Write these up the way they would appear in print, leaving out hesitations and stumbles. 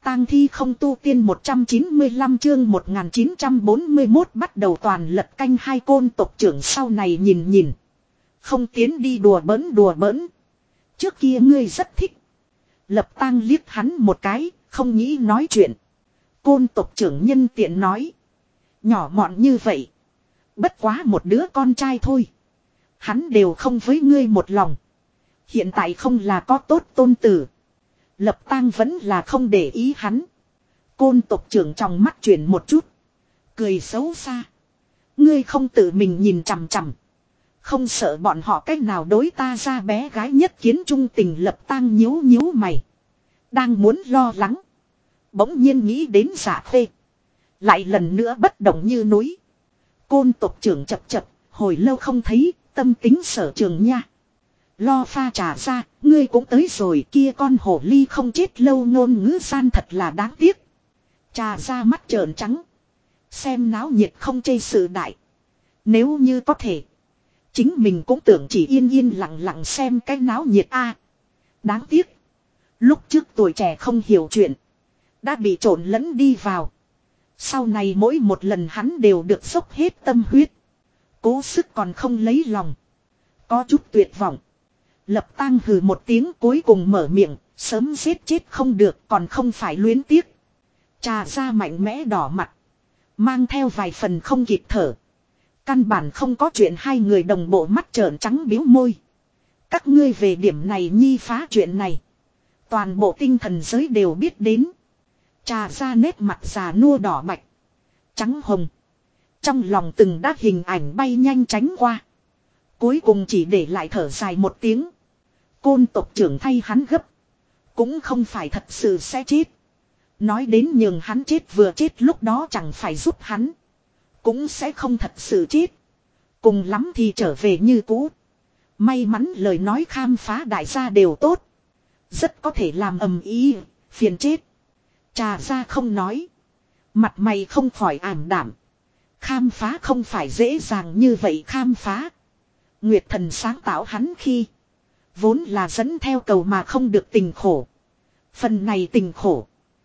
tang thi không tu tiên 195 chương 1941 bắt đầu toàn lật canh hai côn tộc trưởng sau này nhìn. Không tiến đi đùa bỡn. Trước kia ngươi rất thích. Lập tang liếc hắn một cái, không nghĩ nói chuyện. Côn tộc trưởng nhân tiện nói. Nhỏ mọn như vậy. Bất quá một đứa con trai thôi. Hắn đều không với ngươi một lòng. Hiện tại không là có tốt tôn tử. Lập tang vẫn là không để ý hắn. Côn tộc trưởng trong mắt chuyển một chút. Cười xấu xa. Ngươi không tự mình nhìn chằm chằm. Không sợ bọn họ cách nào đối ta ra bé gái nhất kiến trung tình. Lập tang nhíu mày. Đang muốn lo lắng. Bỗng nhiên nghĩ đến Dạ Khê. Lại lần nữa bất động như núi. Côn tộc trưởng chập hồi lâu không thấy, tâm tính sở trường nha. Lo pha trà ra, ngươi cũng tới rồi, kia con hổ ly không chết lâu ngôn ngữ gian thật là đáng tiếc. Trà ra mắt trợn trắng. Xem náo nhiệt không chê sự đại. Nếu như có thể, chính mình cũng tưởng chỉ yên lặng xem cái náo nhiệt a. Đáng tiếc. Lúc trước tuổi trẻ không hiểu chuyện. Đã bị trộn lẫn đi vào. Sau này mỗi một lần hắn đều được dốc hết tâm huyết. Cố sức còn không lấy lòng. Có chút tuyệt vọng. Lập tang hừ một tiếng cuối cùng mở miệng. Sớm giết chết không được còn không phải luyến tiếc. Trà ra mạnh mẽ đỏ mặt. Mang theo vài phần không kịp thở. Căn bản không có chuyện hai người đồng bộ mắt trợn trắng biếu môi. Các ngươi về điểm này nhi phá chuyện này. Toàn bộ tinh thần giới đều biết đến. Trà ra nét mặt già nua đỏ bạch. Trắng hồng. Trong lòng từng đát hình ảnh bay nhanh tránh qua. Cuối cùng chỉ để lại thở dài một tiếng. Côn tộc trưởng thay hắn gấp. Cũng không phải thật sự sẽ chết. Nói đến nhường hắn chết vừa chết lúc đó chẳng phải giúp hắn. Cũng sẽ không thật sự chết. Cùng lắm thì trở về như cũ. May mắn lời nói khám phá đại gia đều tốt. Rất có thể làm ầm ĩ, phiền chết. Trà ra không nói. Mặt mày không khỏi ảm đạm. Khám phá không phải dễ dàng như vậy khám phá. Nguyệt thần sáng tạo hắn khi. Vốn là dẫn theo cầu mà không được tình khổ. Phần này tình khổ.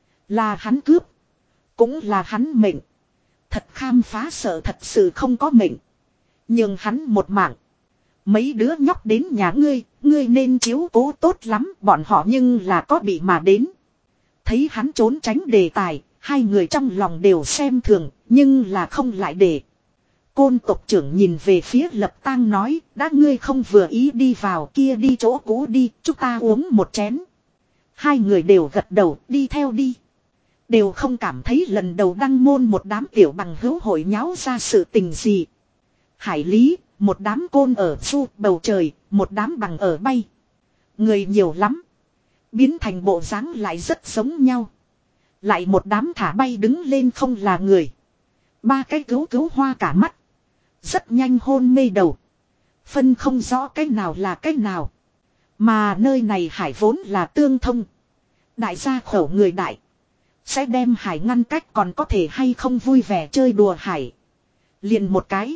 Là hắn cướp. Cũng là hắn mệnh. Thật khám phá sợ thật sự không có mệnh. Nhưng hắn một mạng. Mấy đứa nhóc đến nhà ngươi nên chiếu cố tốt lắm, bọn họ nhưng là có bị mà đến. Thấy hắn trốn tránh đề tài, hai người trong lòng đều xem thường, nhưng là không lại để. Côn tộc trưởng nhìn về phía Lập tang nói, đã ngươi không vừa ý đi vào kia đi chỗ cũ đi, chúng ta uống một chén. Hai người đều gật đầu, đi theo đi. Đều không cảm thấy lần đầu đăng môn một đám tiểu bằng hữu hội nháo ra sự tình gì. Hải lý, một đám côn ở du bầu trời, một đám bằng ở bay. Người nhiều lắm. Biến thành bộ dáng lại rất giống nhau. Lại một đám thả bay đứng lên không là người. Ba cái cứu hoa cả mắt. Rất nhanh hôn mê đầu. Phân không rõ cái nào là cái nào. Mà nơi này hải vốn là tương thông. Đại gia khẩu người đại. Sẽ đem hải ngăn cách còn có thể hay không vui vẻ chơi đùa hải. Liền một cái.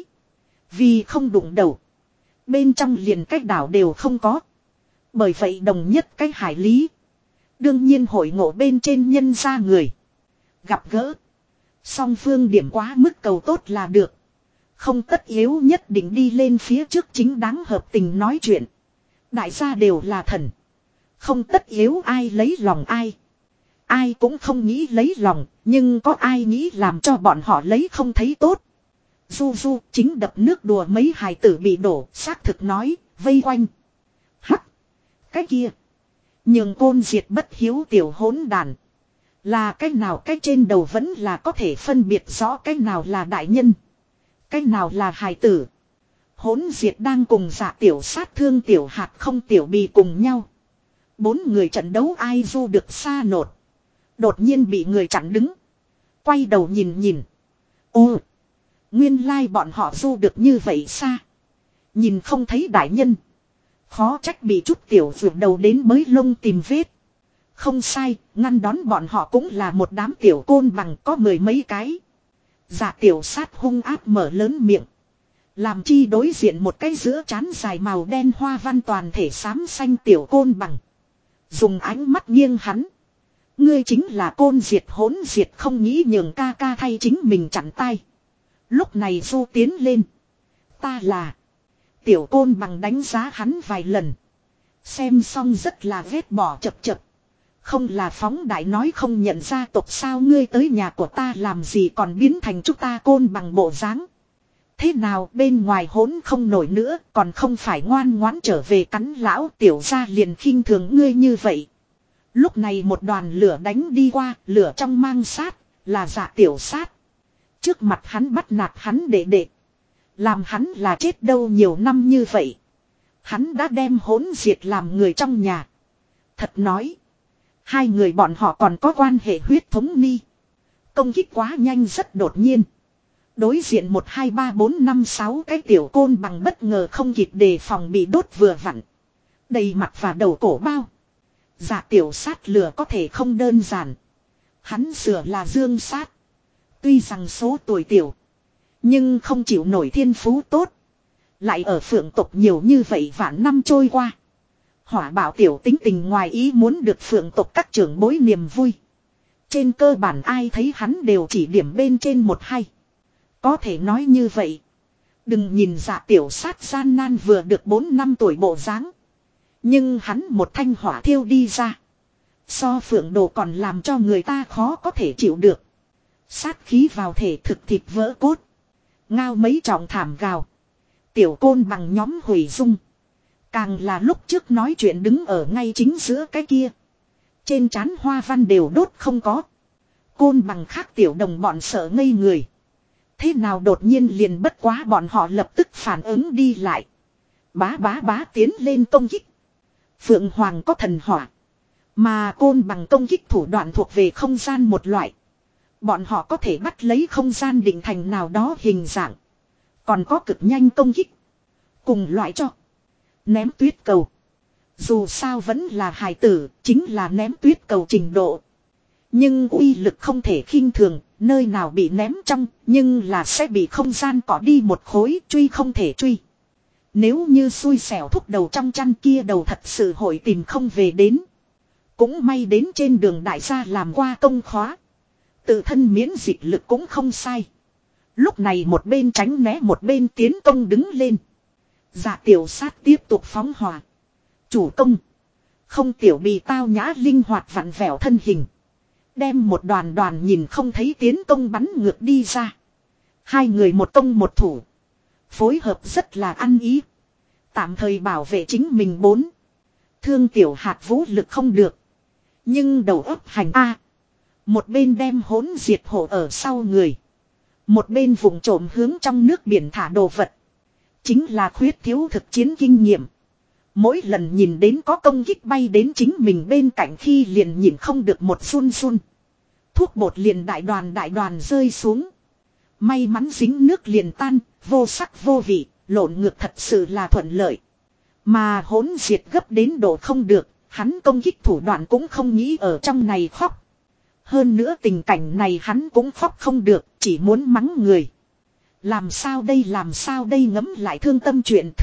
Vì không đụng đầu. Bên trong liền cách đảo đều không có. Bởi vậy đồng nhất cái hải lý. Đương nhiên hội ngộ bên trên nhân ra người. Gặp gỡ. Song phương điểm quá mức cầu tốt là được. Không tất yếu nhất định đi lên phía trước chính đáng hợp tình nói chuyện. Đại gia đều là thần. Không tất yếu ai lấy lòng ai. Ai cũng không nghĩ lấy lòng. Nhưng có ai nghĩ làm cho bọn họ lấy không thấy tốt. Du chính đập nước đùa mấy hài tử bị đổ. Xác thực nói vây quanh. Hắc. Cái kia. Nhường côn diệt bất hiếu tiểu hỗn đàn. Là cái nào cái trên đầu vẫn là có thể phân biệt rõ cái nào là đại nhân. Cái nào là hài tử. Hỗn diệt đang cùng Dạ tiểu sát thương tiểu hạt không tiểu bì cùng nhau. Bốn người trận đấu ai du được xa nột. Đột nhiên bị người chặn đứng. Quay đầu nhìn. Ô. Nguyên lai bọn họ du được như vậy xa. Nhìn không thấy đại nhân. Khó trách bị chút tiểu vượt đầu đến mới lông tìm vết. Không sai, ngăn đón bọn họ cũng là một đám tiểu côn bằng có mười mấy cái. Dạ tiểu sát hung áp mở lớn miệng. Làm chi đối diện một cái giữa trán dài màu đen hoa văn toàn thể xám xanh tiểu côn bằng. Dùng ánh mắt nghiêng hắn. Ngươi chính là côn diệt hỗn diệt, không nghĩ nhường ca ca thay chính mình chặn tay. Lúc này Du tiến lên. Ta là. Tiểu côn bằng đánh giá hắn vài lần. Xem xong rất là ghét bỏ chập chập. Không là phóng đại nói không nhận ra tộc sao, ngươi tới nhà của ta làm gì còn biến thành chúng ta côn bằng bộ dáng. Thế nào bên ngoài hỗn không nổi nữa, còn không phải ngoan ngoãn trở về cắn lão, tiểu gia liền khinh thường ngươi như vậy. Lúc này một đoàn lửa đánh đi qua, lửa trong mang sát, là Dạ Tiểu Sát. Trước mặt hắn bắt nạt hắn đệ đệ. Làm hắn là chết đâu nhiều năm như vậy. Hắn đã đem hỗn diệt làm người trong nhà. Thật nói. Hai người bọn họ còn có quan hệ huyết thống ni. Công kích quá nhanh rất đột nhiên. Đối diện 1 2 3 4 5 6 cái tiểu côn bằng bất ngờ không kịp đề phòng bị đốt vừa vặn. Đầy mặt và đầu cổ bao. Dạ Tiểu Sát lửa có thể không đơn giản. Hắn sửa là Dương Sát. Tuy rằng số tuổi tiểu. Nhưng không chịu nổi thiên phú tốt. Lại ở phượng tộc nhiều như vậy vạn năm trôi qua. Hỏa bảo tiểu tính tình ngoài ý muốn được phượng tộc các trưởng bối niềm vui. Trên cơ bản ai thấy hắn đều chỉ điểm bên trên 1 2. Có thể nói như vậy. Đừng nhìn Dạ Tiểu Sát gian nan vừa được 4 năm tuổi bộ dáng. Nhưng hắn một thanh hỏa thiêu đi ra. So phượng đồ còn làm cho người ta khó có thể chịu được. Sát khí vào thể thực thịt vỡ cốt. Ngao mấy trọng thảm gào. Tiểu côn bằng nhóm hủy dung. Càng là lúc trước nói chuyện đứng ở ngay chính giữa cái kia. Trên trán hoa văn đều đốt không có. Côn bằng khác tiểu đồng bọn sợ ngây người. Thế nào đột nhiên liền bất quá, bọn họ lập tức phản ứng đi lại. Bá bá bá tiến lên công kích. Phượng Hoàng có thần hỏa. Mà côn bằng công kích thủ đoạn thuộc về không gian một loại. Bọn họ có thể bắt lấy không gian định thành nào đó hình dạng. Còn có cực nhanh công kích. Cùng loại cho. Ném tuyết cầu. Dù sao vẫn là hài tử, chính là ném tuyết cầu trình độ. Nhưng uy lực không thể khinh thường, nơi nào bị ném trong, nhưng là sẽ bị không gian cỏ đi một khối, truy không thể truy. Nếu như xui xẻo thúc đầu trong chăn kia đầu thật sự hội tìm không về đến. Cũng may đến trên đường đại gia làm qua công khóa. Tự thân miễn dịch lực cũng không sai. Lúc này một bên tránh né một bên tiến công đứng lên. Dạ Tiểu Sát tiếp tục phóng hỏa. Chủ công. Không tiểu bị tao nhã linh hoạt vặn vẹo thân hình. Đem một đoàn đoàn nhìn không thấy tiến công bắn ngược đi ra. Hai người một công một thủ. Phối hợp rất là ăn ý. Tạm thời bảo vệ chính mình 4. Thương Tiểu Hạt vũ lực không được. Nhưng đầu óc hành A. Một bên đem hỗn diệt hổ ở sau người. Một bên vùng trộm hướng trong nước biển thả đồ vật. Chính là khuyết thiếu thực chiến kinh nghiệm. Mỗi lần nhìn đến có công kích bay đến chính mình bên cạnh khi liền nhìn không được một run run. Thuốc bột liền đại đoàn rơi xuống. May mắn dính nước liền tan, vô sắc vô vị, lộn ngược thật sự là thuận lợi. Mà hỗn diệt gấp đến độ không được, hắn công kích thủ đoạn cũng không nghĩ ở trong này khóc. Hơn nữa tình cảnh này hắn cũng khóc không được, chỉ muốn mắng người. Làm sao đây ngấm lại thương tâm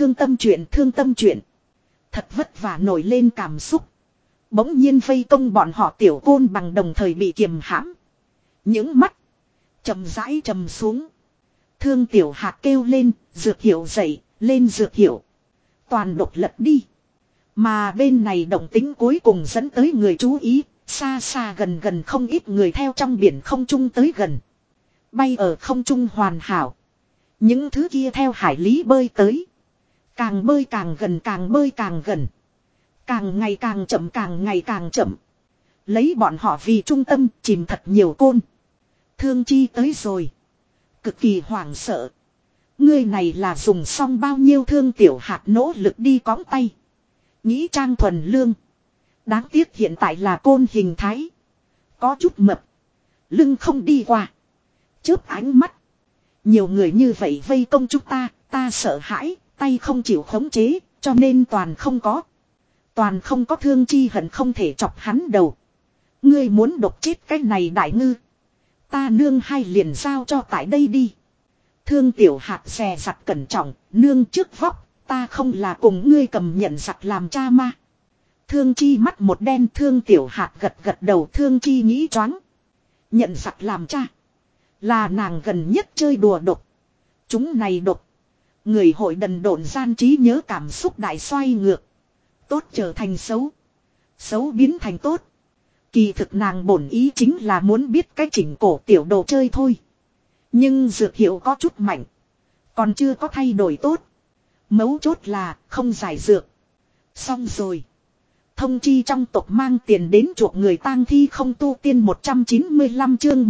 chuyện. Thật vất vả nổi lên cảm xúc. Bỗng nhiên vây công bọn họ tiểu côn bằng đồng thời bị kiềm hãm. Những mắt chậm rãi trầm xuống. Thương Tiểu Hạt kêu lên, dược hiệu dậy, lên dược hiệu. Toàn độc lật đi. Mà bên này động tính cuối cùng dẫn tới người chú ý. Xa xa gần gần không ít người theo trong biển không trung tới gần. Bay ở không trung hoàn hảo. Những thứ kia theo hải lý bơi tới. Càng bơi càng gần, càng bơi càng gần. Càng ngày càng chậm. Lấy bọn họ vì trung tâm chìm thật nhiều côn. Thương Chi tới rồi. Cực kỳ hoảng sợ. Ngươi này là dùng xong bao nhiêu Thương Tiểu Hạt nỗ lực đi cõng tay. Nghĩ trang thuần lương. Đáng tiếc hiện tại là côn hình thái. Có chút mập. Lưng không đi qua. Chớp ánh mắt. Nhiều người như vậy vây công chúng ta sợ hãi, tay không chịu khống chế, cho nên toàn không có. Toàn không có Thương Chi hận không thể chọc hắn đầu. Ngươi muốn độc chết cái này đại ngư. Ta nương hai liền giao cho tại đây đi. Thương Tiểu Hạt xè giặt cẩn trọng, nương trước vóc, ta không là cùng ngươi cầm nhận giặt làm cha ma. Thương Chi mắt một đen, Thương Tiểu Hạt gật gật đầu, Thương Chi nghĩ choáng. Nhận giặc làm cha. Là nàng gần nhất chơi đùa độc. Chúng này độc. Người hội đần độn gian trí nhớ cảm xúc đại xoay ngược. Tốt trở thành xấu. Xấu biến thành tốt. Kỳ thực nàng bổn ý chính là muốn biết cái chỉnh cổ tiểu đồ chơi thôi. Nhưng dược hiệu có chút mạnh. Còn chưa có thay đổi tốt. Mấu chốt là không giải dược. Xong rồi. Thông chi trong tộc mang tiền đến chuộc người tang thi không tu tiên 195 chương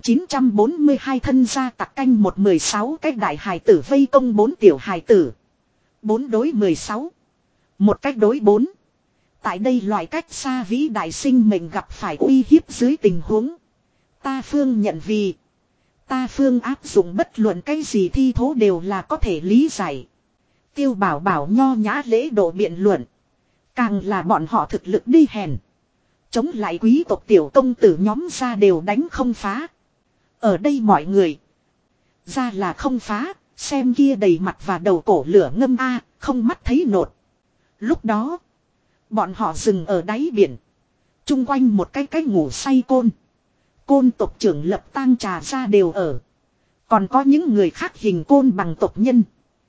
1942 thân gia tặc canh 116 cách đại hài tử vây công 4 tiểu hài tử. 4 đối 16. Một cách đối 4. Tại đây loại cách xa vĩ đại sinh mệnh gặp phải uy hiếp dưới tình huống. Ta phương nhận vì. Ta phương áp dụng bất luận cái gì thi thố đều là có thể lý giải. Tiêu Bảo Bảo nho nhã lễ độ biện luận. Càng là bọn họ thực lực đi hèn. Chống lại quý tộc tiểu công tử nhóm ra đều đánh không phá. Ở đây mọi người. Ra là không phá. Xem kia đầy mặt và đầu cổ lửa ngâm a không mắt thấy nột. Lúc đó. Bọn họ dừng ở đáy biển. Trung quanh một cái ngủ say côn. Côn tộc trưởng lập tang trà ra đều ở. Còn có những người khác hình côn bằng tộc nhân.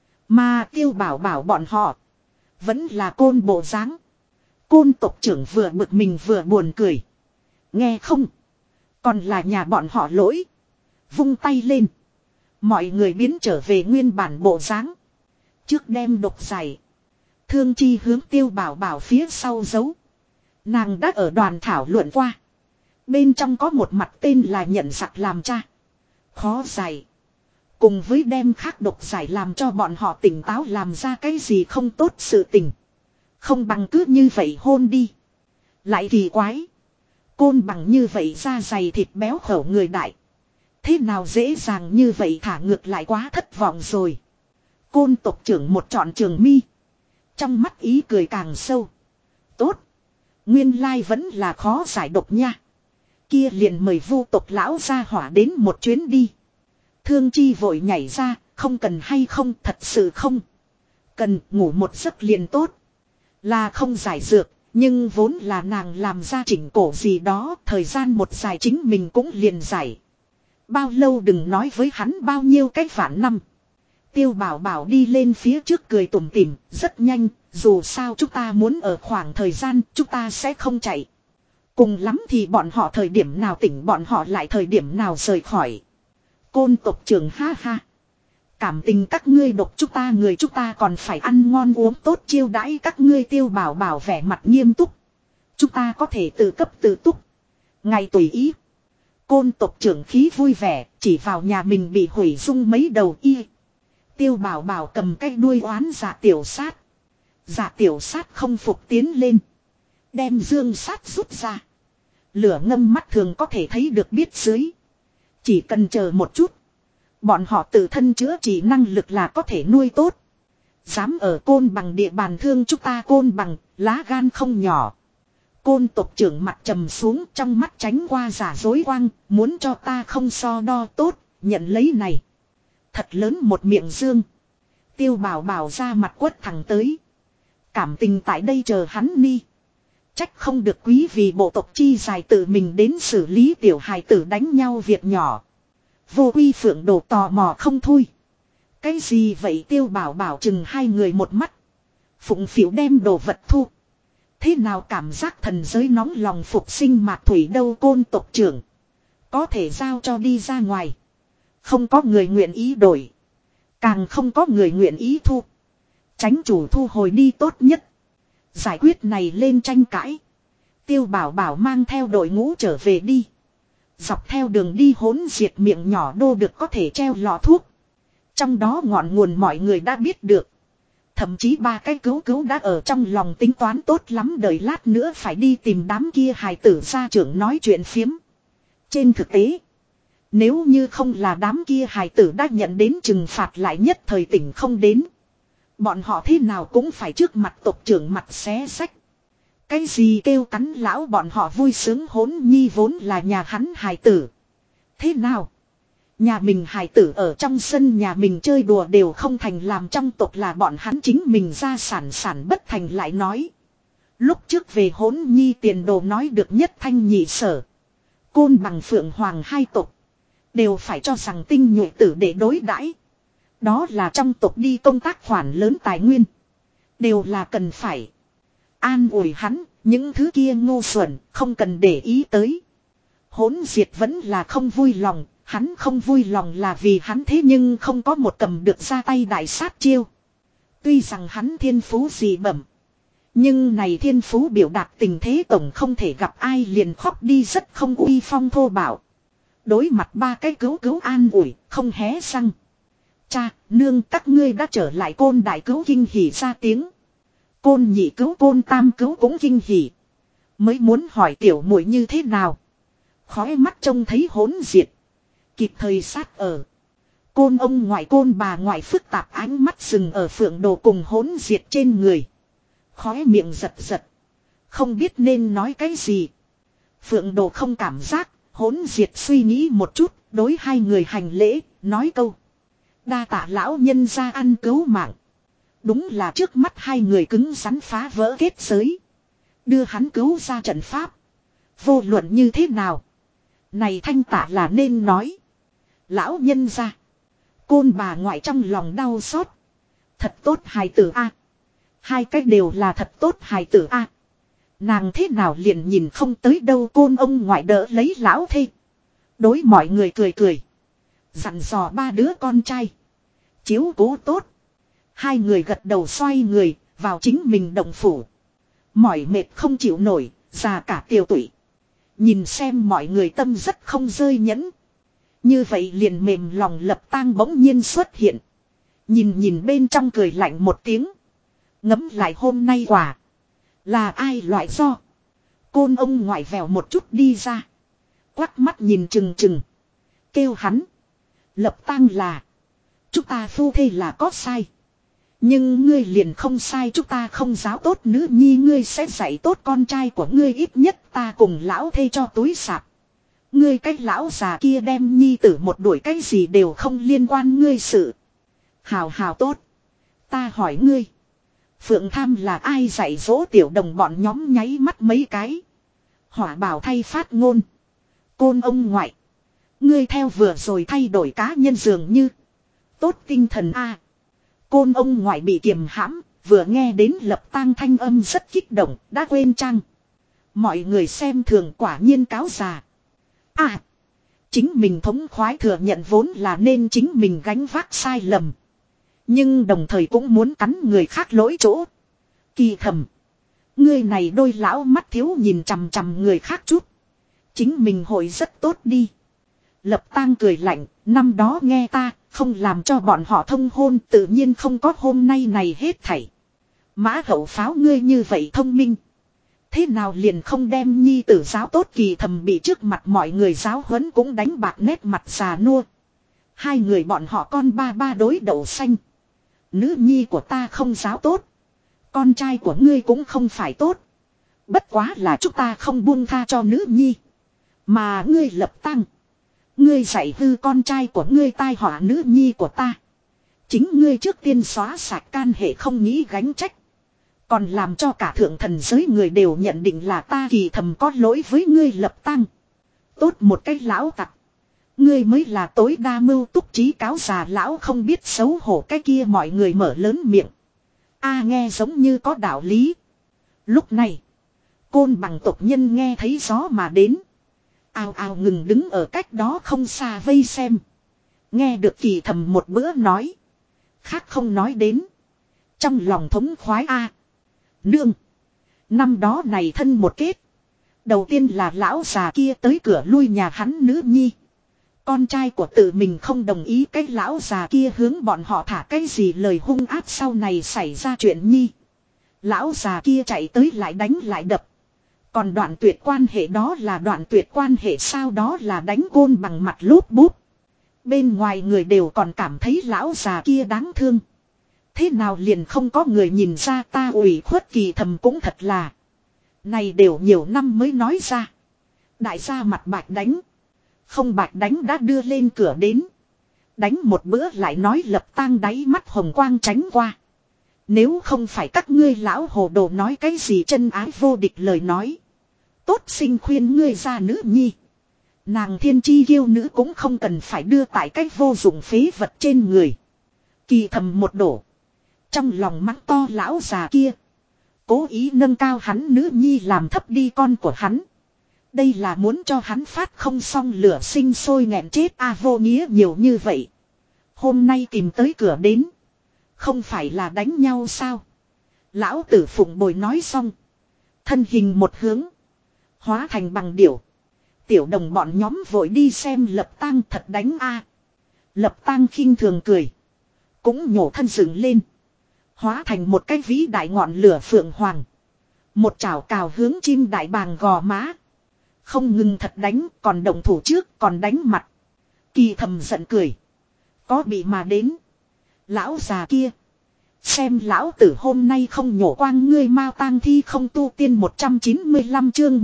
Mà Tiêu Bảo Bảo bọn họ. Vẫn là côn bộ dáng. Côn tộc trưởng vừa bực mình vừa buồn cười. Nghe không? Còn là nhà bọn họ lỗi. Vung tay lên. Mọi người biến trở về nguyên bản bộ dáng. Trước đem độc giải. Thương Chi hướng Tiêu Bảo Bảo phía sau giấu. Nàng đã ở đoàn thảo luận qua. Bên trong có một mặt tên là nhận giặc làm cha. Khó giải. Cùng với đem khác độc giải làm cho bọn họ tỉnh táo làm ra cái gì không tốt sự tình. Không bằng cứ như vậy hôn đi. Lại kỳ quái. Côn bằng như vậy da dày thịt béo khẩu người đại. Thế nào dễ dàng như vậy thả ngược lại quá thất vọng rồi. Côn tộc trưởng một trọn trường mi. Trong mắt ý cười càng sâu. Tốt. Nguyên lai vẫn là khó giải độc nha. Kia liền mời vu tộc lão ra hỏa đến một chuyến đi. Thương Chi vội nhảy ra. Không cần hay không, thật sự không. Cần ngủ một giấc liền tốt. Là không giải dược. Nhưng vốn là nàng làm ra chỉnh cổ gì đó. Thời gian một dài chính mình cũng liền giải. Bao lâu đừng nói với hắn bao nhiêu cái vạn năm. Tiêu Bảo Bảo đi lên phía trước cười tủm tỉm, rất nhanh, dù sao chúng ta muốn ở khoảng thời gian, chúng ta sẽ không chạy. Cùng lắm thì bọn họ thời điểm nào tỉnh bọn họ lại thời điểm nào rời khỏi. Côn tộc trưởng ha ha. Cảm tình các ngươi độc chúng ta người chúng ta còn phải ăn ngon uống tốt chiêu đãi các ngươi. Tiêu Bảo Bảo vẻ mặt nghiêm túc. Chúng ta có thể tự cấp tự túc. Ngày tùy ý. Côn tộc trưởng khí vui vẻ, chỉ vào nhà mình bị hủy dung mấy đầu y. Tiêu Bảo Bảo cầm cái đuôi oán Dạ Tiểu Sát. Dạ Tiểu Sát không phục tiến lên. Đem dương sát rút ra. Lửa ngâm mắt thường có thể thấy được biết dưới. Chỉ cần chờ một chút. Bọn họ tự thân chữa trị năng lực là có thể nuôi tốt. Dám ở côn bằng địa bàn thương chúng ta côn bằng, lá gan không nhỏ. Côn tộc trưởng mặt trầm xuống trong mắt tránh qua giả dối quang, muốn cho ta không so đo tốt, nhận lấy này. Thật lớn một miệng dương. Tiêu Bảo Bảo ra mặt quất thẳng tới. Cảm tình tại đây chờ hắn ni. Trách không được quý vì bộ tộc chi dài tự mình đến xử lý tiểu hài tử đánh nhau việc nhỏ. Vô Quy Phượng Đồ tò mò không thôi. Cái gì vậy Tiêu Bảo Bảo chừng hai người một mắt. Phụng phịu đem đồ vật thu. Thế nào cảm giác thần giới nóng lòng phục sinh mạc thủy đâu côn tộc trưởng. Có thể giao cho đi ra ngoài. Không có người nguyện ý đổi. Càng không có người nguyện ý thu. Tránh chủ thu hồi đi tốt nhất. Giải quyết này lên tranh cãi. Tiêu Bảo Bảo mang theo đội ngũ trở về đi. Dọc theo đường đi hỗn diệt miệng nhỏ đô được có thể treo lọ thuốc. Trong đó ngọn nguồn mọi người đã biết được. Thậm chí ba cái cứu đã ở trong lòng tính toán tốt lắm đợi lát nữa phải đi tìm đám kia hài tử gia trưởng nói chuyện phiếm. Trên thực tế, nếu như không là đám kia hài tử đã nhận đến trừng phạt lại nhất thời tỉnh không đến. Bọn họ thế nào cũng phải trước mặt tộc trưởng mặt xé sách. Cái gì kêu cắn lão bọn họ vui sướng hỗn nhi vốn là nhà hắn hài tử. Thế nào? Nhà mình hài tử ở trong sân nhà mình chơi đùa đều không thành làm trong tộc là bọn hắn chính mình ra sản bất thành lại nói. Lúc trước về Hỗn Nhi tiền đồ nói được nhất thanh nhị sở. Côn Bằng Phượng Hoàng hai tộc. Đều phải cho rằng tinh nhuệ tử để đối đãi. Đó là trong tộc đi công tác khoản lớn tài nguyên. Đều là cần phải. An ủi hắn, những thứ kia ngu xuẩn, không cần để ý tới. Hỗn Diệt vẫn là không vui lòng, hắn không vui lòng là vì hắn thế nhưng không có một cầm được ra tay đại sát chiêu. Tuy rằng hắn thiên phú dị bẩm. Nhưng này thiên phú biểu đạt tình thế tổng không thể gặp ai liền khóc đi rất không uy phong thô bạo. Đối mặt ba cái cứu an ủi, không hé răng. Cha, nương các ngươi đã trở lại Côn đại cứu kinh hỉ ra tiếng. Côn nhị cứu Côn tam cứu cũng kinh hỉ. Mới muốn hỏi tiểu muội như thế nào. Khói mắt trông thấy Hỗn Diệt. Kịp thời sát ở. Côn ông ngoại Côn bà ngoại phức tạp ánh mắt dừng ở Phượng Đồ cùng Hỗn Diệt trên người. Khói miệng giật giật. Không biết nên nói cái gì. Phượng Đồ không cảm giác. Hỗn Diệt suy nghĩ một chút. Đối hai người hành lễ. Nói câu. Đa tạ lão nhân ra ăn cứu mạng. Đúng là trước mắt hai người cứng rắn phá vỡ kết giới. Đưa hắn cứu ra trận pháp. Vô luận như thế nào. Này thanh tạ là nên nói. Lão nhân ra. Côn bà ngoại trong lòng đau xót. Thật tốt hài tử a. Hai cách đều là thật tốt hài tử a. Nàng thế nào liền nhìn không tới đâu. Côn ông ngoại đỡ lấy lão thê. Đối mọi người cười cười. Dặn dò ba đứa con trai. Chiếu cố tốt. Hai người gật đầu xoay người. Vào chính mình động phủ. Mỏi mệt không chịu nổi. Già cả tiều tụy. Nhìn xem mọi người tâm rất không rơi nhẫn. Như vậy liền mềm lòng Lập Tang bỗng nhiên xuất hiện. Nhìn bên trong cười lạnh một tiếng. Ngấm lại hôm nay quả. Là ai loại do. Côn ông ngoại vèo một chút đi ra. Quắc mắt nhìn chừng chừng. Kêu hắn. Lập Tang là. Chúng ta phu thê là có sai. Nhưng ngươi liền không sai, chúng ta không giáo tốt nữ nhi, ngươi sẽ dạy tốt con trai của ngươi, ít nhất ta cùng lão thê cho túi sạp. Ngươi cái lão già kia đem nhi tử một đuổi cái gì đều không liên quan ngươi sự. Hào hào tốt. Ta hỏi ngươi. Phượng Tham là ai dạy dỗ tiểu đồng bọn nhóm nháy mắt mấy cái. Hỏa bảo thay phát ngôn. Côn ông ngoại. Ngươi theo vừa rồi thay đổi cá nhân dường như. Tốt tinh thần a. Côn ông ngoại bị kiềm hãm, vừa nghe đến Lập Tang thanh âm rất kích động, đã quên chăng. Mọi người xem thường quả nhiên cáo già. À, chính mình thống khoái thừa nhận vốn là nên chính mình gánh vác sai lầm. Nhưng đồng thời cũng muốn cắn người khác lỗi chỗ. Kỳ thầm. Ngươi này đôi lão mắt thiếu nhìn chằm chằm người khác chút. Chính mình hội rất tốt đi. Lập Tang cười lạnh, năm đó nghe ta, không làm cho bọn họ thông hôn, tự nhiên không có hôm nay này hết thảy. Mã hậu pháo ngươi như vậy thông minh. Thế nào liền không đem nhi tử giáo tốt, kỳ thầm bị trước mặt mọi người giáo huấn cũng đánh bạc nét mặt già nua. Hai người bọn họ con ba đối đậu xanh. Nữ nhi của ta không giáo tốt. Con trai của ngươi cũng không phải tốt. Bất quá là chúng ta không buông tha cho nữ nhi. Mà ngươi Lập Tang. Ngươi dạy hư con trai của ngươi, tai họa nữ nhi của ta. Chính ngươi trước tiên xóa sạch can hệ không nghĩ gánh trách. Còn làm cho cả thượng thần giới người đều nhận định là ta, kỳ thầm có lỗi với ngươi Lập Tang. Tốt một cái lão tặc. Ngươi mới là tối đa mưu túc trí cáo già lão không biết xấu hổ, cái kia mọi người mở lớn miệng. A nghe giống như có đạo lý. Lúc này, Côn Bằng tộc nhân nghe thấy gió mà đến. Ào ào ngừng đứng ở cách đó không xa vây xem. Nghe được kỳ thầm một bữa nói. Khác không nói đến. Trong lòng thống khoái a. Nương. Năm đó này thân một kết. Đầu tiên là lão già kia tới cửa lui nhà hắn nữ nhi. Con trai của tự mình không đồng ý, cái lão già kia hướng bọn họ thả cái gì lời hung ác, sau này xảy ra chuyện nhi. Lão già kia chạy tới lại đánh lại đập. Còn đoạn tuyệt quan hệ đó là đoạn tuyệt quan hệ sao, đó là đánh Côn Bằng mặt lốp bút. Bên ngoài người đều còn cảm thấy lão già kia đáng thương. Thế nào liền không có người nhìn ra, ta ủy khuất kỳ thầm cũng thật là. Này đều nhiều năm mới nói ra. Đại gia mặt bạch đánh. Không bạch đánh đã đưa lên cửa đến. Đánh một bữa lại nói Lập Tang đáy mắt hồng quang tránh qua. Nếu không phải các ngươi lão hồ đồ nói cái gì chân ái vô địch lời nói. Tốt sinh khuyên ngươi ra nữ nhi. Nàng thiên chi yêu nữ cũng không cần phải đưa tại cách vô dụng phế vật trên người. Kỳ thầm một đổ. Trong lòng mắng to lão già kia. Cố ý nâng cao hắn nữ nhi làm thấp đi con của hắn. Đây là muốn cho hắn phát không xong lửa sinh sôi nghẹn chết vô nghĩa nhiều như vậy. Hôm nay tìm tới cửa đến. Không phải là đánh nhau sao? Lão tử phụng bồi nói xong. Thân hình một hướng. Hóa thành bằng điểu. Tiểu đồng bọn nhóm vội đi xem Lập Tang thật đánh Lập Tang khinh thường cười. Cũng nhổ thân dựng lên. Hóa thành một cái vĩ đại ngọn lửa phượng hoàng. Một chảo cào hướng chim đại bàng gò má. Không ngừng thật đánh, còn động thủ trước, còn đánh mặt. Kỳ thầm giận cười. Có bị mà đến. Lão già kia. Xem lão tử hôm nay không nhổ quang ngươi Mao Tang thi không tu tiên 195 chương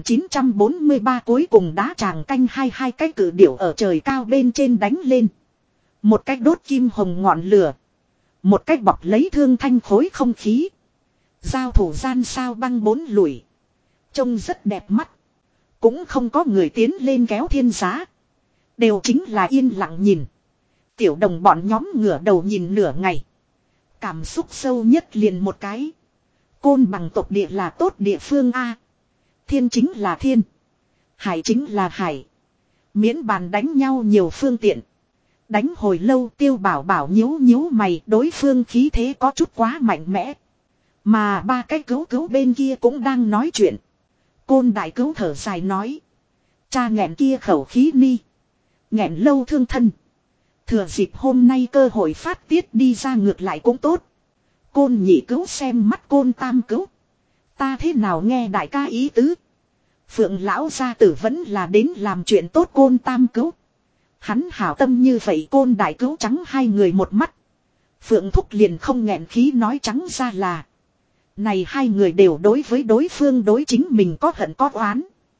1943 cuối cùng đá tràng canh hai cái cử điểu ở trời cao bên trên đánh lên. Một cách đốt kim hồng ngọn lửa. Một cách bọc lấy thương thanh khối không khí. Giao thủ gian sao băng bốn lùi. Trông rất đẹp mắt. Cũng không có người tiến lên kéo thiên giá. Đều chính là yên lặng nhìn. Tiểu đồng bọn nhóm ngửa đầu nhìn nửa ngày. Cảm xúc sâu nhất liền một cái. Côn Bằng tộc địa là tốt địa phương Thiên chính là thiên. Hải chính là hải. Miễn bàn đánh nhau nhiều phương tiện. Đánh hồi lâu Tiêu Bảo Bảo nhíu nhíu mày, đối phương khí thế có chút quá mạnh mẽ. Mà ba cái cứu bên kia cũng đang nói chuyện. Côn đại cứu thở dài nói. Cha nghẹn kia khẩu khí ni. Nghẹn lâu thương thân. Thừa dịp hôm nay cơ hội phát tiết đi ra ngược lại cũng tốt. Côn nhị cứu xem mắt Côn tam cứu. Ta thế nào nghe đại ca ý tứ. Phượng lão gia tử vẫn là đến làm chuyện tốt Côn tam cứu. Hắn hảo tâm như vậy Côn đại cứu trắng hai người một mắt. Phượng thúc liền không nghẹn khí nói trắng ra là. Này hai người đều đối với đối phương đối chính mình có hận có oán.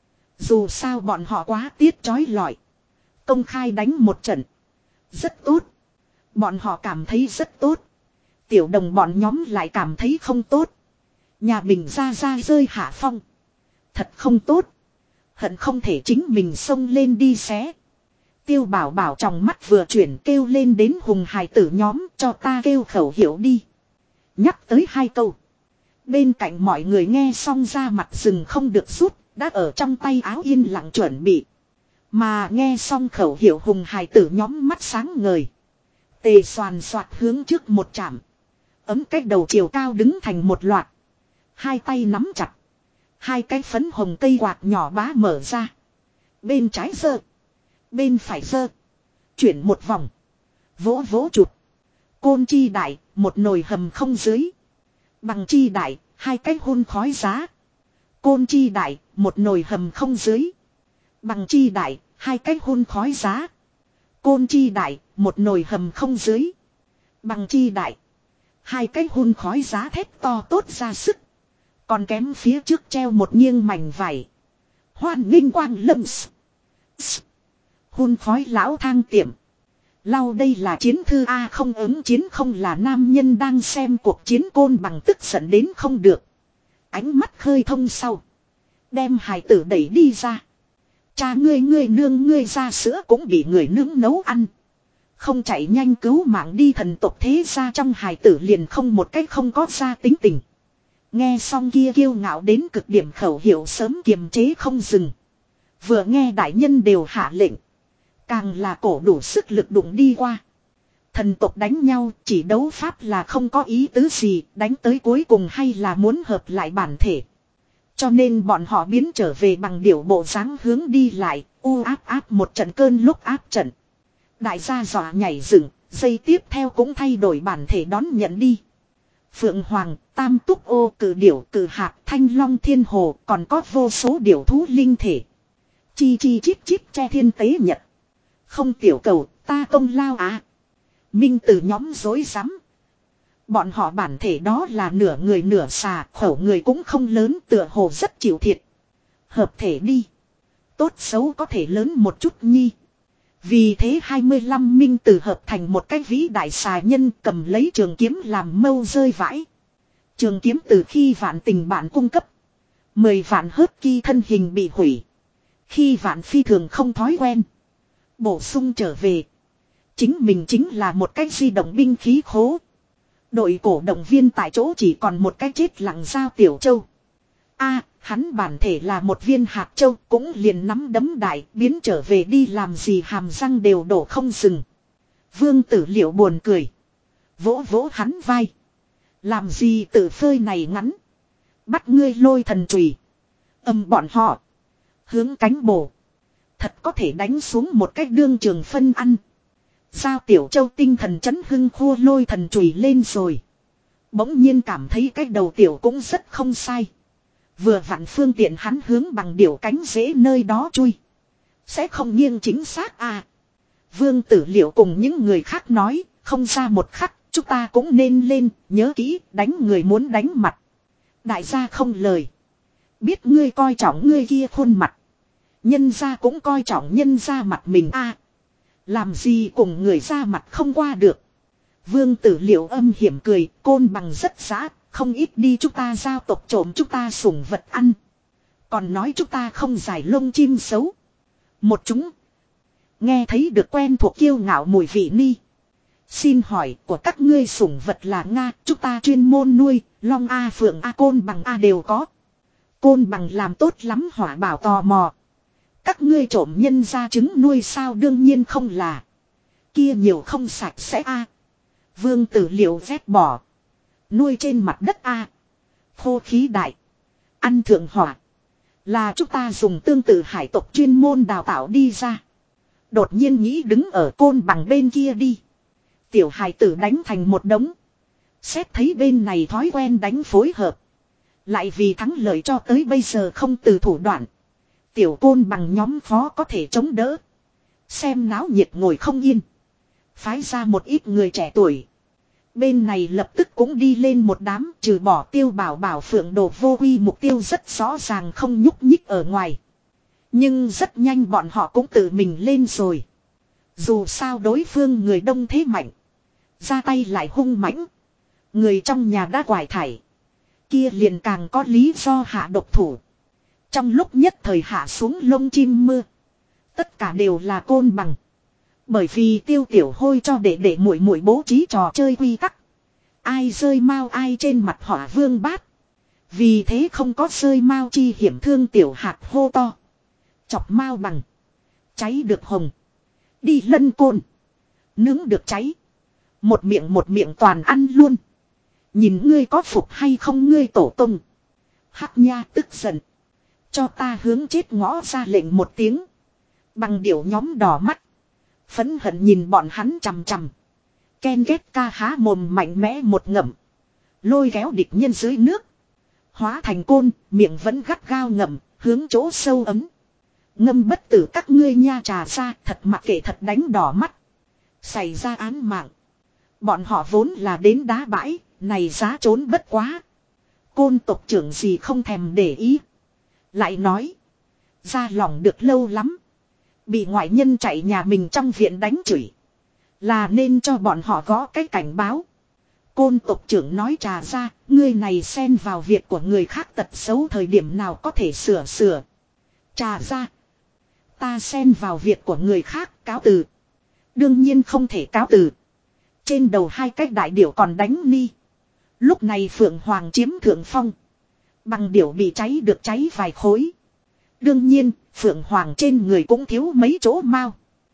Dù sao bọn họ quá tiết chói lọi. Công khai đánh một trận. Rất tốt. Bọn họ cảm thấy rất tốt. Tiểu đồng bọn nhóm lại cảm thấy không tốt. Nhà mình ra rơi hạ phong. Thật không tốt. Hận không thể chính mình xông lên đi xé. Tiêu Bảo Bảo trong mắt vừa chuyển kêu lên đến hùng hài tử nhóm cho ta kêu khẩu hiệu đi. Nhắc tới hai câu. Bên cạnh mọi người nghe xong ra mặt rừng không được rút, đã ở trong tay áo yên lặng chuẩn bị. Mà nghe xong khẩu hiệu hùng hài tử nhóm mắt sáng ngời. Tề xoàn xoạt hướng trước một chạm. Ấm cách đầu chiều cao đứng thành một loạt. Hai tay nắm chặt. Hai cái phấn hồng cây quạt nhỏ bá mở ra. Bên trái giơ. Bên phải giơ. Chuyển một vòng. Vỗ vỗ chụp. Côn chi đại, một nồi hầm không dưới. Bằng chi đại, hai cái hun khói giá. Côn chi đại, một nồi hầm không dưới. Bằng chi đại, hai cái hun khói giá. Côn chi đại, một nồi hầm không dưới. Bằng chi đại. Hai cái hun khói giá thép to tốt ra sức. Còn kém phía trước treo một nghiêng mảnh vải. Hoan nghênh quang lâm. Hun khói lão thang tiệm. Lau đây là chiến thư không ứng chiến không là nam nhân đang xem cuộc chiến Côn Bằng tức giận đến không được. Ánh mắt khơi thông sau. Đem hài tử đẩy đi ra. Cha ngươi nương ngươi ra sữa cũng bị người nướng nấu ăn. Không chạy nhanh cứu mạng đi thần tộc thế ra trong hài tử liền không một cách không có ra tính tình. Nghe xong kia kiêu ngạo đến cực điểm khẩu hiệu sớm kiềm chế không dừng. Vừa nghe đại nhân đều hạ lệnh. Càng là cổ đủ sức lực đụng đi qua. Thần tộc đánh nhau chỉ đấu pháp là không có ý tứ gì. Đánh tới cuối cùng hay là muốn hợp lại bản thể. Cho nên bọn họ biến trở về bằng điểu bộ dáng hướng đi lại. Áp một trận cơn lúc áp trận. Đại gia dọa nhảy dựng. Giây tiếp theo cũng thay đổi bản thể đón nhận đi. Phượng Hoàng, Tam Túc Ô, Cử Điểu, Cử Hạc, Thanh Long Thiên Hồ. Còn có vô số điểu thú linh thể. Chi chip che thiên tế nhật. Không tiểu cầu, ta công lao Minh từ nhóm dối rắm. Bọn họ bản thể đó là nửa người nửa xà, khẩu người cũng không lớn, tựa hồ rất chịu thiệt. Hợp thể đi. Tốt xấu có thể lớn một chút nhi. Vì thế 25 minh tử hợp thành một cái vĩ đại xà nhân cầm lấy trường kiếm làm mâu rơi vãi. Trường kiếm từ khi vạn tình bạn cung cấp. 10 vạn hớt ki thân hình bị hủy. Khi vạn phi thường không thói quen. Bổ sung trở về. Chính mình chính là một cái di động binh khí khố. Đội cổ động viên tại chỗ chỉ còn một cái chết lặng Giao Tiểu Châu. Hắn bản thể là một viên hạt châu cũng liền nắm đấm đại biến trở về đi làm gì hàm răng đều đổ không dừng. Vương Tử Liệu buồn cười. Vỗ vỗ hắn vai. Làm gì tự phơi này ngắn. Bắt ngươi lôi thần chùy. Bọn họ. Hướng cánh bổ. Thật có thể đánh xuống một cách đương trường phân ăn. Giao Tiểu Châu tinh thần chấn hưng khua lôi thần chùy lên rồi. Bỗng nhiên cảm thấy cái đầu tiểu cũng rất không sai. Vừa vặn phương tiện hắn hướng bằng điểu cánh dễ nơi đó chui. Sẽ không nghiêng chính xác Vương Tử Liệu cùng những người khác nói, không ra một khắc, chúng ta cũng nên lên, nhớ kỹ, đánh người muốn đánh mặt. Đại gia không lời. Biết ngươi coi trọng ngươi kia khuôn mặt. Nhân gia cũng coi trọng nhân gia mặt mình làm gì cùng người ra mặt không qua được. Vương Tử Liệu âm hiểm cười, Côn Bằng rất giã, không ít đi chúng ta giao tộc trộm chúng ta sủng vật ăn. Còn nói chúng ta không giải lông chim xấu. Một chúng. Nghe thấy được quen thuộc kiêu ngạo mùi vị ni. Xin hỏi của các ngươi sủng vật là Nga, chúng ta chuyên môn nuôi, Long A Phượng A Côn Bằng A đều có. Côn Bằng làm tốt lắm hỏa bảo tò mò. Các ngươi trộm nhân ra trứng nuôi sao đương nhiên không là. Kia nhiều không sạch sẽ Vương Tử Liệu vét bỏ. Nuôi trên mặt đất khô khí đại. Ăn thượng hỏa. Là chúng ta dùng tương tự hải tộc chuyên môn đào tạo đi ra. Đột nhiên nghĩ đứng ở Côn Bằng bên kia đi. Tiểu hài tử đánh thành một đống. Xét thấy bên này thói quen đánh phối hợp. Lại vì thắng lợi cho tới bây giờ không từ thủ đoạn. Tiểu Côn Bằng nhóm phó có thể chống đỡ. Xem náo nhiệt ngồi không yên. Phái ra một ít người trẻ tuổi. Bên này lập tức cũng đi lên một đám, trừ bỏ Tiêu Bảo Bảo Phượng Đồ vô quy mục tiêu rất rõ ràng không nhúc nhích ở ngoài. Nhưng rất nhanh bọn họ cũng tự mình lên rồi. Dù sao đối phương người đông thế mạnh. Ra tay lại hung mãnh. Người trong nhà đã quải thải. Kia liền càng có lý do hạ độc thủ. Trong lúc nhất thời hạ xuống lông chim mưa. Tất cả đều là Côn Bằng. Bởi vì Tiêu Tiểu Hôi cho để muội muội bố trí trò chơi quy tắc. Ai rơi mau ai trên mặt Hỏa Vương bát. Vì thế không có rơi mau chi hiểm thương tiểu hạt hô to. Chọc mau bằng. Cháy được hồng. Đi lân côn. Nướng được cháy. Một miệng toàn ăn luôn. Nhìn ngươi có phục hay không ngươi tổ tung. Hắc nha tức giận. Cho ta hướng chết ngõ ra lệnh một tiếng. Bằng điểu nhóm đỏ mắt. Phẫn hận nhìn bọn hắn chằm chằm. Ken ghét ca há mồm mạnh mẽ một ngậm. Lôi kéo địch nhân dưới nước. Hóa thành côn, miệng vẫn gắt gao ngậm, hướng chỗ sâu ấm. Ngâm bất tử các ngươi nha trà ra, thật mặc kệ thật đánh đỏ mắt. Xảy ra án mạng. Bọn họ vốn là đến đá bãi, này giá trốn bất quá. Côn tộc trưởng gì không thèm để ý. Lại nói. Ra lòng được lâu lắm. Bị ngoại nhân chạy nhà mình trong viện đánh chửi. Là nên cho bọn họ gõ cái cảnh báo. Côn tộc trưởng nói trà ra, ngươi này xen vào việc của người khác tật xấu thời điểm nào có thể sửa. Trà ra. Ta xen vào việc của người khác, cáo từ. Đương nhiên không thể cáo từ. Trên đầu hai cái đại điểu còn đánh ni. Lúc này Phượng Hoàng chiếm thượng phong. Bằng điểu bị cháy được cháy vài khối. Đương nhiên, Phượng Hoàng trên người cũng thiếu mấy chỗ mau.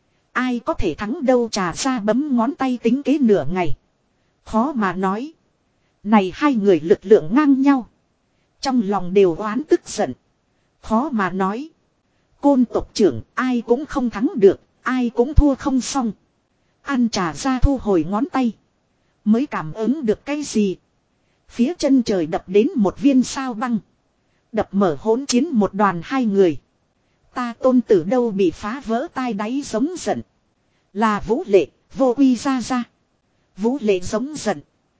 Ai có thể thắng đâu trà ra bấm ngón tay tính kế nửa ngày. Khó mà nói. Này hai người lực lượng ngang nhau. Trong lòng đều oán tức giận. Khó mà nói. Côn tộc trưởng ai cũng không thắng được, ai cũng thua không xong. Ăn trà ra thu hồi ngón tay. Mới cảm ứng được cái gì. Phía chân trời đập đến một viên sao băng. Đập mở hỗn chiến một đoàn hai người. Ta tôn tử đâu bị phá vỡ tai đáy giống giận. Là Vũ Lệ, vô quy ra. Vũ Lệ giống giận.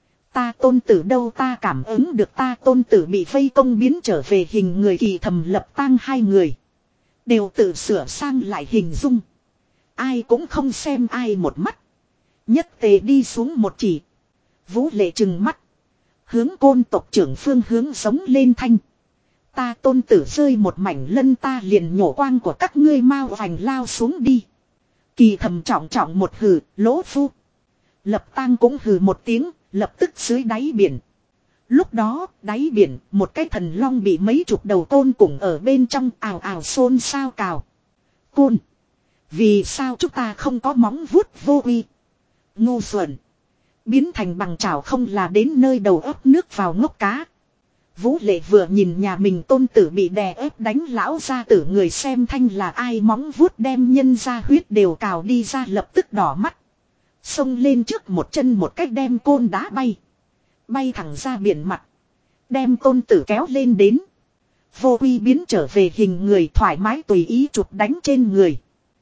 Ta tôn tử đâu ta cảm ứng được ta tôn tử bị vây công biến trở về hình người kỳ thầm lập tang hai người. Đều tự sửa sang lại hình dung. Ai cũng không xem ai một mắt. Nhất tề đi xuống một chỉ. Vũ Lệ trừng mắt. Hướng côn tộc trưởng phương hướng giống lên thanh. Ta tôn tử rơi một mảnh lân ta liền nhổ quang của các ngươi mau vành lao xuống đi. Kỳ thầm trọng trọng một hừ, lỗ phu. Lập Tang cũng hừ một tiếng, lập tức dưới đáy biển. Lúc đó, đáy biển, một cái thần long bị mấy chục đầu côn cùng ở bên trong ào ào xôn xao cào. Côn. Vì sao chúng ta không có móng vuốt vô uy? Ngu xuẩn. Biến thành bằng chảo không là đến nơi đầu ấp nước vào ngốc cá. Vũ Lệ vừa nhìn nhà mình tôn tử bị đè ép đánh lão ra tử người xem thanh là ai móng vuốt đem nhân ra huyết đều cào đi ra lập tức đỏ mắt. Xông lên trước một chân một cách đem côn đá bay. Bay thẳng ra biển mặt. Đem tôn tử kéo lên đến. Vô uy biến trở về hình người thoải mái tùy ý chụp đánh trên người.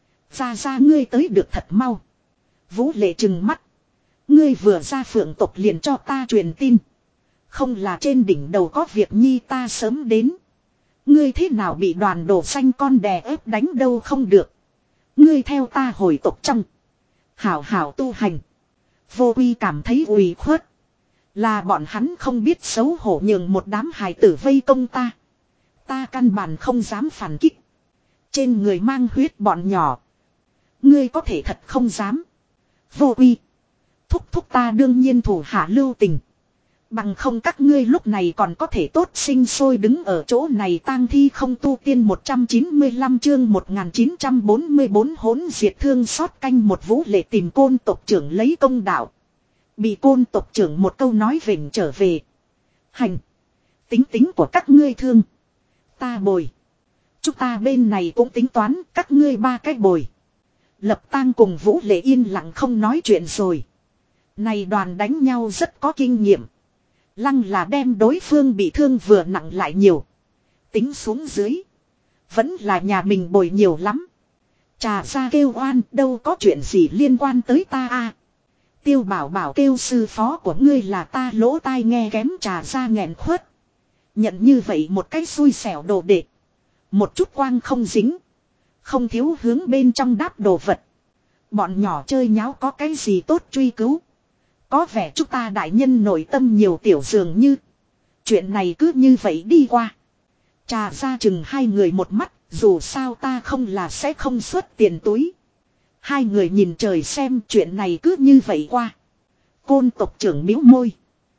Ra ngươi tới được thật mau. Vũ Lệ trừng mắt. Ngươi vừa ra phượng tộc liền cho ta truyền tin. Không là trên đỉnh đầu có việc nhi ta sớm đến. Ngươi thế nào bị đoàn đồ xanh con đè ép đánh đâu không được. Ngươi theo ta hồi tộc trong. Hảo hảo tu hành. Vô uy cảm thấy ủy khuất. Là bọn hắn không biết xấu hổ nhường một đám hài tử vây công ta. Ta căn bản không dám phản kích. Trên người mang huyết bọn nhỏ. Ngươi có thể thật không dám. Vô uy. Thúc ta đương nhiên thủ hạ lưu tình. Bằng không các ngươi lúc này còn có thể tốt sinh sôi đứng ở chỗ này tang thi không tu tiên 195 chương 1944 hỗn diệt thương xót canh một Vũ Lệ tìm côn tộc trưởng lấy công đạo. Bị côn tộc trưởng một câu nói vểnh trở về. Hành. Tính của các ngươi thương. Ta bồi. Chúng ta bên này cũng tính toán các ngươi ba cái bồi. Lập Tang cùng Vũ Lệ yên lặng không nói chuyện rồi. Này đoàn đánh nhau rất có kinh nghiệm. Lăng là đem đối phương bị thương vừa nặng lại nhiều. Tính xuống dưới. Vẫn là nhà mình bồi nhiều lắm. Trà ra kêu oan đâu có chuyện gì liên quan tới ta a. Tiêu bảo kêu sư phó của ngươi là ta lỗ tai nghe kém trà ra nghẹn khuất. Nhận như vậy một cái xui xẻo đồ đệ. Một chút quang không dính. Không thiếu hướng bên trong đáp đồ vật. Bọn nhỏ chơi nháo có cái gì tốt truy cứu. Có vẻ chúng ta đại nhân nội tâm nhiều tiểu dường như. Chuyện này cứ như vậy đi qua. Trà ra chừng hai người một mắt. Dù sao ta không là sẽ không xuất tiền túi. Hai người nhìn trời xem chuyện này cứ như vậy qua. Côn tộc trưởng mếu môi.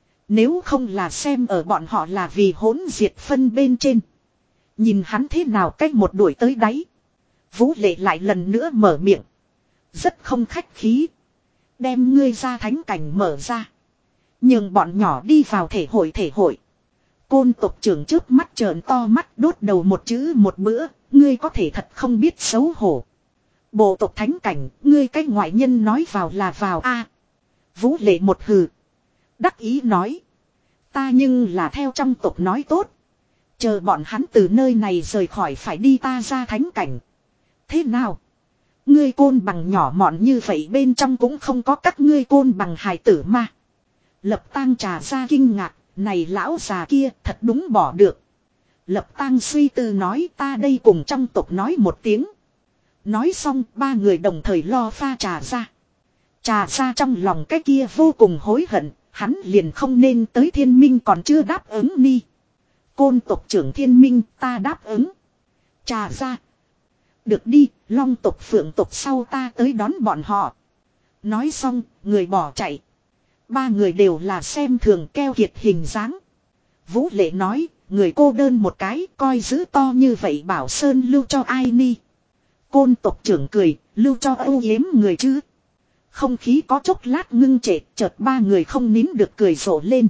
Nếu không là xem ở bọn họ là vì hỗn diệt phân bên trên. Nhìn hắn thế nào cách một đuổi tới đáy. Vũ Lệ lại lần nữa mở miệng. Rất không khách khí. Đem ngươi ra thánh cảnh mở ra. Nhường bọn nhỏ đi vào thể hội. Côn tộc trưởng trước mắt trợn to mắt đốt đầu một chữ một bữa. Ngươi có thể thật không biết xấu hổ. Bộ tộc thánh cảnh, ngươi cái ngoại nhân nói vào là vào a. Vũ Lệ một hừ. Đắc ý nói. Ta nhưng là theo trong tộc nói tốt. Chờ bọn hắn từ nơi này rời khỏi phải đi ta ra thánh cảnh. Thế nào? Ngươi côn bằng nhỏ mọn như vậy bên trong cũng không có các ngươi côn bằng hài tử mà. Lập Tang trà ra kinh ngạc, này lão già kia thật đúng bỏ được. Lập Tang suy tư nói ta đây cùng trong tộc nói một tiếng. Nói xong ba người đồng thời lo pha trà ra. Trà ra trong lòng cái kia vô cùng hối hận, hắn liền không nên tới Thiên Minh còn chưa đáp ứng ni. Côn tộc trưởng Thiên Minh ta đáp ứng. Trà ra. Được đi, Long tộc Phượng tộc sau ta tới đón bọn họ. Nói xong, người bỏ chạy. Ba người đều là xem thường keo kiệt hình dáng. Vũ Lệ nói, người cô đơn một cái, coi giữ to như vậy bảo Sơn lưu cho ai ni. Côn tộc trưởng cười, lưu cho âu yếm người chứ. Không khí có chốc lát ngưng trệ, chợt ba người không nín được cười rộ lên.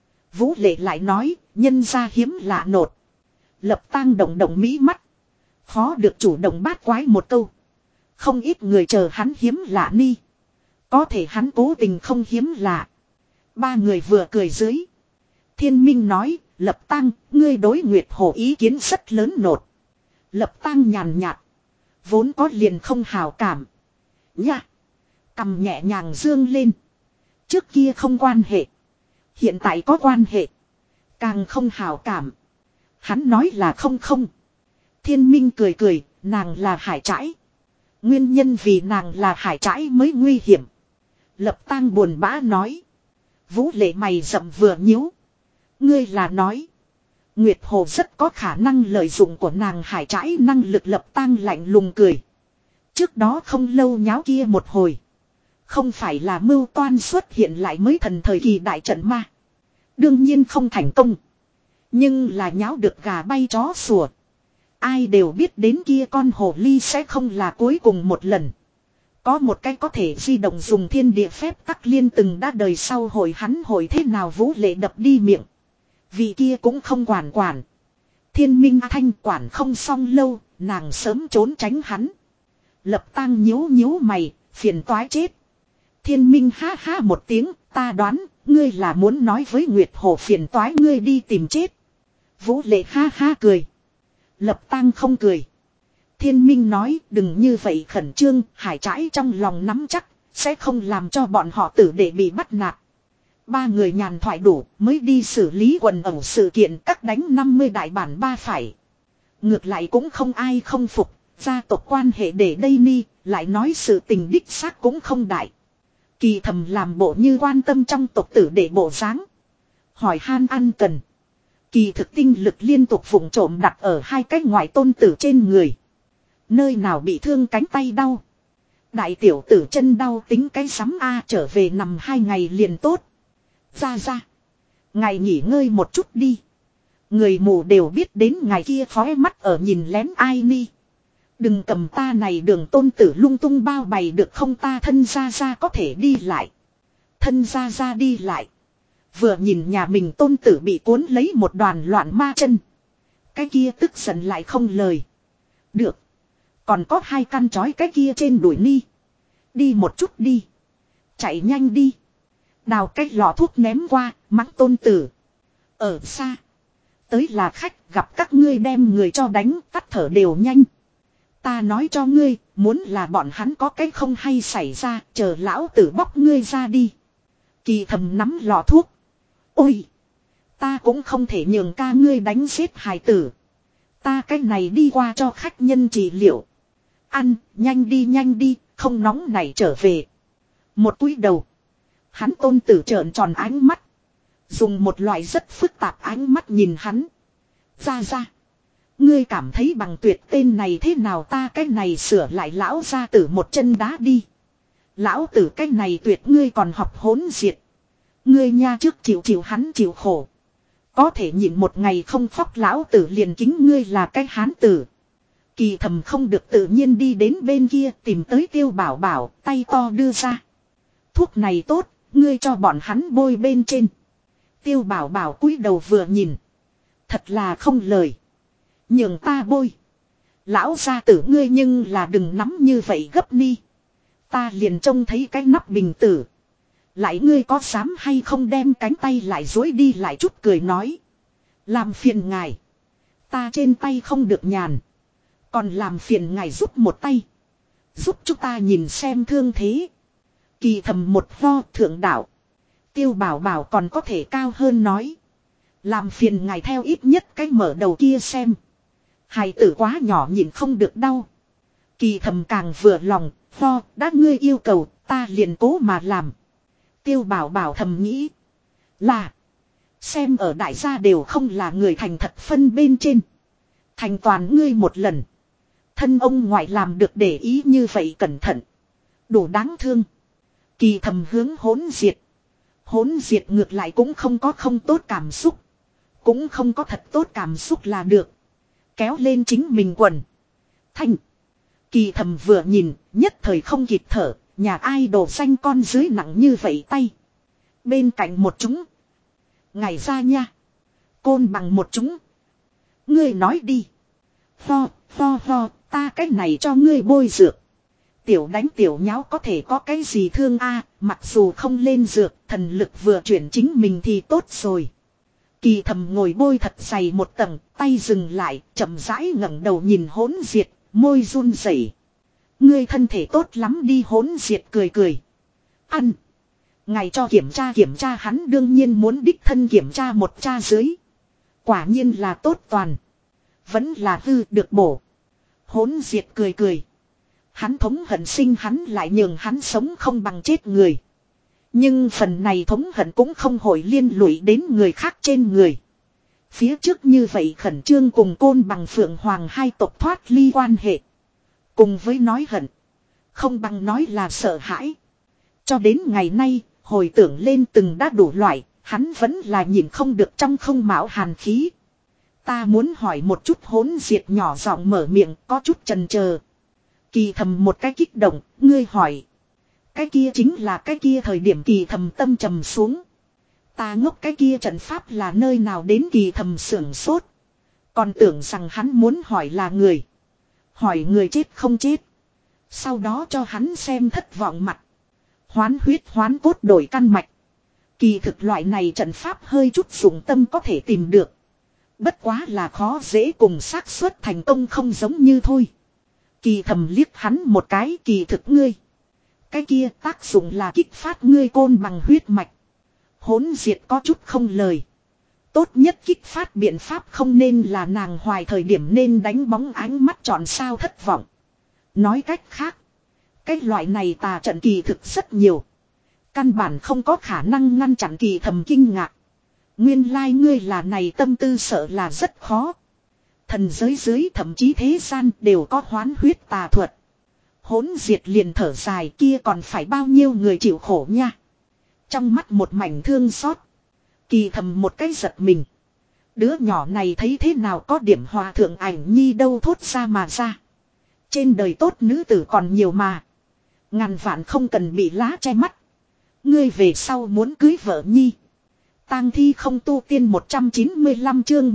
Vũ Lệ lại nói, nhân ra hiếm lạ nột. Lập Tang động mỹ mắt. Khó được chủ động bát quái một câu. Không ít người chờ hắn hiếm lạ ni. Có thể hắn cố tình không hiếm lạ. Ba người vừa cười dưới. Thiên Minh nói, Lập Tang, ngươi đối Nguyệt Hồ ý kiến rất lớn nột. Lập Tang nhàn nhạt. Vốn có liền không hào cảm. Nha. Cầm nhẹ nhàng dương lên. Trước kia không quan hệ. Hiện tại có quan hệ. Càng không hào cảm. Hắn nói là không. Thiên Minh cười, nàng là hải trãi. Nguyên nhân vì nàng là hải trãi mới nguy hiểm. Lập Tang buồn bã nói. Vũ Lệ mày rậm vừa nhíu. Ngươi là nói. Nguyệt Hồ rất có khả năng lợi dụng của nàng hải trãi năng lực. Lập Tang lạnh lùng cười. Trước đó không lâu nháo kia một hồi. Không phải là mưu toan xuất hiện lại mới thần thời kỳ đại trận ma. Đương nhiên không thành công. Nhưng là nháo được gà bay chó sủa. Ai đều biết đến kia con hồ ly sẽ không là cuối cùng một lần. Có một cái có thể di động dùng thiên địa phép tắc liên từng đã đời sau hồi hắn hồi thế nào Vũ Lệ đập đi miệng. Vì kia cũng không quản. Thiên Minh Thanh quản không xong lâu, nàng sớm trốn tránh hắn. Lập Tang nhíu mày, phiền toái chết. Thiên Minh ha ha một tiếng, ta đoán, ngươi là muốn nói với Nguyệt Hồ phiền toái ngươi đi tìm chết. Vũ Lệ ha ha cười. Lập Tang không cười. Thiên Minh nói đừng như vậy khẩn trương, hải trãi trong lòng nắm chắc, sẽ không làm cho bọn họ tử để bị bắt nạt. Ba người nhàn thoại đủ mới đi xử lý quần ẩu sự kiện cắt đánh 50 đại bản ba phải. Ngược lại cũng không ai không phục, gia tộc quan hệ để đây ni, lại nói sự tình đích xác cũng không đại. Kỳ thầm làm bộ như quan tâm trong tộc tử để bộ dáng. Hỏi han ăn cần. Kỳ thực tinh lực liên tục vùng trộm đặt ở hai cái ngoại tôn tử trên người. Nơi nào bị thương cánh tay đau. Đại tiểu tử chân đau tính cái sắm A trở về nằm 2 ngày liền tốt. Ra. Ngày nghỉ ngơi một chút đi. Người mù đều biết đến ngày kia phói mắt ở nhìn lén ai ni. Đừng cầm ta này đường tôn tử lung tung bao bày được không ta thân ra có thể đi lại. Thân ra đi lại. Vừa nhìn nhà mình tôn tử bị cuốn lấy một đoàn loạn ma chân. Cái kia tức giận lại không lời. Được. Còn có 2 căn chói cái kia trên đùi ni. Đi một chút đi. Chạy nhanh đi. Đào cái lọ thuốc ném qua, mắng tôn tử. Ở xa. Tới là khách gặp các ngươi đem người cho đánh, tắt thở đều nhanh. Ta nói cho ngươi, muốn là bọn hắn có cái không hay xảy ra, chờ lão tử bóc ngươi ra đi. Kỳ thầm nắm lọ thuốc. Ôi! Ta cũng không thể nhường ca ngươi đánh giết hài tử. Ta cái này đi qua cho khách nhân trị liệu. Ăn, nhanh đi, không nóng này trở về. Một cúi đầu. Hắn tôn tử trợn tròn ánh mắt. Dùng một loại rất phức tạp ánh mắt nhìn hắn. Ra. Ngươi cảm thấy bằng tuyệt tên này thế nào ta cái này sửa lại lão gia tử một chân đá đi. Lão tử cái này tuyệt ngươi còn học hỗn diệt. Ngươi nha trước chịu hắn chịu khổ. Có thể nhịn một ngày không phóc lão tử liền kính ngươi là cái hán tử. Kỳ thầm không được tự nhiên đi đến bên kia tìm tới Tiêu Bảo Bảo tay to đưa ra. Thuốc này tốt, ngươi cho bọn hắn bôi bên trên. Tiêu Bảo Bảo cúi đầu vừa nhìn. Thật là không lời. Nhường ta bôi. Lão gia tử ngươi nhưng là đừng nắm như vậy gấp ni. Ta liền trông thấy cái nắp bình tử. Lại ngươi có dám hay không đem cánh tay lại dối đi lại chút cười nói. Làm phiền ngài. Ta trên tay không được nhàn. Còn làm phiền ngài giúp một tay. Giúp chúng ta nhìn xem thương thế. Kỳ thầm một ho thượng đạo. Tiêu Bảo Bảo còn có thể cao hơn nói. Làm phiền ngài theo ít nhất cái mở đầu kia xem. Hài tử quá nhỏ nhìn không được đau. Kỳ thầm càng vừa lòng. Ho đã ngươi yêu cầu ta liền cố mà làm. Tiêu Bảo Bảo thầm nghĩ. Là. Xem ở đại gia đều không là người thành thật phân bên trên. Thành toàn ngươi một lần. Thân ông ngoại làm được để ý như vậy cẩn thận. Đủ đáng thương. Kỳ thầm hướng hỗn diệt. Hỗn diệt ngược lại cũng không có không tốt cảm xúc. Cũng không có thật tốt cảm xúc là được. Kéo lên chính mình quần. Thanh. Kỳ thầm vừa nhìn, nhất thời không kịp thở. Nhà ai đổ xanh con dưới nặng như vậy tay. Bên cạnh một chúng. Ngày ra nha. Côn bằng một chúng. Ngươi nói đi. Ho, ta cái này cho ngươi bôi dược. Tiểu đánh tiểu nháo có thể có cái gì thương a mặc dù không lên dược, thần lực vừa chuyển chính mình thì tốt rồi. Kỳ thầm ngồi bôi thật dày một tầng, tay dừng lại, chậm rãi ngẩng đầu nhìn hỗn diệt, môi run rẩy. Ngươi thân thể tốt lắm đi hỗn diệt cười. Ăn. Ngày cho kiểm tra hắn đương nhiên muốn đích thân kiểm tra một tra dưới. Quả nhiên là tốt toàn. Vẫn là hư được bổ. Hỗn diệt cười. Hắn thống hận sinh hắn lại nhường hắn sống không bằng chết người. Nhưng phần này thống hận cũng không hội liên lụy đến người khác trên người. Phía trước như vậy khẩn trương cùng Côn Bằng Phượng Hoàng hai tộc thoát ly quan hệ. Cùng với nói hận. Không bằng nói là sợ hãi. Cho đến ngày nay, hồi tưởng lên từng đã đủ loại, hắn vẫn là nhìn không được trong không mão hàn khí. Ta muốn hỏi một chút Hỗn Diệt nhỏ giọng mở miệng có chút chần chờ. Kỳ Thầm một cái kích động, ngươi hỏi. Cái kia chính là cái kia thời điểm Kỳ Thầm tâm trầm xuống. Ta ngốc cái kia trận pháp là nơi nào đến Kỳ Thầm sưởng sốt. Còn tưởng rằng hắn muốn hỏi là người. Hỏi người chết không chết. Sau đó cho hắn xem thất vọng mặt. Hoán huyết hoán cốt đổi căn mạch. Kỳ thực loại này trận pháp hơi chút dụng tâm có thể tìm được. Bất quá là khó dễ cùng xác suất thành công không giống như thôi. Kỳ Thầm liếc hắn một cái kỳ thực ngươi. Cái kia tác dụng là kích phát ngươi côn bằng huyết mạch. Hỗn Diệt có chút không lời. Tốt nhất kích phát biện pháp không nên là nàng hoài thời điểm nên đánh bóng ánh mắt tròn sao thất vọng. Nói cách khác. Cái loại này tà trận kỳ thực rất nhiều. Căn bản không có khả năng ngăn chặn Kỳ Thầm kinh ngạc. Nguyên lai ngươi là này tâm tư sợ là rất khó. Thần giới dưới thậm chí thế gian đều có hoán huyết tà thuật. Hỗn Diệt liền thở dài kia còn phải bao nhiêu người chịu khổ nha. Trong mắt một mảnh thương xót. Kỳ Thầm một cái giật mình. Đứa nhỏ này thấy thế nào có điểm hòa thượng ảnh nhi đâu thốt ra mà ra. Trên đời tốt nữ tử còn nhiều mà. Ngàn vạn không cần bị lá che mắt. Ngươi về sau muốn cưới vợ nhi. Tang thi không tu tiên 195 chương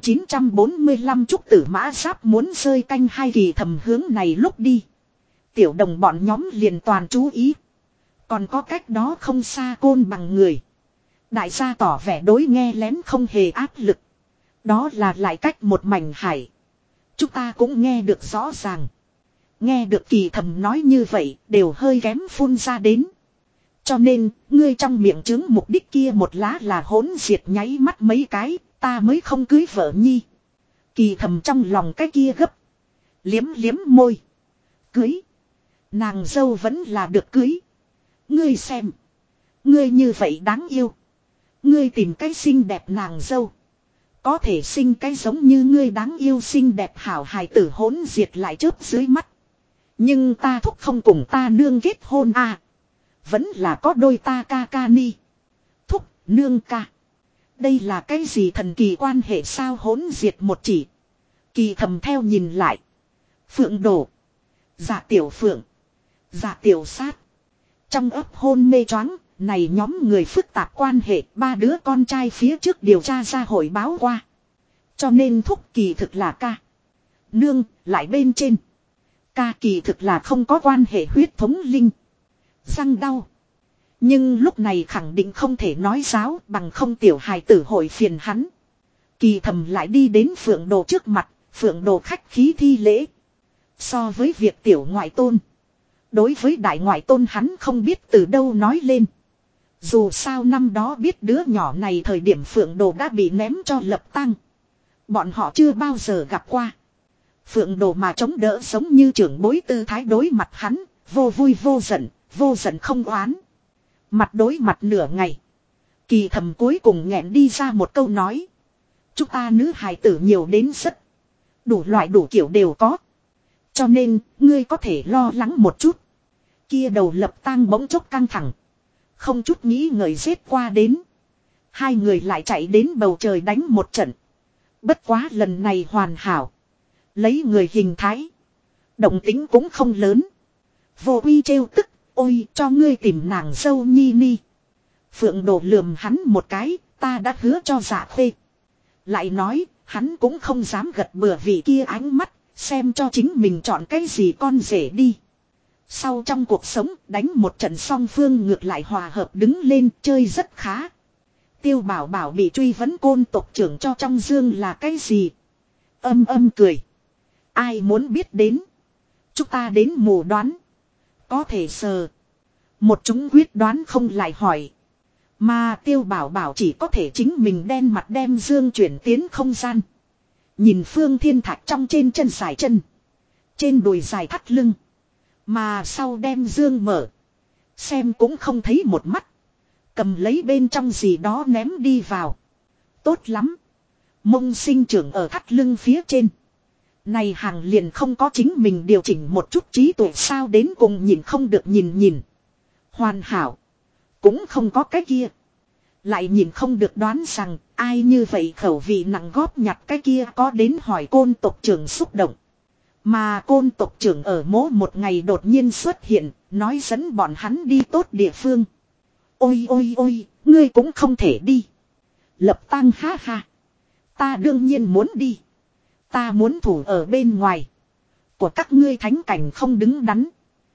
1945 Trúc Tử Mã Giáp muốn rơi canh hai. Kỳ Thầm hướng này lúc đi. Tiểu đồng bọn nhóm liền toàn chú ý. Còn có cách đó không xa Côn Bằng người. Đại gia tỏ vẻ đối nghe lén không hề áp lực. Đó là lại cách một mảnh hải. Chúng ta cũng nghe được rõ ràng. Nghe được Kỳ Thầm nói như vậy đều hơi kém phun ra đến. Cho nên, ngươi trong miệng chứng mục đích kia một lá là Hỗn Diệt nháy mắt mấy cái, ta mới không cưới vợ nhi. Kỳ Thầm trong lòng cái kia gấp. Liếm liếm môi. Cưới. Nàng dâu vẫn là được cưới. Ngươi xem. Ngươi như vậy đáng yêu. Ngươi tìm cái xinh đẹp nàng dâu. Có thể sinh cái giống như ngươi đáng yêu xinh đẹp hảo hài tử. Hỗn Diệt lại chớp dưới mắt. Nhưng ta thúc không cùng ta nương kết hôn à. Vẫn là có đôi ta ca ca ni. Thúc, nương ca. Đây là cái gì thần kỳ quan hệ sao? Hỗn Diệt một chỉ. Kỳ Thầm theo nhìn lại. Phượng Đổ. Dạ Tiểu Phượng. Dạ Tiểu Sát. Trong ấp hôn mê choáng. Này nhóm người phức tạp quan hệ. Ba đứa con trai phía trước điều tra ra hội báo qua. Cho nên thúc kỳ thực là ca. Nương lại bên trên. Ca kỳ thực là không có quan hệ huyết thống linh. Răng đau. Nhưng lúc này khẳng định không thể nói giáo bằng không tiểu hài tử hội phiền hắn. Kỳ Thầm lại đi đến Phượng Đồ trước mặt. Phượng Đồ khách khí thi lễ. So với việc tiểu ngoại tôn. Đối với đại ngoại tôn hắn không biết từ đâu nói lên. Dù sao năm đó biết đứa nhỏ này thời điểm Phượng Đồ đã bị ném cho lập tang. Bọn họ chưa bao giờ gặp qua. Phượng Đồ mà chống đỡ giống như trưởng bối tư thái đối mặt hắn. Vô vui vô giận không oán. Mặt đối mặt nửa ngày. Kỳ Thầm cuối cùng nghẹn đi ra một câu nói. Chúng ta nữ hài tử nhiều đến rất. Đủ loại đủ kiểu đều có. Cho nên, ngươi có thể lo lắng một chút. Kia đầu lập tang bỗng chốc căng thẳng. Không chút nghĩ ngợi giết qua đến. Hai người lại chạy đến bầu trời đánh một trận. Bất quá lần này hoàn hảo. Lấy người hình thái. Động tính cũng không lớn. Vô uy trêu tức. Ôi cho ngươi tìm nàng dâu nhi ni. Phượng Đồ lườm hắn một cái. Ta đã hứa cho Dạ Khuê. Lại nói hắn cũng không dám gật bừa vì kia ánh mắt. Xem cho chính mình chọn cái gì con rể đi. Sau trong cuộc sống đánh một trận song phương ngược lại hòa hợp đứng lên chơi rất khá. Tiêu Bảo Bảo bị truy vấn Côn tộc trưởng cho trong dương là cái gì. Âm cười. Ai muốn biết đến. Chúng ta đến mù đoán. Có thể sờ. Một chúng quyết đoán không lại hỏi. Mà Tiêu Bảo Bảo chỉ có thể chính mình đen mặt đem dương chuyển tiến không gian. Nhìn Phương Thiên Thạch trong trên chân dài chân. Trên đùi dài thắt lưng. Mà sau đem dương mở. Xem cũng không thấy một mắt. Cầm lấy bên trong gì đó ném đi vào. Tốt lắm. Mông sinh trưởng ở thắt lưng phía trên. Này hàng liền không có chính mình điều chỉnh một chút trí tuệ sao đến cùng nhìn không được nhìn. Hoàn hảo. Cũng không có cái kia. Lại nhìn không được đoán rằng ai như vậy khẩu vị nặng góp nhặt cái kia có đến hỏi côn tộc trưởng xúc động. Mà côn tộc trưởng ở mố một ngày đột nhiên xuất hiện, nói dẫn bọn hắn đi tốt địa phương. Ôi ôi ôi, ngươi cũng không thể đi. Lập Tăng ha ha. Ta đương nhiên muốn đi. Ta muốn thủ ở bên ngoài. Của các ngươi thánh cảnh không đứng đắn.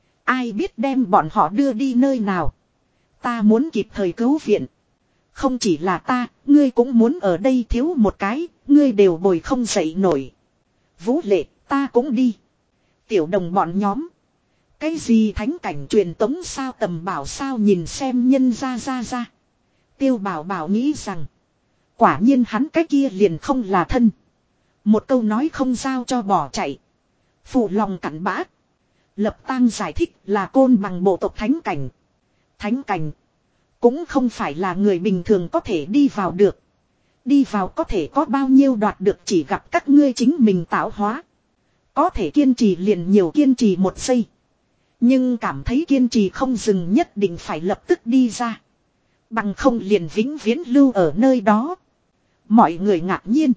Ai biết đem bọn họ đưa đi nơi nào. Ta muốn kịp thời cứu viện. Không chỉ là ta, ngươi cũng muốn ở đây thiếu một cái, ngươi đều bồi không dậy nổi. Vũ Lệ, ta cũng đi. Tiểu đồng bọn nhóm. Cái gì thánh cảnh truyền tống sao tầm bảo sao nhìn xem nhân ra. Tiêu bảo bảo nghĩ rằng. Quả nhiên hắn cái kia liền không là thân. Một câu nói không giao cho bỏ chạy. Phụ lòng cặn bã. Lập Tăng giải thích là côn bằng bộ tộc thánh cảnh. Thánh cảnh. Cũng không phải là người bình thường có thể đi vào được. Đi vào có thể có bao nhiêu đoạt được chỉ gặp các ngươi chính mình tạo hóa. Có thể kiên trì liền nhiều kiên trì một giây. Nhưng cảm thấy kiên trì không dừng nhất định phải lập tức đi ra. Bằng không liền vĩnh viễn lưu ở nơi đó. Mọi người ngạc nhiên.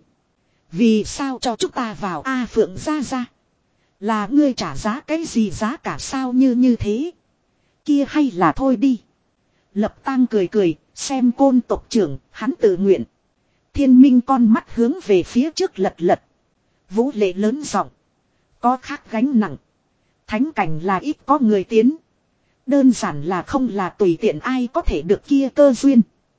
Vì sao cho chúng ta vào A Phượng ra. Là ngươi trả giá cái gì giá cả sao như thế. Kia hay là thôi đi. Lập Tăng cười xem côn tộc trưởng hắn tự nguyện. Thiên Minh con mắt hướng về phía trước lật. Vũ Lệ lớn giọng. Có khác gánh nặng. Thánh cảnh là ít có người tiến. Đơn giản là không là tùy tiện ai có thể được kia cơ duyên.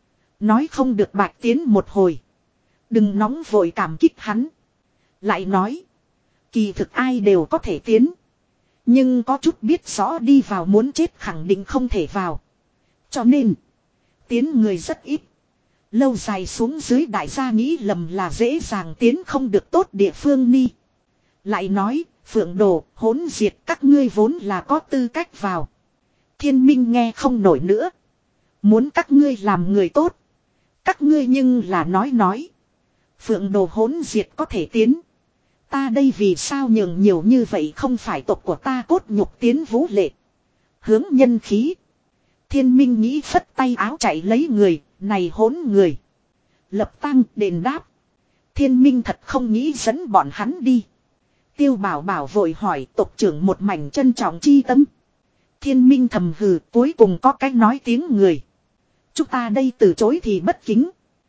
Nói không được bạch tiến một hồi. Đừng nóng vội cảm kích hắn. Lại nói. Kỳ thực ai đều có thể tiến. Nhưng có chút biết rõ đi vào muốn chết khẳng định không thể vào. Cho nên. Tiến người rất ít. Lâu dài xuống dưới đại gia nghĩ lầm là dễ dàng tiến không được tốt địa phương ni. Lại nói. Phượng Đồ hỗn diệt các ngươi vốn là có tư cách vào. Thiên Minh nghe không nổi nữa. Muốn các ngươi làm người tốt. Các ngươi nhưng là nói. Phượng Đồ hỗn diệt có thể tiến. Ta đây vì sao nhường nhiều như vậy không phải tộc của ta cốt nhục tiến Vũ Lệ. Hướng nhân khí. Thiên Minh nghĩ phất tay áo chạy lấy người, này hỗn người. Lập Tăng đền đáp. Thiên Minh thật không nghĩ dẫn bọn hắn đi. Tiêu bảo bảo vội hỏi tộc trưởng một mảnh trân trọng chi tâm. Thiên Minh thầm hừ cuối cùng có cách nói tiếng người. Chúng ta đây từ chối thì bất kính.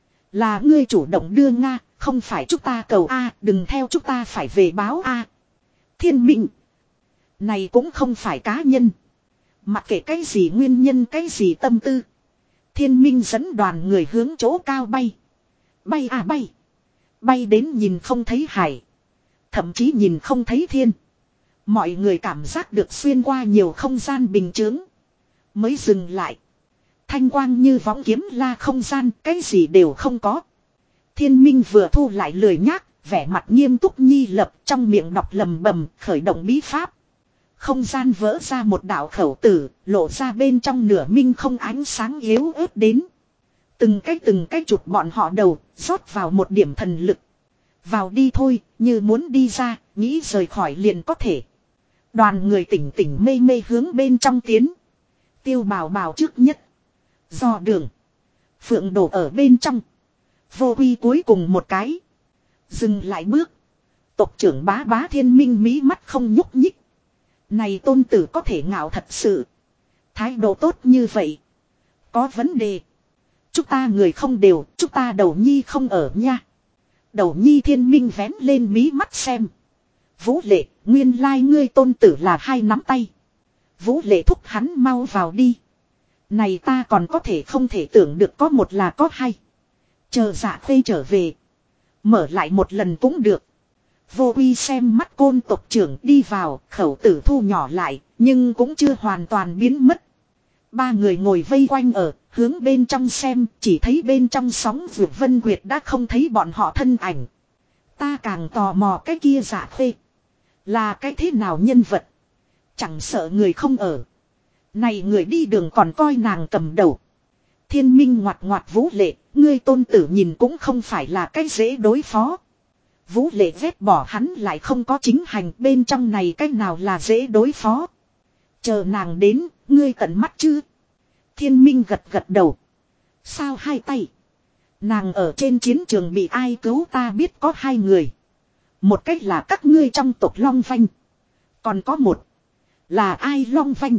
Là ngươi chủ động đưa Nga, không phải chúng ta cầu A, đừng theo chúng ta phải về báo A. Thiên Minh. Này cũng không phải cá nhân. Mặc kệ cái gì nguyên nhân cái gì tâm tư. Thiên Minh dẫn đoàn người hướng chỗ cao bay. Bay à bay. Bay đến nhìn không thấy hải. Thậm chí nhìn không thấy thiên. Mọi người cảm giác được xuyên qua nhiều không gian bình chướng. Mới dừng lại. Thanh quang như võng kiếm la không gian, cái gì đều không có. Thiên Minh vừa thu lại lười nhác, vẻ mặt nghiêm túc nhi lập trong miệng đọc lầm bầm, khởi động bí pháp. Không gian vỡ ra một đạo khẩu tử, lộ ra bên trong nửa minh không ánh sáng yếu ớt đến. Từng cái chụp bọn họ đầu, rót vào một điểm thần lực. Vào đi thôi, như muốn đi ra, nghĩ rời khỏi liền có thể. Đoàn người tỉnh mê mê hướng bên trong tiến. Tiêu bảo bảo trước nhất. Do đường. Phượng Đồ ở bên trong. Vô Huy cuối cùng một cái. Dừng lại bước. Tộc trưởng bá Thiên Minh mí mắt không nhúc nhích. Này tôn tử có thể ngạo thật sự. Thái độ tốt như vậy. Có vấn đề. Chúng ta người không đều, chúng ta đầu nhi không ở nha. Đầu nhi Thiên Minh vén lên mí mắt xem. Vũ Lệ, nguyên lai ngươi tôn tử là hai nắm tay. Vũ Lệ thúc hắn mau vào đi. Này ta còn có thể không thể tưởng được có một là có hai. Chờ Dạ Khê trở về. Mở lại một lần cũng được. Vô Uy xem mắt côn tộc trưởng đi vào, khẩu tử thu nhỏ lại, nhưng cũng chưa hoàn toàn biến mất. Ba người ngồi vây quanh ở, hướng bên trong xem, chỉ thấy bên trong sóng vượt vân quyệt đã không thấy bọn họ thân ảnh. Ta càng tò mò cái kia Dạ Khê. Là cái thế nào nhân vật? Chẳng sợ người không ở. Này người đi đường còn coi nàng cầm đầu. Thiên Minh ngoặt ngoặt Vũ Lệ, ngươi tôn tử nhìn cũng không phải là cái dễ đối phó. Vũ Lệ vét bỏ hắn lại không có chính hành, bên trong này cách nào là dễ đối phó. Chờ nàng đến, ngươi tận mắt chứ. Thiên Minh gật gật đầu. Sao hai tay? Nàng ở trên chiến trường bị ai cứu ta biết có hai người. Một cách là các ngươi trong tộc Long Vanh. Còn có một là ai Long Vanh.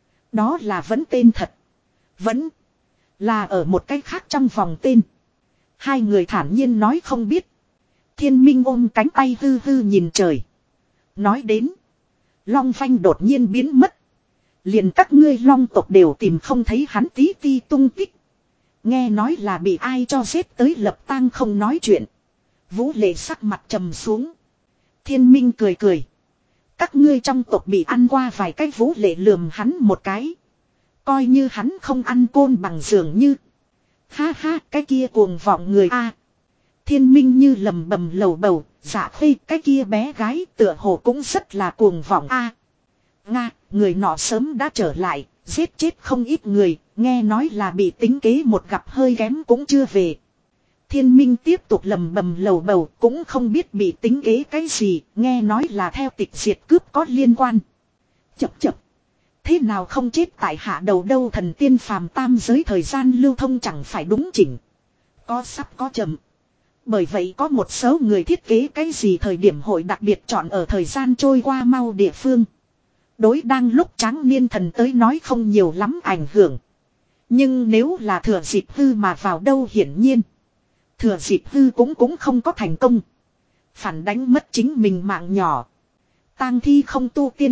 Đó là vẫn tên thật. Vẫn là ở một cách khác trong vòng tên. Hai người thản nhiên nói không biết. Thiên Minh ôm cánh tay hư hư nhìn trời. Nói đến. Long Vanh đột nhiên biến mất. Liền các ngươi Long tộc đều tìm không thấy hắn tí ti tung tích. Nghe nói là bị ai cho giết tới lập tang không nói chuyện. Vũ Lệ sắc mặt trầm xuống. Thiên Minh cười cười. Các ngươi trong tộc bị ăn qua vài cái. Vũ Lệ lườm hắn một cái. Coi như hắn không ăn côn bằng dường như. Ha ha, cái kia cuồng vọng người a. Thiên Minh như lầm bầm lầu bầu. Dạ Khê, cái kia bé gái tựa hồ cũng rất là cuồng vọng a. Nga, người nọ sớm đã trở lại, giết chết không ít người, nghe nói là bị tính kế một gặp hơi kém cũng chưa về. Thiên Minh tiếp tục lầm bầm lầu bầu, cũng không biết bị tính kế cái gì, nghe nói là theo tịch diệt cướp có liên quan. Chập chập. Thế nào không chết tại hạ đầu đâu, thần tiên phàm tam giới thời gian lưu thông chẳng phải đúng chỉnh. Có sắp có chậm. Bởi vậy có một số người thiết kế cái gì thời điểm hội đặc biệt chọn ở thời gian trôi qua mau địa phương. Đối đang lúc tráng niên thần tới nói không nhiều lắm ảnh hưởng. Nhưng nếu là thừa dịp hư mà vào đâu hiển nhiên. Thừa dịp hư cũng không có thành công. Phản đánh mất chính mình mạng nhỏ. Tang thi không tu tiên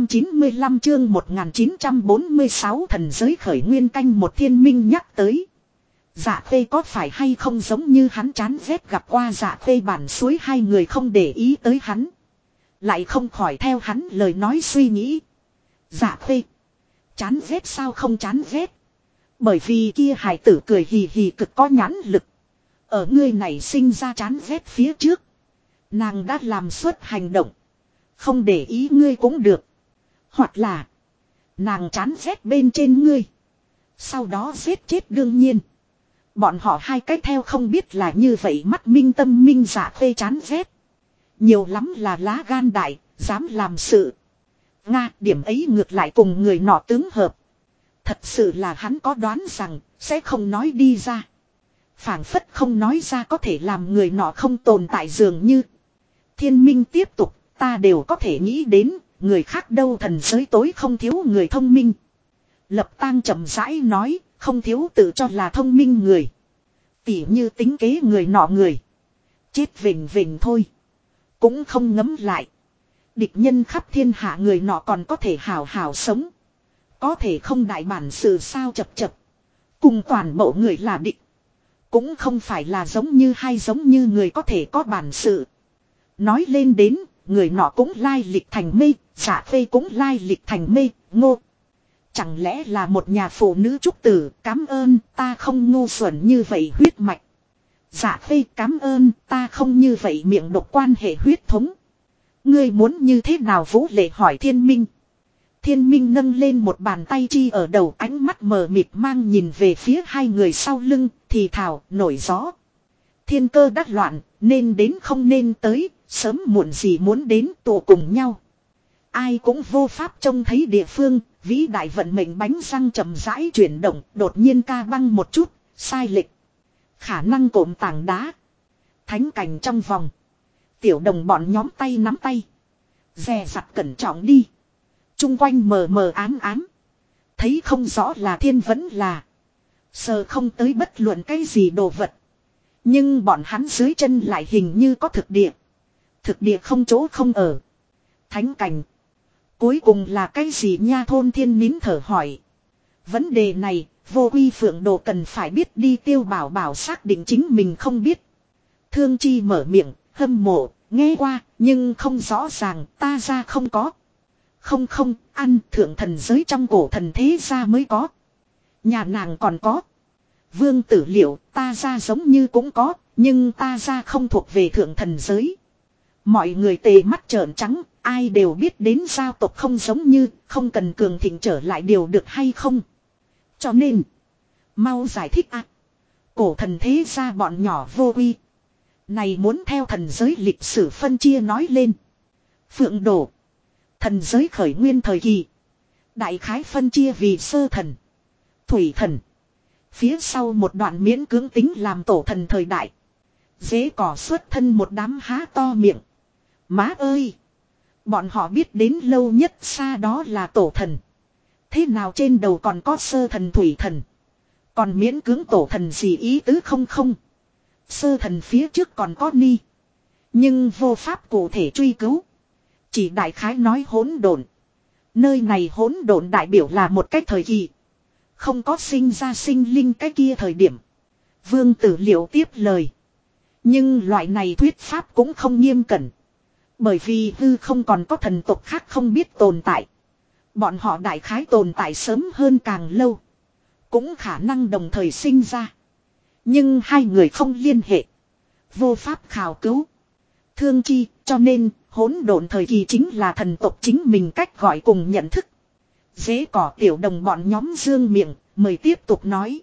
195 chương 1946 thần giới khởi nguyên canh một. Thiên Minh nhắc tới. Dạ Khê có phải hay không giống như hắn chán ghét gặp qua Dạ Khê bản suối, hai người không để ý tới hắn. Lại không khỏi theo hắn lời nói suy nghĩ. Dạ Khê. Chán ghét sao không chán ghét. Bởi vì kia hải tử cười hì hì cực có nhãn lực. Ở ngươi này sinh ra chán ghét phía trước. Nàng đã làm suốt hành động. Không để ý ngươi cũng được. Hoặc là. Nàng chán ghét bên trên ngươi. Sau đó giết chết đương nhiên. Bọn họ hai cách theo không biết là như vậy, mắt minh tâm minh. Dạ Khê chán ghét. Nhiều lắm là lá gan đại, dám làm sự. Nga, điểm ấy ngược lại cùng người nọ tướng hợp. Thật sự là hắn có đoán rằng sẽ không nói đi ra. Phảng phất không nói ra có thể làm người nọ không tồn tại dường như. Thiên Minh tiếp tục, ta đều có thể nghĩ đến, người khác đâu, thần giới tối không thiếu người thông minh. Lập Tang chậm rãi nói, không thiếu tự cho là thông minh người. Tỉ như tính kế người nọ người. Chết vỉnh vỉnh thôi. Cũng không ngấm lại. Địch nhân khắp thiên hạ người nọ còn có thể hào hào sống. Có thể không đại bản sự sao chập chập. Cùng toàn bộ người là địch. Cũng không phải là giống như người có thể có bản sự. Nói lên đến, người nọ cũng lai lịch thành mê, Dạ Khê cũng lai lịch thành mê, ngô. Chẳng lẽ là một nhà phụ nữ trúc tử, cảm ơn, ta không ngu xuẩn như vậy huyết mạch. Dạ Khê cảm ơn, ta không như vậy miệng độc quan hệ huyết thống. Ngươi muốn như thế nào? Vũ Lệ hỏi Thiên Minh. Thiên Minh nâng lên một bàn tay chi ở đầu, ánh mắt mờ mịt mang nhìn về phía hai người sau lưng, thì thào, nổi gió. Thiên cơ đắc loạn, nên đến không nên tới, sớm muộn gì muốn đến tụ cùng nhau. Ai cũng vô pháp trông thấy địa phương, vĩ đại vận mệnh bánh răng chậm rãi chuyển động, đột nhiên ca băng một chút, sai lệch. Khả năng cộm tảng đá. Thánh cảnh trong vòng. Tiểu đồng bọn nhóm tay nắm tay. Dè dặt cẩn trọng đi. Trung quanh mờ mờ ám ám. Thấy không rõ là thiên vẫn là. Sờ không tới bất luận cái gì đồ vật. Nhưng bọn hắn dưới chân lại hình như có thực địa. Thực địa không chỗ không ở. Thánh cảnh. Cuối cùng là cái gì nha? Thôn Thiên nín thở hỏi. Vấn đề này, Vô Quy Phượng Đồ cần phải biết đi. Tiêu Bảo Bảo xác định chính mình không biết. Thương Chi mở miệng, hâm mộ, nghe qua, nhưng không rõ ràng, ta ra không có. Không, ăn thượng thần giới trong cổ thần thế gia mới có. Nhà nàng còn có. Vương Tử Liệu, ta ra giống như cũng có, nhưng ta ra không thuộc về thượng thần giới. Mọi người tề mắt trợn trắng, ai đều biết đến giao tộc không giống như, không cần cường thịnh trở lại điều được hay không. Cho nên, mau giải thích ạ. Cổ thần thế gia bọn nhỏ vô uy. Này muốn theo thần giới lịch sử phân chia nói lên. Phượng Đổ. Thần giới khởi nguyên thời kỳ. Đại khái phân chia vì sơ thần. Thủy thần. Phía sau một đoạn miễn cưỡng tính làm tổ thần thời đại. Dế cỏ xuất thân một đám há to miệng. Má ơi! Bọn họ biết đến lâu nhất xa đó là tổ thần. Thế nào trên đầu còn có sơ thần thủy thần. Còn miễn cưỡng tổ thần gì ý tứ không không. Sơ thần phía trước còn có ni. Nhưng vô pháp cụ thể truy cứu. Chỉ đại khái nói hỗn độn. Nơi này hỗn độn đại biểu là một cái thời kỳ. Không có sinh ra sinh linh cái kia thời điểm. Vương Tử Liệu tiếp lời. Nhưng loại này thuyết pháp cũng không nghiêm cẩn. Bởi vì hư không còn có thần tộc khác không biết tồn tại. Bọn họ đại khái tồn tại sớm hơn càng lâu. Cũng khả năng đồng thời sinh ra. Nhưng hai người không liên hệ. Vô pháp khảo cứu. Thương chi, cho nên, hỗn độn thời kỳ chính là thần tộc chính mình cách gọi cùng nhận thức. Dế cỏ tiểu đồng bọn nhóm dương miệng, mời tiếp tục nói.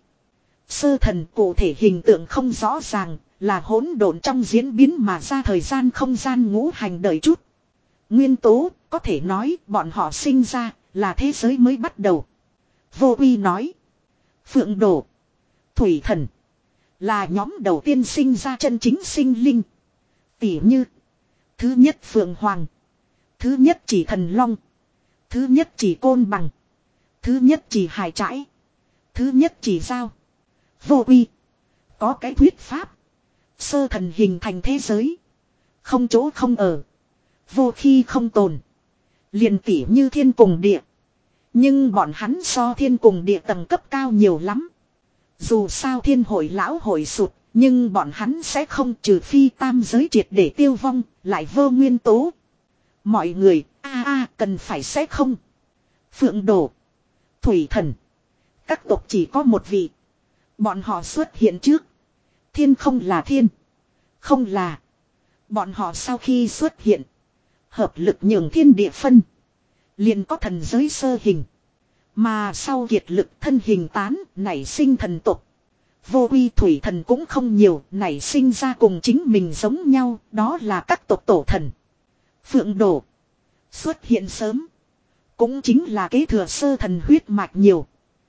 Sơ thần cụ thể hình tượng không rõ ràng, là hỗn độn trong diễn biến mà ra thời gian không gian ngũ hành đợi chút. Nguyên tố, có thể nói bọn họ sinh ra, là thế giới mới bắt đầu. Vô uy nói. Phượng Đổ. Thủy thần. Là nhóm đầu tiên sinh ra chân chính sinh linh. Tỉ như. Thứ nhất Phượng Hoàng. Thứ nhất chỉ thần long. Thứ nhất chỉ côn bằng. Thứ nhất chỉ hải trãi. Thứ nhất chỉ giao. Vô uy. Có cái thuyết pháp. Sơ thần hình thành thế giới. Không chỗ không ở. Vô khi không tồn. Liền tỉ như thiên cùng địa. Nhưng bọn hắn so thiên cùng địa tầng cấp cao nhiều lắm. Dù sao thiên hội lão hội sụt. Nhưng bọn hắn sẽ không trừ phi tam giới triệt để tiêu vong. Lại vô nguyên tố. Mọi người cần phải sẽ không. Phượng Đổ. Thủy thần. Các tộc chỉ có một vị. Bọn họ xuất hiện trước. Thiên không là thiên. Không là. Bọn họ sau khi xuất hiện. Hợp lực nhường thiên địa phân. Liền có thần giới sơ hình. Mà sau kiệt lực thân hình tán nảy sinh thần tộc. Vô uy thủy thần cũng không nhiều. Nảy sinh ra cùng chính mình giống nhau. Đó là các tộc tổ thần. Phượng Đổ. Xuất hiện sớm. Cũng chính là kế thừa sơ thần huyết mạch nhiều.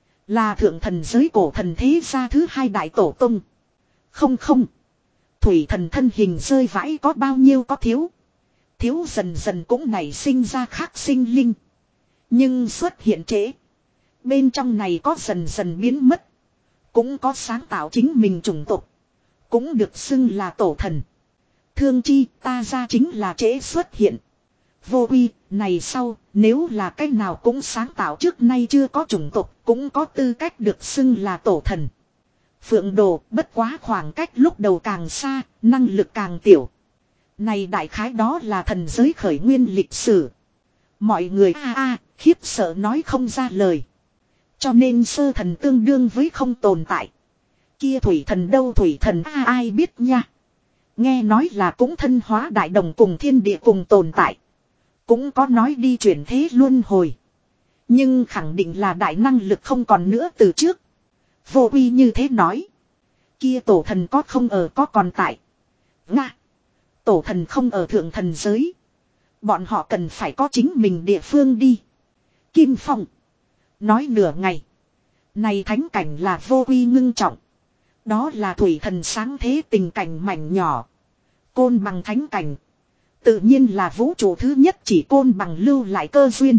Là thượng thần giới cổ thần thế gia thứ hai đại tổ tông. Không không. Thủy thần thân hình rơi vãi có bao nhiêu có thiếu. Thiếu dần dần cũng nảy sinh ra khác sinh linh. Nhưng xuất hiện trễ. Bên trong này có dần dần biến mất. Cũng có sáng tạo chính mình chủng tộc. Cũng được xưng là tổ thần. Thương chi ta ra chính là trễ xuất hiện. Vô uy, này sau, nếu là cái nào cũng sáng tạo trước nay chưa có chủng tộc, cũng có tư cách được xưng là tổ thần. Phượng Đồ, bất quá khoảng cách lúc đầu càng xa, năng lực càng tiểu. Này đại khái đó là thần giới khởi nguyên lịch sử. Mọi người khiếp sợ nói không ra lời. Cho nên sơ thần tương đương với không tồn tại. Kia thủy thần đâu thủy thần ai biết nha. Nghe nói là cũng thân hóa đại đồng cùng thiên địa cùng tồn tại. Cũng có nói đi chuyển thế luân hồi. Nhưng khẳng định là đại năng lực không còn nữa từ trước. Vô uy như thế nói. Kia tổ thần có không ở có còn tại. Nga. Tổ thần không ở thượng thần giới. Bọn họ cần phải có chính mình địa phương đi. Kim Phong. Nói nửa ngày. Này thánh cảnh là vô uy ngưng trọng. Đó là thủy thần sáng thế tình cảnh mảnh nhỏ. Côn bằng thánh cảnh. Tự nhiên là vũ trụ thứ nhất chỉ côn bằng lưu lại cơ duyên.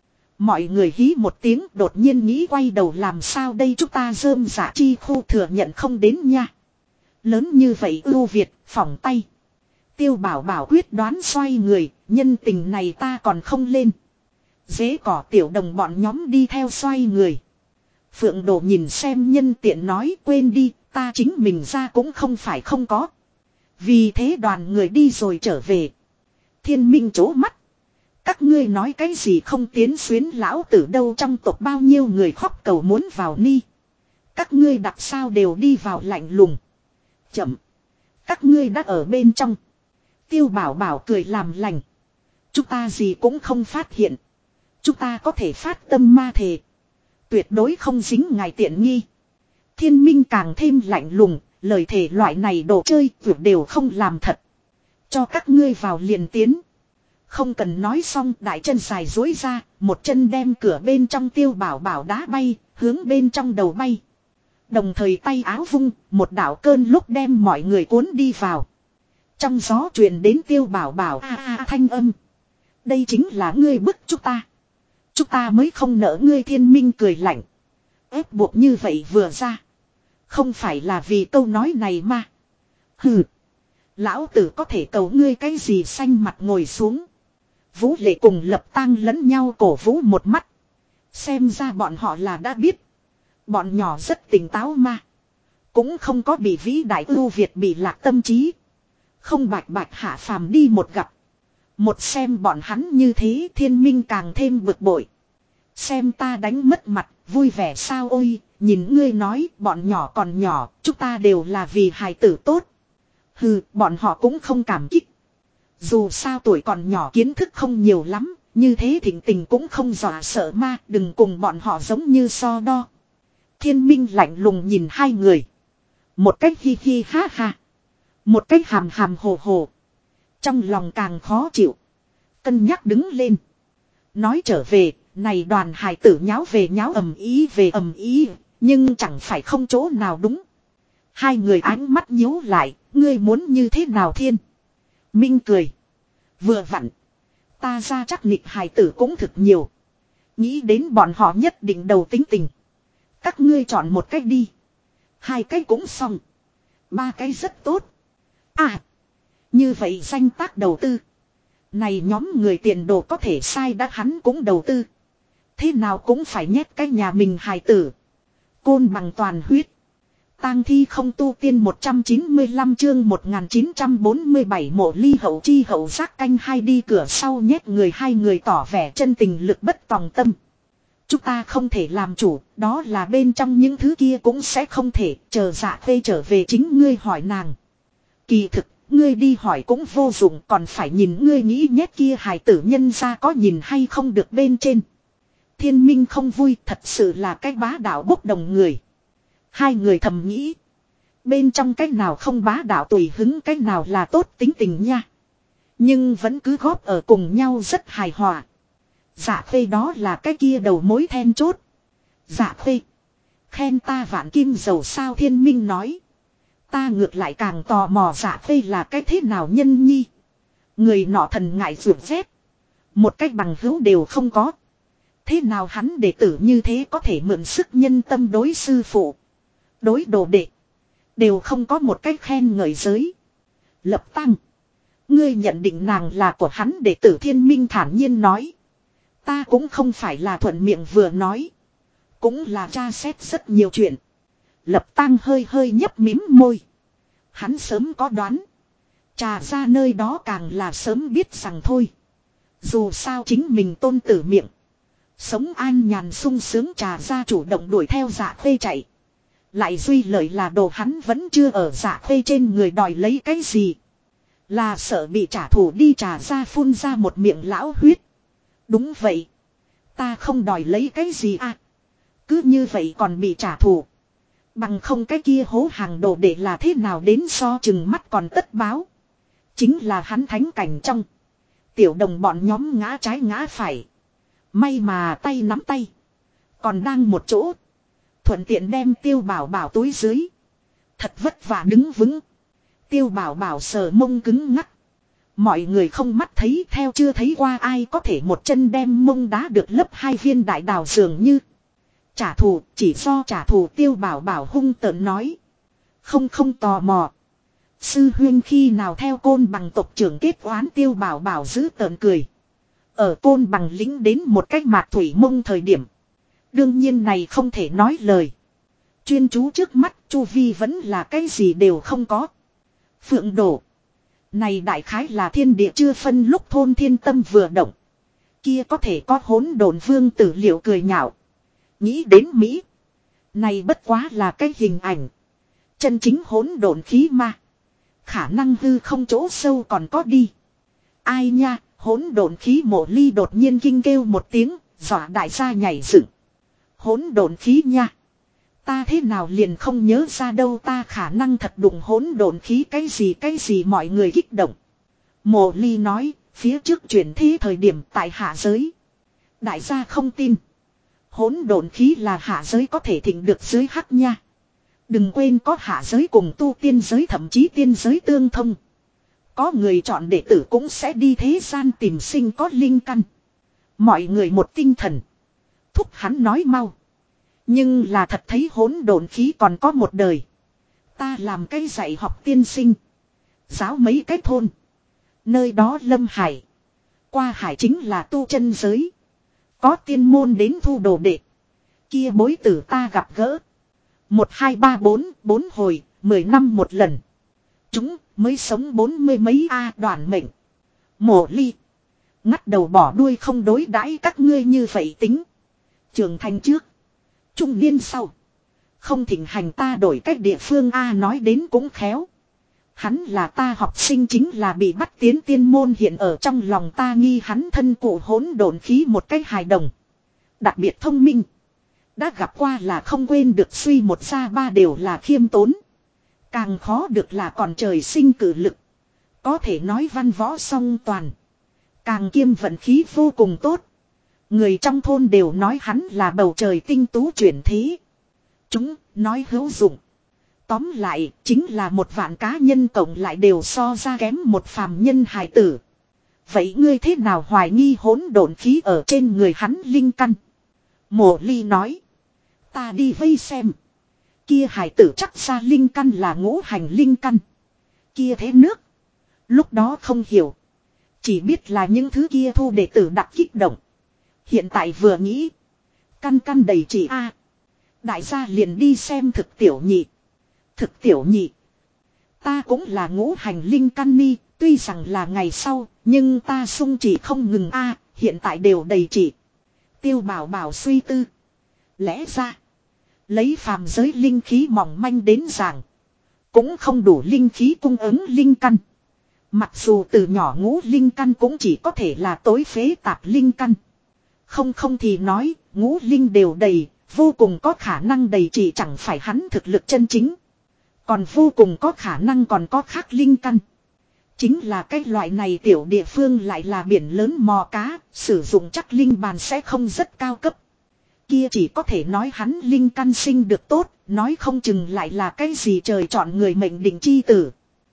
Mọi người hí một tiếng đột nhiên nghĩ quay đầu làm sao đây chúng ta rơm giả chi khu thừa nhận không đến nha. Lớn như vậy ưu việt, phỏng tay. Tiêu bảo bảo quyết đoán xoay người, nhân tình này ta còn không lên. Dế cỏ tiểu đồng bọn nhóm đi theo xoay người. Phượng Đồ nhìn xem nhân tiện nói quên đi, ta chính mình ra cũng không phải không có. Vì thế đoàn người đi rồi trở về. Thiên Minh chố mắt. Các ngươi nói cái gì không tiến xuyến lão tử đâu trong tộc bao nhiêu người khóc cầu muốn vào ni. Các ngươi đặt sao đều đi vào lạnh lùng. Chậm. Các ngươi đã ở bên trong. Tiêu Bảo Bảo cười làm lành. Chúng ta gì cũng không phát hiện. Chúng ta có thể phát tâm ma thề. Tuyệt đối không dính ngài tiện nghi. Thiên Minh càng thêm lạnh lùng. Lời thề loại này đồ chơi tuyệt đều không làm thật. Cho các ngươi vào liền tiến. Không cần nói xong, đại chân dài duỗi ra, một chân đem cửa bên trong Tiêu Bảo Bảo đá bay, hướng bên trong đầu bay. Đồng thời tay áo vung, một đạo cơn lúc đem mọi người cuốn đi vào. Trong gió truyền đến Tiêu Bảo Bảo thanh âm. Đây chính là ngươi bức chúng ta. Chúng ta mới không nỡ ngươi. Thiên Minh cười lạnh. Ép buộc như vậy vừa ra. Không phải là vì câu nói này mà. Hừ. Lão tử có thể cầu ngươi cái gì. Xanh mặt ngồi xuống. Vũ Lệ cùng Lập Tang lẫn nhau cổ vũ một mắt. Xem ra bọn họ là đã biết. Bọn nhỏ rất tỉnh táo mà. Cũng không có bị vĩ đại ưu Việt bị lạc tâm trí. Không bạch bạch hạ phàm đi một gặp. Một xem bọn hắn như thế, Thiên Minh càng thêm bực bội. Xem ta đánh mất mặt, vui vẻ sao. Ôi, nhìn ngươi nói bọn nhỏ còn nhỏ, chúng ta đều là vì hài tử tốt. Hừ, bọn họ cũng không cảm kích. Dù sao tuổi còn nhỏ kiến thức không nhiều lắm, như thế thỉnh tình cũng không dọa sợ ma, đừng cùng bọn họ giống như so đo. Thiên Minh lạnh lùng nhìn hai người. Một cách hi hi ha ha. Một cách hàm hàm hồ hồ. Trong lòng càng khó chịu. Cân nhắc đứng lên. Nói trở về, này đoàn hài tử nháo về nháo ầm ý về ầm ý, nhưng chẳng phải không chỗ nào đúng. Hai người ánh mắt nhíu lại, ngươi muốn như thế nào. Thiên Minh cười. Vừa vặn. Ta ra chắc nịch hài tử cũng thực nhiều. Nghĩ đến bọn họ nhất định đầu tính tình. Các ngươi chọn một cách đi. Hai cách cũng xong. Ba cái rất tốt. À. Như vậy danh tác đầu tư. Này nhóm người tiền đồ có thể sai đã hắn cũng đầu tư. Thế nào cũng phải nhét cái nhà mình hài tử. Côn bằng toàn huyết. Tang thi không tu tiên 195 chương 1947 mộ ly hậu chi hậu giác canh hai đi cửa sau nhét người. Hai người tỏ vẻ chân tình lực bất tòng tâm. Chúng ta không thể làm chủ, đó là bên trong những thứ kia cũng sẽ không thể. Chờ Dạ Khê trở về chính ngươi hỏi nàng. Kỳ thực, ngươi đi hỏi cũng vô dụng, còn phải nhìn ngươi nghĩ nhét kia hài tử nhân ra có nhìn hay không được bên trên. Thiên Minh không vui, thật sự là cái bá đạo bốc đồng người. Hai người thầm nghĩ. Bên trong cái nào không bá đạo tùy hứng, cái nào là tốt tính tình nha. Nhưng vẫn cứ góp ở cùng nhau rất hài hòa. Dạ Khê đó là cái kia đầu mối then chốt. Dạ Khê. Khen ta vạn kim dầu sao. Thiên Minh nói. Ta ngược lại càng tò mò Dạ Khê là cái thế nào nhân nhi. Người nọ thần ngại ruột rét. Một cách bằng hữu đều không có. Thế nào hắn đệ tử như thế có thể mượn sức nhân tâm đối sư phụ. Đối đồ đệ. Đều không có một cách khen ngợi giới. Lập Tăng. Ngươi nhận định nàng là của hắn đệ tử. Thiên Minh thản nhiên nói. Ta cũng không phải là thuận miệng vừa nói. Cũng là tra xét rất nhiều chuyện. Lập Tăng hơi hơi nhấp mím môi. Hắn sớm có đoán. Trà ra nơi đó càng là sớm biết rằng thôi. Dù sao chính mình tôn tử miệng. Sống an nhàn sung sướng Trà ra chủ động đuổi theo Dạ Khê chạy. Lại duy lợi là đồ hắn vẫn chưa ở Dạ Khê trên người đòi lấy cái gì. Là sợ bị trả thù đi. Trà ra phun ra một miệng lão huyết. Đúng vậy. Ta không đòi lấy cái gì à. Cứ như vậy còn bị trả thù. Bằng không cái kia hố hàng đồ để là thế nào đến so chừng mắt còn tất báo. Chính là hắn thánh cảnh trong. Tiểu đồng bọn nhóm ngã trái ngã phải. May mà tay nắm tay. Còn đang một chỗ. Thuận tiện đem Tiêu Bảo Bảo túi dưới. Thật vất vả đứng vững. Tiêu Bảo Bảo sờ mông cứng ngắc. Mọi người không mắt thấy theo chưa thấy qua ai có thể một chân đem mông đá được lấp hai viên đại đào dường như. Trả thù chỉ do trả thù. Tiêu Bảo Bảo hung tợn nói. Không tò mò. Sư huyên khi nào theo Côn Bằng tộc trưởng kết oán. Tiêu Bảo Bảo giữ tợn cười. Ở Côn Bằng lính đến một cách mạc thủy mông thời điểm. Đương nhiên này không thể nói lời. Chuyên chú trước mắt chu vi vẫn là cái gì đều không có. Phượng đổ. Này đại khái là thiên địa chưa phân lúc. Thôn Thiên Tâm vừa động. Kia có thể có hỗn độn vương tử liệu cười nhạo. Nghĩ đến Mỹ. Này bất quá là cái hình ảnh. Chân chính hỗn độn khí ma. khả năng hư không chỗ sâu còn có đi. Ai nha, hỗn độn khí Mộ Ly đột nhiên kinh kêu một tiếng, dọa đại gia nhảy dựng. Hỗn độn khí nha. Ta thế nào liền không nhớ ra đâu, ta khả năng thật đụng hỗn độn khí cái gì mọi người kích động. Mộ Ly nói, phía trước chuyển thế thời điểm tại hạ giới. Đại gia không tin. Hỗn độn khí là hạ giới có thể thịnh được dưới hắc nha. Đừng quên có hạ giới cùng tu tiên giới thậm chí tiên giới tương thông. Có người chọn đệ tử cũng sẽ đi thế gian tìm sinh có linh căn. Mọi người một tinh thần. Thúc hắn nói mau. Nhưng là thật thấy hỗn độn khí còn có một đời. Ta làm cái dạy học tiên sinh. Giáo mấy cái thôn. Nơi đó lâm hải. Qua hải chính là tu chân giới. Có tiên môn đến thu đồ đệ. Kia bối tử ta gặp gỡ. 1 2 3 4 4 hồi, 10 năm một lần. Chúng mới sống 40 mấy đoạn mệnh. Mộ Ly. Ngắt đầu bỏ đuôi không đối đãi các ngươi như vậy tính. Trưởng thành trước. Trung niên sau. Không thịnh hành ta đổi cách địa phương nói đến cũng khéo. Hắn là ta học sinh chính là bị bắt tiến tiên môn hiện ở trong lòng ta nghi hắn thân cụ hỗn độn khí một cách hài đồng. Đặc biệt thông minh. Đã gặp qua là không quên được suy một ra ba đều là khiêm tốn. Càng khó được là còn trời sinh cử lực. Có thể nói văn võ song toàn. Càng kiêm vận khí vô cùng tốt. Người trong thôn đều nói hắn là bầu trời tinh tú chuyển thế. Chúng nói hữu dụng. Tóm lại chính là một vạn cá nhân cộng lại đều so ra kém một phàm nhân hài tử. Vậy ngươi thế nào hoài nghi hỗn độn khí ở trên người hắn linh căn? Mộ Ly nói. Ta đi vây xem. Kia hài tử chắc ra linh căn là ngũ hành linh căn. Kia thế nước. Lúc đó không hiểu. Chỉ biết là những thứ kia thu đệ tử đặc kích động. Hiện tại vừa nghĩ. Căn căn đầy chỉ đại gia liền đi xem thực tiểu nhị. Thực tiểu nhị. Ta cũng là ngũ hành linh căn ni. Tuy rằng là ngày sau. Nhưng ta sung chỉ không ngừng hiện tại đều đầy chỉ. Tiêu Bảo Bảo suy tư. Lẽ ra. Lấy phàm giới linh khí mỏng manh đến giảng. Cũng không đủ linh khí cung ứng linh căn. Mặc dù từ nhỏ ngũ linh căn cũng chỉ có thể là tối phế tạp linh căn. Không thì nói, ngũ linh đều đầy, vô cùng có khả năng đầy chỉ chẳng phải hắn thực lực chân chính. Còn vô cùng có khả năng còn có khác linh căn. Chính là cái loại này tiểu địa phương lại là biển lớn mò cá, sử dụng chắc linh bàn sẽ không rất cao cấp. Kia chỉ có thể nói hắn linh căn sinh được tốt, nói không chừng lại là cái gì trời chọn người mệnh định chi tử.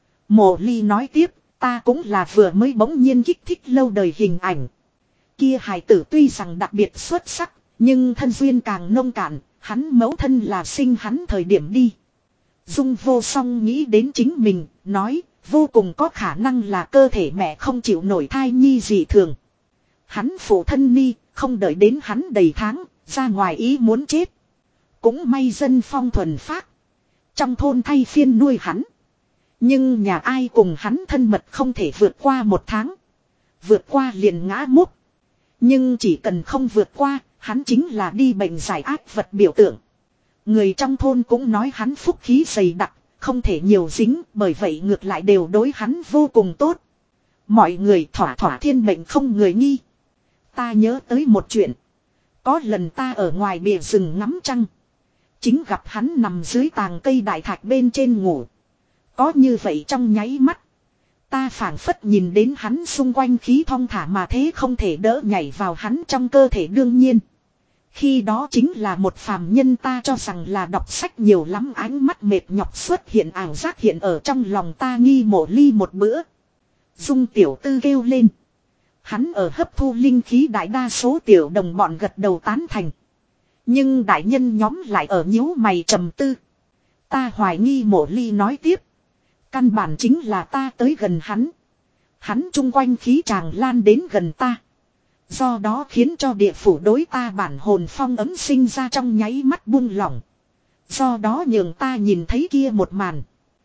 Mộ Ly nói tiếp, ta cũng là vừa mới bỗng nhiên kích thích lâu đời hình ảnh. Kia hài tử tuy rằng đặc biệt xuất sắc, nhưng thân duyên càng nông cạn, hắn mẫu thân là sinh hắn thời điểm đi. Dung Vô Song nghĩ đến chính mình, nói, vô cùng có khả năng là cơ thể mẹ không chịu nổi thai nhi dị thường. Hắn phụ thân ni, không đợi đến hắn đầy tháng, ra ngoài ý muốn chết. Cũng may dân phong thuần phác. Trong thôn thay phiên nuôi hắn. Nhưng nhà ai cùng hắn thân mật không thể vượt qua 1 tháng. Vượt qua liền ngã múc. Nhưng chỉ cần không vượt qua, hắn chính là đi bệnh giải ác vật biểu tượng. Người trong thôn cũng nói hắn phúc khí dày đặc, không thể nhiều dính, bởi vậy ngược lại đều đối hắn vô cùng tốt. Mọi người thỏa thỏa thiên mệnh không người nghi. Ta nhớ tới một chuyện. Có lần ta ở ngoài bìa rừng ngắm trăng. Chính gặp hắn nằm dưới tàng cây đại thạch bên trên ngủ. Có như vậy trong nháy mắt. Ta phảng phất nhìn đến hắn xung quanh khí thong thả mà thế không thể đỡ nhảy vào hắn trong cơ thể đương nhiên. Khi đó chính là một phàm nhân ta cho rằng là đọc sách nhiều lắm ánh mắt mệt nhọc xuất hiện ảo giác hiện ở trong lòng ta nghi Mộ Ly một bữa. Dung tiểu tư kêu lên. Hắn ở hấp thu linh khí đại đa số tiểu đồng bọn gật đầu tán thành. Nhưng đại nhân nhóm lại ở nhíu mày trầm tư. Ta hoài nghi Mộ Ly nói tiếp. Căn bản chính là ta tới gần hắn. Hắn chung quanh khí tràng lan đến gần ta. Do đó khiến cho địa phủ đối ta bản hồn phong ấm sinh ra trong nháy mắt buông lỏng. Do đó nhường ta nhìn thấy kia một màn.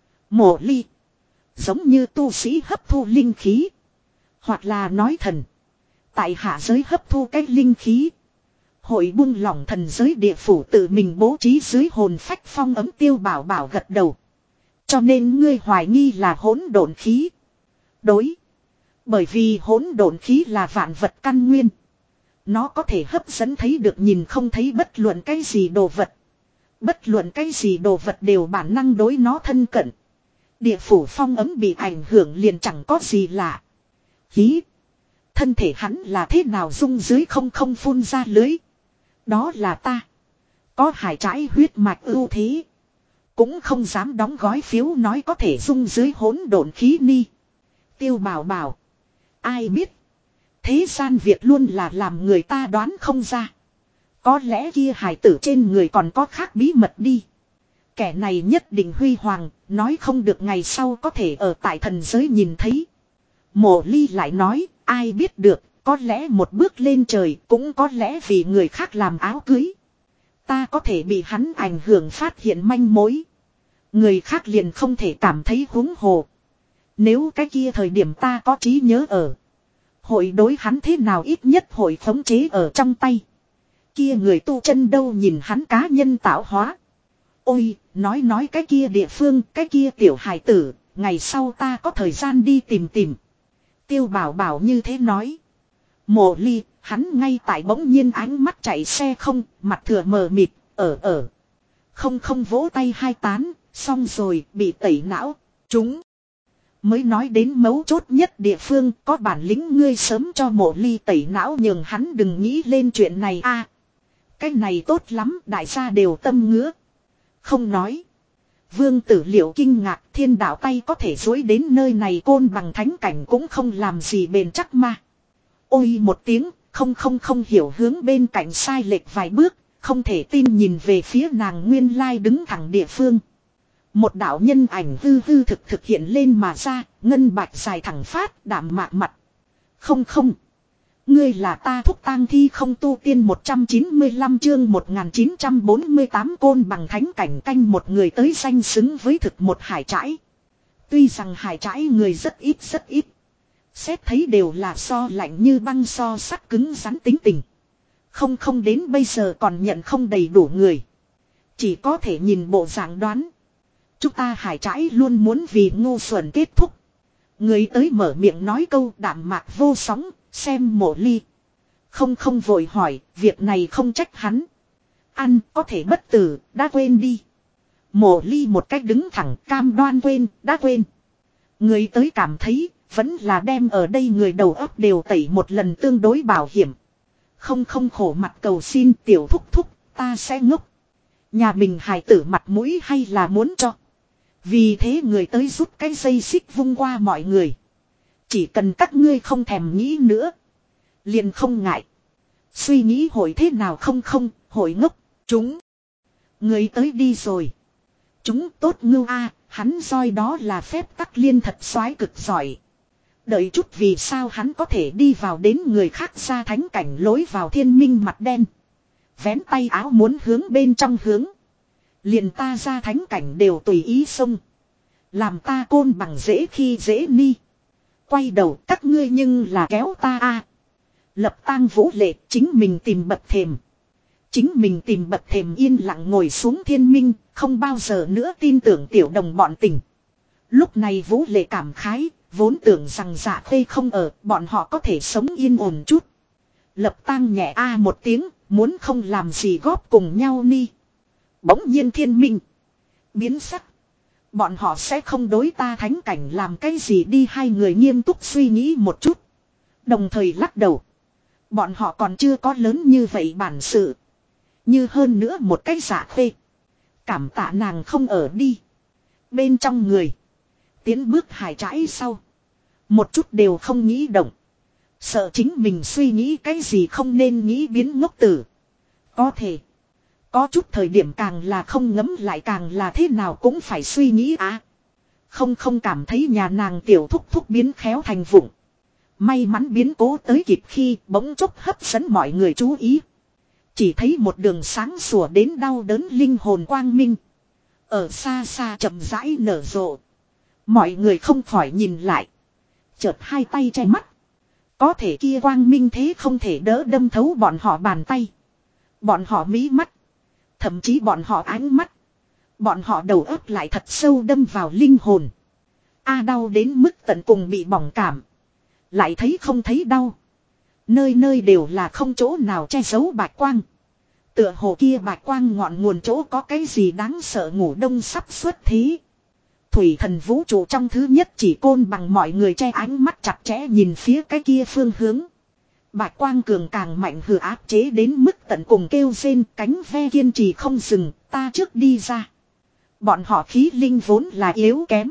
Mộ Ly. Giống như tu sĩ hấp thu linh khí. Hoặc là nói thần. Tại hạ giới hấp thu cái linh khí. Hội buông lỏng thần giới địa phủ tự mình bố trí dưới hồn phách phong ấm Tiêu Bảo Bảo gật đầu. Cho nên ngươi hoài nghi là hỗn độn khí. Đối. Bởi vì hỗn độn khí là vạn vật căn nguyên. Nó có thể hấp dẫn thấy được nhìn không thấy bất luận cái gì đồ vật. Bất luận cái gì đồ vật đều bản năng đối nó thân cận. Địa phủ phong ấm bị ảnh hưởng liền chẳng có gì lạ. Hí. Thân thể hắn là thế nào dung dưới không phun ra lưới. Đó là ta. Có hải trái huyết mạch ưu thế. Cũng không dám đóng gói phiếu nói có thể dung dưới hỗn độn khí ni. Tiêu Bảo bảo. Ai biết. Thế gian việc luôn là làm người ta đoán không ra. Có lẽ kia hài tử trên người còn có khác bí mật đi. Kẻ này nhất định huy hoàng, nói không được ngày sau có thể ở tại thần giới nhìn thấy. Mộ Ly lại nói, ai biết được, có lẽ một bước lên trời, cũng có lẽ vì người khác làm áo cưới. Ta có thể bị hắn ảnh hưởng phát hiện manh mối. Người khác liền không thể cảm thấy húng hồ. Nếu cái kia thời điểm ta có trí nhớ ở. Hội đối hắn thế nào ít nhất hội khống chế ở trong tay. Kia người tu chân đâu nhìn hắn cá nhân tạo hóa. Ôi, nói cái kia địa phương, cái kia tiểu hài tử, ngày sau ta có thời gian đi tìm. Tiêu Bảo bảo như thế nói. Mộ Ly, hắn ngay tại bỗng nhiên ánh mắt chạy xe không, mặt thừa mờ mịt, Không vỗ tay hai tán, xong rồi, bị tẩy não, chúng. Mới nói đến mấu chốt nhất địa phương, có bản lĩnh ngươi sớm cho Mộ Ly tẩy não nhường hắn đừng nghĩ lên chuyện này a. Cái này tốt lắm, đại gia đều tâm ngứa. Không nói. Vương Tử Liệu kinh ngạc, thiên đạo tay có thể dối đến nơi này côn bằng thánh cảnh cũng không làm gì bền chắc mà. Ôi một tiếng, không hiểu hướng bên cạnh sai lệch vài bước, không thể tin nhìn về phía nàng nguyên lai đứng thẳng địa phương. Một đạo nhân ảnh hư thực hiện lên mà ra, ngân bạch dài thẳng phát, đạm mạc mặt. Không. Ngươi là ta thúc tang thi không tu tiên 195 chương 1948 côn bằng thánh cảnh canh một người tới danh xứng với thực một hải trãi. Tuy rằng hải trãi người rất ít. Xét thấy đều là so lạnh như băng so sắt cứng rắn tính tình. Không đến bây giờ còn nhận không đầy đủ người. Chỉ có thể nhìn bộ dạng đoán. Chúng ta hải trãi luôn muốn vì ngu xuẩn kết thúc. Người tới mở miệng nói câu đạm mạc vô sóng, xem Mộ Ly. Không vội hỏi, việc này không trách hắn. Ăn có thể bất tử, đã quên đi. Mộ Ly một cách đứng thẳng cam đoan đã quên. Người tới cảm thấy, vẫn là đem ở đây người đầu óc đều tẩy một lần tương đối bảo hiểm. Không khổ mặt cầu xin tiểu thúc, ta sẽ ngốc. Nhà mình hài tử mặt mũi hay là muốn cho. Vì thế người tới rút cái dây xích vung qua mọi người. Chỉ cần các ngươi không thèm nghĩ nữa. Liền không ngại. Suy nghĩ hội thế nào không, hội ngốc, chúng. Người tới đi rồi. Chúng tốt ngưu a, hắn roi đó là phép tắc liên thật soái cực giỏi. Đợi chút vì sao hắn có thể đi vào đến người khác ra thánh cảnh lối vào thiên minh mặt đen. Vén tay áo muốn hướng bên trong hướng. Liền ta ra thánh cảnh đều tùy ý xông. Làm ta côn bằng dễ khi dễ ni. Quay đầu các ngươi nhưng là kéo ta a. Lập tang vũ lệ chính mình tìm bậc thềm. Chính mình tìm bậc thềm yên lặng ngồi xuống thiên minh. Không bao giờ nữa tin tưởng tiểu đồng bọn tình. Lúc này vũ lệ cảm khái. Vốn tưởng rằng dạ khuê không ở. Bọn họ có thể sống yên ổn chút. Lập tang nhẹ a một tiếng. Muốn không làm gì góp cùng nhau ni. Bỗng nhiên thiên minh. Biến sắc. Bọn họ sẽ không đối ta thánh cảnh làm cái gì đi. Hai người nghiêm túc suy nghĩ một chút. Đồng thời lắc đầu. Bọn họ còn chưa có lớn như vậy bản sự. Như hơn nữa một cái giả phê. Cảm tạ nàng không ở đi. Bên trong người. Tiến bước hải trãi sau. Một chút đều không nghĩ động. Sợ chính mình suy nghĩ cái gì không nên nghĩ biến ngốc tử. Có thể. Có chút thời điểm càng là không ngấm lại càng là thế nào cũng phải suy nghĩ á. Không cảm thấy nhà nàng tiểu thúc biến khéo thành vụng. May mắn biến cố tới kịp khi bỗng chốc hấp dẫn mọi người chú ý. Chỉ thấy một đường sáng sủa đến đau đớn linh hồn quang minh. Ở xa xa chậm rãi nở rộ. Mọi người không khỏi nhìn lại. Chợt hai tay che mắt. Có thể kia quang minh thế không thể đỡ đâm thấu bọn họ bàn tay. Bọn họ mí mắt. Thậm chí bọn họ ánh mắt. Bọn họ đầu óc lại thật sâu đâm vào linh hồn. Đau đến mức tận cùng bị bỏng cảm. Lại thấy không thấy đau. Nơi nơi đều là không chỗ nào che giấu bạch quang. Tựa hồ kia bạch quang ngọn nguồn chỗ có cái gì đáng sợ ngủ đông sắp xuất thí. Thủy thần vũ trụ trong thứ nhất chỉ côn bằng mọi người che ánh mắt chặt chẽ nhìn phía cái kia phương hướng. Bạch quang cường càng mạnh hừ áp chế đến mức tận cùng kêu rên cánh ve kiên trì không dừng, ta trước đi ra. Bọn họ khí linh vốn là yếu kém.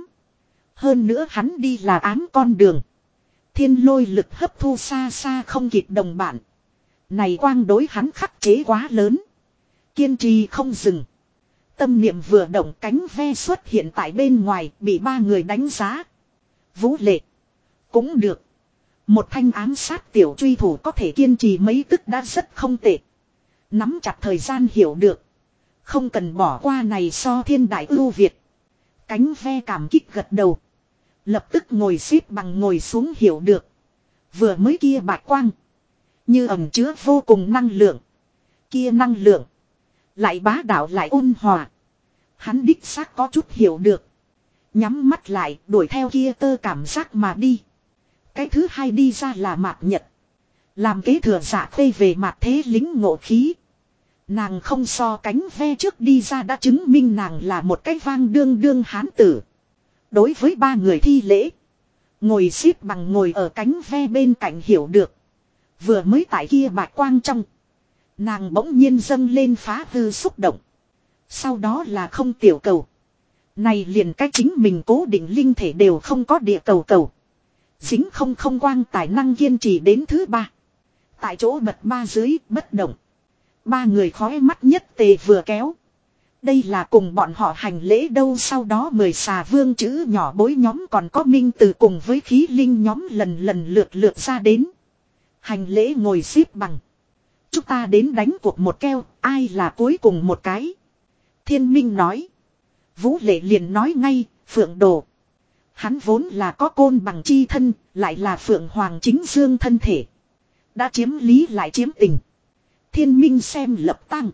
Hơn nữa hắn đi là ám con đường. Thiên lôi lực hấp thu xa xa không kịp đồng bạn. Này quang đối hắn khắc chế quá lớn. Kiên trì không dừng. Tâm niệm vừa động cánh ve xuất hiện tại bên ngoài bị ba người đánh giá. Vũ Lệ. Cũng được. Một thanh ám sát tiểu truy thủ có thể kiên trì mấy tức đã rất không tệ. Nắm chặt thời gian hiểu được. Không cần bỏ qua này so thiên đại ưu việt. Cánh ve cảm kích gật đầu. Lập tức ngồi xếp bằng ngồi xuống hiểu được. Vừa mới kia bạch quang. Như ẩn chứa vô cùng năng lượng. Kia năng lượng. Lại bá đạo lại ôn hòa. Hắn đích xác có chút hiểu được. Nhắm mắt lại đuổi theo kia tơ cảm giác mà đi. Cái thứ hai đi ra là Mạt Nhật. Làm kế thừa giả phê về mặt thế lính ngộ khí. Nàng không so cánh ve trước đi ra đã chứng minh nàng là một cái vang đương đương hán tử. Đối với ba người thi lễ. Ngồi xếp bằng ngồi ở cánh ve bên cạnh hiểu được. Vừa mới tại kia bạch quang trong. Nàng bỗng nhiên dâng lên phá hư xúc động. Sau đó là không tiểu cầu. Này liền cách chính mình cố định linh thể đều không có địa cầu cầu. Dính không quang tài năng kiên trì đến thứ ba. Tại chỗ bật ba dưới bất động. Ba người khói mắt nhất tề vừa kéo. Đây là cùng bọn họ hành lễ đâu sau đó 10 xà vương chữ nhỏ bối nhóm còn có minh từ cùng với khí linh nhóm lần lượt ra đến. Hành lễ ngồi xếp bằng. Chúng ta đến đánh cuộc một keo, ai là cuối cùng một cái. Thiên Minh nói. Vũ Lệ liền nói ngay, Phượng Đồ. Hắn vốn là có côn bằng chi thân, lại là Phượng Hoàng chính dương thân thể. Đã chiếm lý lại chiếm tình. Thiên Minh xem Lập Tăng.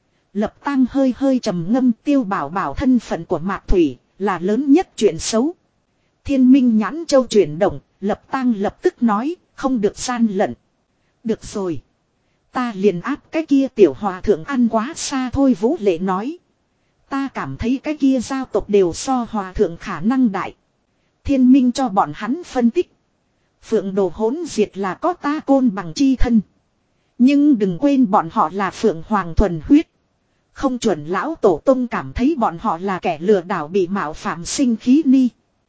Lập Tăng hơi trầm ngâm Tiêu Bảo Bảo thân phận của Mạc Thủy là lớn nhất chuyện xấu. Thiên Minh nhãn châu chuyển động, Lập Tăng lập tức nói, không được gian lận. Được rồi. Ta liền áp cái kia tiểu hòa thượng ăn quá xa thôi Vũ Lệ nói. Ta cảm thấy cái kia giao tộc đều so hòa thượng khả năng đại. Thiên Minh cho bọn hắn phân tích. Phượng Đồ hỗn diệt là có ta côn bằng chi thân. Nhưng đừng quên bọn họ là Phượng Hoàng thuần huyết. Không chuẩn lão tổ tông cảm thấy bọn họ là kẻ lừa đảo bị mạo phạm sinh khí ni.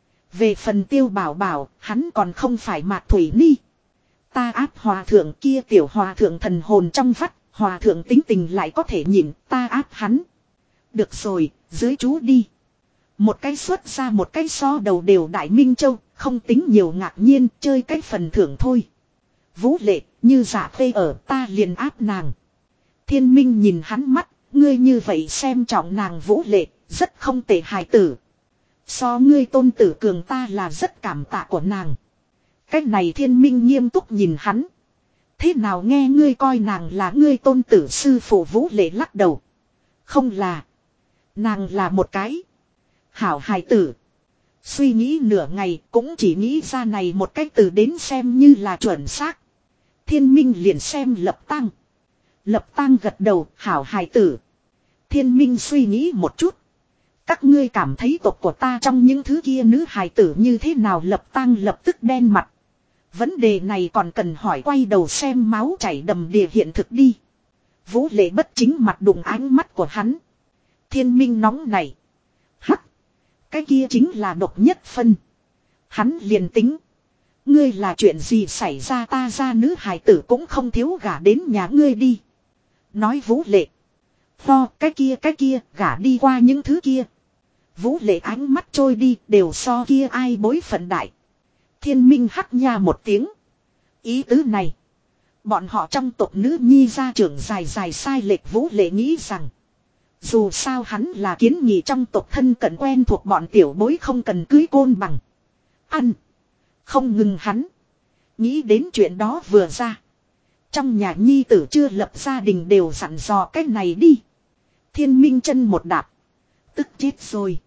Về phần Tiêu Bảo Bảo, hắn còn không phải Mạc Thủy ni. Ta áp hòa thượng kia tiểu hòa thượng thần hồn trong vắt, hòa thượng tính tình lại có thể nhìn, ta áp hắn. Được rồi, dưới chú đi. Một cái xuất ra một cái so đầu đều Đại Minh Châu, không tính nhiều ngạc nhiên, chơi cái phần thưởng thôi. Vũ Lệ, như giả phê ở ta liền áp nàng. Thiên Minh nhìn hắn mắt, ngươi như vậy xem trọng nàng Vũ Lệ, rất không tệ hài tử. So ngươi tôn tử cường ta là rất cảm tạ của nàng. Cách này Thiên Minh nghiêm túc nhìn hắn. Thế nào nghe ngươi coi nàng là ngươi tôn tử sư phụ Vũ Lệ lắc đầu. Không là. Nàng là một cái. Hảo hài tử. Suy nghĩ nửa ngày cũng chỉ nghĩ ra này một cách từ đến xem như là chuẩn xác. Thiên Minh liền xem Lập Tăng. Lập Tăng gật đầu, hảo hài tử. Thiên Minh suy nghĩ một chút. Các ngươi cảm thấy tộc của ta trong những thứ kia nữ hài tử như thế nào Lập Tăng lập tức đen mặt. Vấn đề này còn cần hỏi quay đầu xem máu chảy đầm đìa hiện thực đi. Vũ Lệ bất chính mặt đụng ánh mắt của hắn. Thiên Minh nóng này. Hắc. Cái kia chính là độc nhất phân. Hắn liền tính. Ngươi là chuyện gì xảy ra ta ra nữ hài tử cũng không thiếu gả đến nhà ngươi đi. Nói Vũ Lệ. Pho cái kia gả đi qua những thứ kia. Vũ Lệ ánh mắt trôi đi đều so kia ai bối phận đại. Thiên Minh hắc nha một tiếng. Ý tứ này. Bọn họ trong tộc nữ nhi gia trưởng dài sai lệch Vũ Lệ nghĩ rằng. Dù sao hắn là kiến nghị trong tộc thân cận quen thuộc bọn tiểu bối không cần cưới côn bằng. Ăn. Không ngừng hắn. Nghĩ đến chuyện đó vừa ra. Trong nhà nhi tử chưa lập gia đình đều dặn dò cái này đi. Thiên Minh chân một đạp. Tức chết rồi.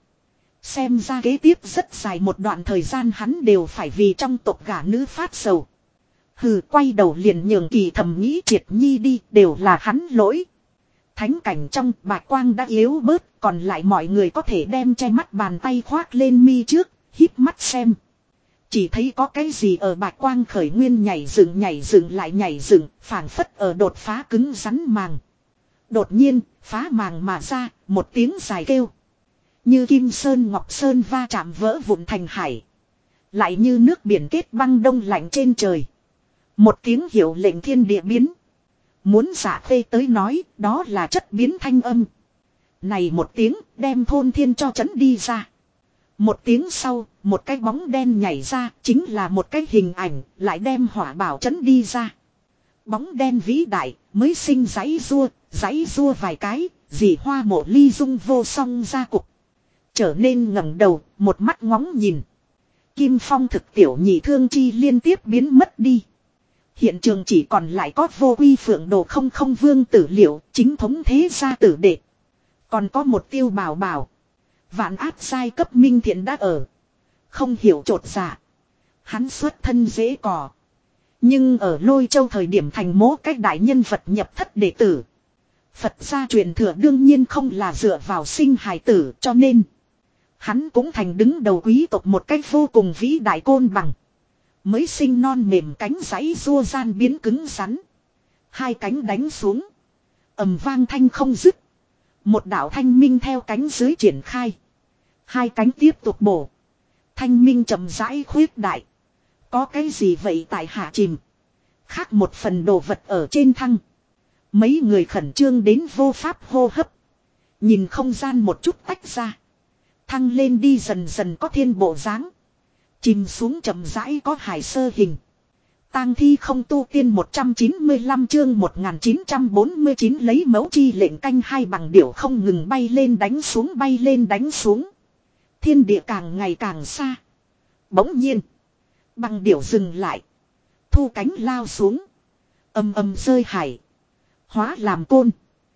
Xem ra kế tiếp rất dài một đoạn thời gian hắn đều phải vì trong tộc gả nữ phát sầu. Hừ, quay đầu liền nhường Kỳ thầm nghĩ Triệt Nhi đi, đều là hắn lỗi. Thánh cảnh trong, bạch quang đã yếu bớt, còn lại mọi người có thể đem che mắt bàn tay khoác lên mi trước, híp mắt xem. Chỉ thấy có cái gì ở bạch quang khởi nguyên nhảy dựng lại nhảy dựng, phảng phất ở đột phá cứng rắn màng. Đột nhiên, phá màng mà ra, một tiếng dài kêu. Như kim sơn ngọc sơn va chạm vỡ vụn thành hải. Lại như nước biển kết băng đông lạnh trên trời. Một tiếng hiệu lệnh thiên địa biến. Muốn giả phê tới nói, đó là chất biến thanh âm. Này một tiếng, đem thôn thiên cho chấn đi ra. Một tiếng sau, một cái bóng đen nhảy ra, chính là một cái hình ảnh, lại đem hỏa bảo chấn đi ra. Bóng đen vĩ đại, mới sinh giãy rua vài cái, dì hoa mộ ly dung vô song ra cục. Trở nên ngẩng đầu, một mắt ngóng nhìn. Kim phong thực tiểu nhị thương chi liên tiếp biến mất đi. Hiện trường chỉ còn lại có vô quy phượng đồ không không vương tử liệu, chính thống thế gia tử đệ. Còn có một tiêu bảo bảo. Vạn áp giai cấp minh thiện đã ở. Không hiểu trột dạ. Hắn xuất thân dễ cỏ. Nhưng ở Lôi Châu thời điểm thành mố cách đại nhân vật nhập thất đệ tử. Phật gia truyền thừa đương nhiên không là dựa vào sinh hài tử, cho nên hắn cũng thành đứng đầu quý tộc một cách vô cùng vĩ đại côn bằng. Mới sinh non mềm cánh giãy rua gian biến cứng rắn. Hai cánh đánh xuống. Ầm vang thanh không dứt. Một đạo thanh minh theo cánh dưới triển khai. Hai cánh tiếp tục bổ. Thanh minh chậm rãi khuyết đại. Có cái gì vậy tại hạ chìm. Khác một phần đồ vật ở trên thăng. Mấy người khẩn trương đến vô pháp hô hấp. Nhìn không gian một chút tách ra. Thăng lên đi dần dần có thiên bộ dáng. Chìm xuống chậm rãi có hải sơ hình. Tang thi không tu tiên 195 chương 1949 lấy mẫu chi lệnh canh hai bằng điểu không ngừng bay lên đánh xuống. Thiên địa càng ngày càng xa. Bỗng nhiên. Bằng điểu dừng lại. Thu cánh lao xuống. Âm âm rơi hải. Hóa làm côn.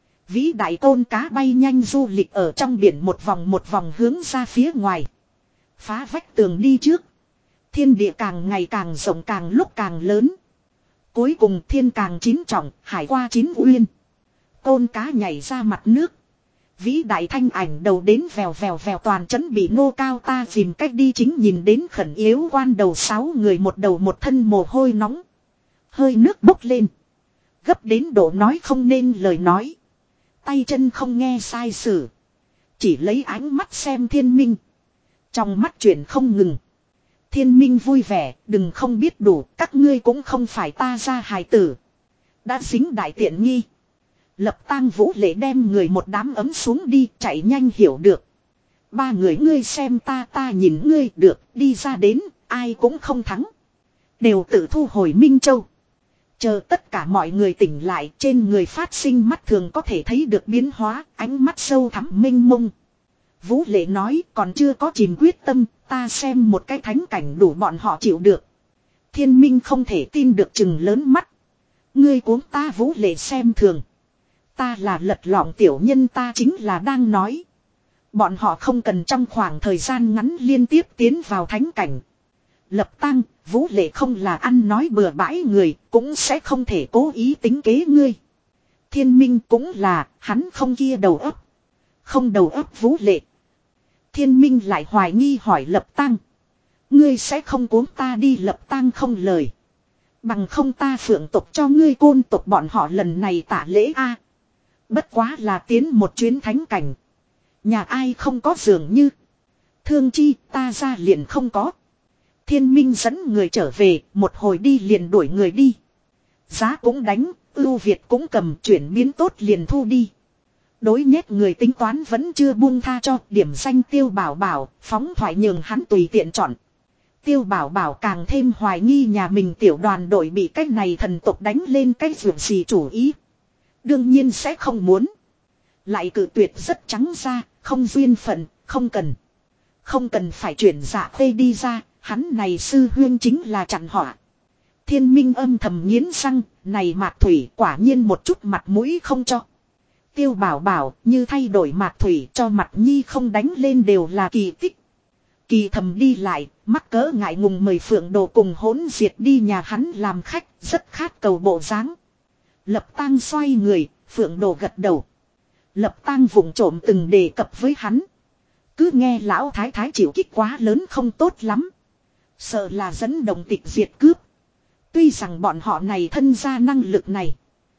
Vĩ đại côn cá bay nhanh du lịch ở trong biển một vòng hướng ra phía ngoài. Phá vách tường đi trước. Thiên địa càng ngày càng rộng càng lúc càng lớn. Cuối cùng thiên càng chín trọng, hải qua chín uyên. Côn cá nhảy ra mặt nước. Vĩ đại thanh ảnh đầu đến vèo toàn trấn bị nô cao ta dìm cách đi chính nhìn đến khẩn yếu quan đầu 6 người một đầu một thân mồ hôi nóng. Hơi nước bốc lên. Gấp đến độ nói không nên lời nói. Tay chân không nghe sai sử. Chỉ lấy ánh mắt xem thiên minh. Trong mắt chuyển không ngừng. Thiên minh vui vẻ, đừng không biết đủ, các ngươi cũng không phải ta ra hài tử. Đã dính đại tiện nghi. Lập Tang Vũ Lệ đem người một đám ấm xuống đi, chạy nhanh hiểu được. Ba người ngươi xem ta nhìn ngươi được, đi ra đến, ai cũng không thắng. Đều tự thu hồi Minh Châu. Chờ tất cả mọi người tỉnh lại, trên người phát sinh mắt thường có thể thấy được biến hóa, ánh mắt sâu thẳm mênh mông. Vũ Lệ nói còn chưa có chìm quyết tâm, ta xem một cái thánh cảnh đủ bọn họ chịu được. Thiên Minh không thể tin được chừng lớn mắt. Ngươi cuống ta Vũ Lệ xem thường. Ta là lật lọng tiểu nhân ta chính là đang nói. Bọn họ không cần trong khoảng thời gian ngắn liên tiếp tiến vào thánh cảnh. Lập Tang, Vũ Lệ không là ăn nói bừa bãi người, cũng sẽ không thể cố ý tính kế ngươi. Thiên Minh cũng là, hắn không kia đầu óc. Không đầu óc Vũ Lệ. Thiên Minh lại hoài nghi hỏi Lập Tang. Ngươi sẽ không cuốn ta đi Lập Tang không lời. Bằng không ta phượng tộc cho ngươi côn tộc bọn họ lần này tả lễ a. Bất quá là tiến một chuyến thánh cảnh. Nhà ai không có dường như. Thương chi ta ra liền không có. Thiên Minh dẫn người trở về, một hồi đi liền đuổi người đi. Giá cũng đánh, ưu Việt cũng cầm chuyển biến tốt liền thu đi. Đối nhét người tính toán vẫn chưa buông tha cho điểm danh Tiêu Bảo Bảo, phóng thoại nhường hắn tùy tiện chọn. Tiêu Bảo Bảo càng thêm hoài nghi nhà mình tiểu đoàn đội bị cách này thần tộc đánh lên cái ruộng gì chủ ý. Đương nhiên sẽ không muốn. Lại cự tuyệt rất trắng ra, không duyên phận, không cần. Không cần phải chuyển dạ phê đi ra, hắn này sư huyên chính là chặn họa. Thiên Minh âm thầm nghiến răng, này Mạc Thủy quả nhiên một chút mặt mũi không cho. Tiêu Bảo Bảo như thay đổi mạc thủy cho mặt nhi không đánh lên đều là kỳ tích. Kỳ thầm đi lại, mắc cỡ ngại ngùng mời Phượng Đồ cùng Hỗn Diệt đi nhà hắn làm khách, rất khát cầu bộ dáng. Lập Tang xoay người, Phượng Đồ gật đầu. Lập Tang vụng trộm từng đề cập với hắn. Cứ nghe lão thái thái chịu kích quá lớn không tốt lắm. Sợ là dẫn động tịch diệt cướp. Tuy rằng bọn họ này thân ra năng lực này.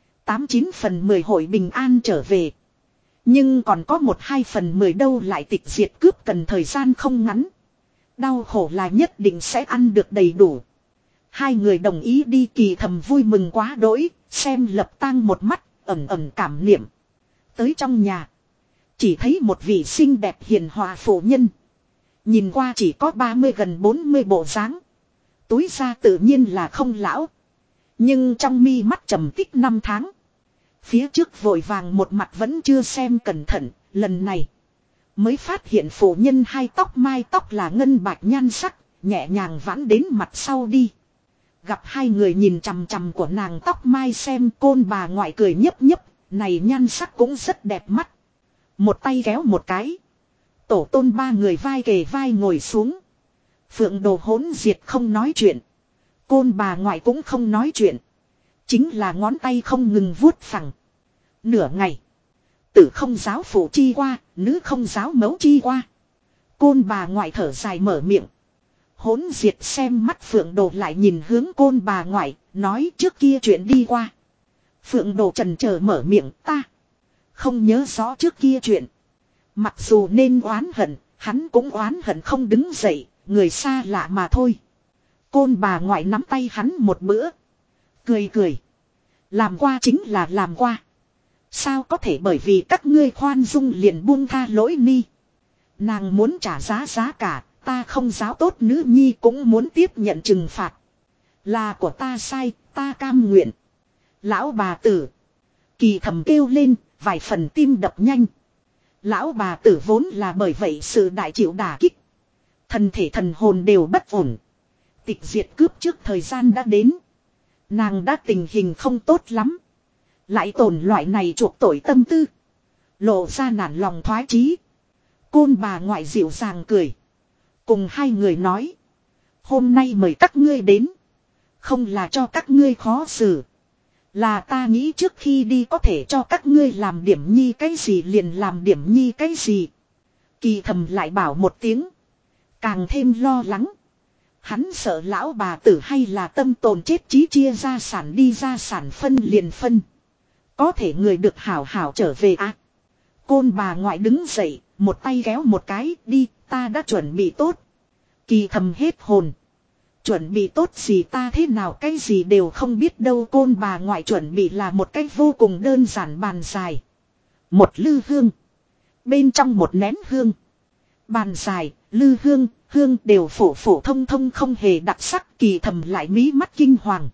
89/10 hội bình an trở về. Nhưng còn có 1-2/10 đâu lại tịch diệt cướp cần thời gian không ngắn. Đau khổ là nhất định sẽ ăn được đầy đủ. Hai người đồng ý đi, Kỳ thầm vui mừng quá đỗi, xem Lập Tang một mắt, ẩn ẩn cảm niệm. Tới trong nhà. Chỉ thấy một vị xinh đẹp hiền hòa phụ nhân. Nhìn qua chỉ có 30 gần 40 bộ dáng. Túi ra tự nhiên là không lão. Nhưng trong mi mắt trầm tích 5 tháng. Phía trước vội vàng một mặt vẫn chưa xem cẩn thận, lần này. Mới phát hiện phụ nhân hai tóc mai tóc là ngân bạch nhan sắc, nhẹ nhàng vãn đến mặt sau đi. Gặp hai người nhìn chằm chằm của nàng tóc mai xem, Côn bà ngoại cười nhấp nhấp, này nhan sắc cũng rất đẹp mắt. Một tay kéo một cái. Tổ tôn ba người vai kề vai ngồi xuống. Phượng Đồ Hỗn Diệt không nói chuyện. Côn bà ngoại cũng không nói chuyện. Chính là ngón tay không ngừng vuốt phẳng. Nửa ngày. Tử không giáo phụ chi qua, nữ không giáo mẫu chi qua. Côn bà ngoại thở dài mở miệng. Hỗn Diệt xem mắt Phượng Đồ lại nhìn hướng Côn bà ngoại, nói trước kia chuyện đi qua. Phượng Đồ chần chờ mở miệng, ta không nhớ rõ trước kia chuyện. Mặc dù nên oán hận, hắn cũng oán hận không đứng dậy, người xa lạ mà thôi. Côn bà ngoại nắm tay hắn một bữa. Cười cười. Làm qua chính là làm qua. Sao có thể bởi vì các ngươi khoan dung liền buông tha lỗi ni. Nàng muốn trả giá cả, ta không giáo tốt nữ nhi cũng muốn tiếp nhận trừng phạt. Là của ta sai, ta cam nguyện. Lão bà tử. Kỳ thầm kêu lên, vài phần tim đập nhanh. Lão bà tử vốn là bởi vậy sự đại chịu đả kích. Thân thể thần hồn đều bất ổn. Tịch diệt cướp trước thời gian đã đến. Nàng đã tình hình không tốt lắm. Lại tổn loại này chuộc tội tâm tư. Lộ ra nản lòng thoái chí. Côn bà ngoại dịu dàng cười. Cùng hai người nói. Hôm nay mời các ngươi đến. Không là cho các ngươi khó xử. Là ta nghĩ trước khi đi có thể cho các ngươi làm điểm nhi cái gì liền làm điểm nhi cái gì. Kỳ thầm lại bảo một tiếng. Càng thêm lo lắng. Hắn sợ lão bà tử hay là tâm tồn chết chí chia gia sản đi gia sản phân liền phân. Có thể người được hảo hảo trở về à. Côn bà ngoại đứng dậy, một tay kéo một cái, đi, ta đã chuẩn bị tốt. Kỳ thầm hết hồn. Chuẩn bị tốt gì ta thế nào cái gì đều không biết đâu. Côn bà ngoại chuẩn bị là một cách vô cùng đơn giản bàn dài. Một lư hương. Bên trong một nén hương. Bàn dài, lư hương, hương đều phổ phổ thông thông không hề đặc sắc. Kỳ thầm lại mí mắt kinh hoàng.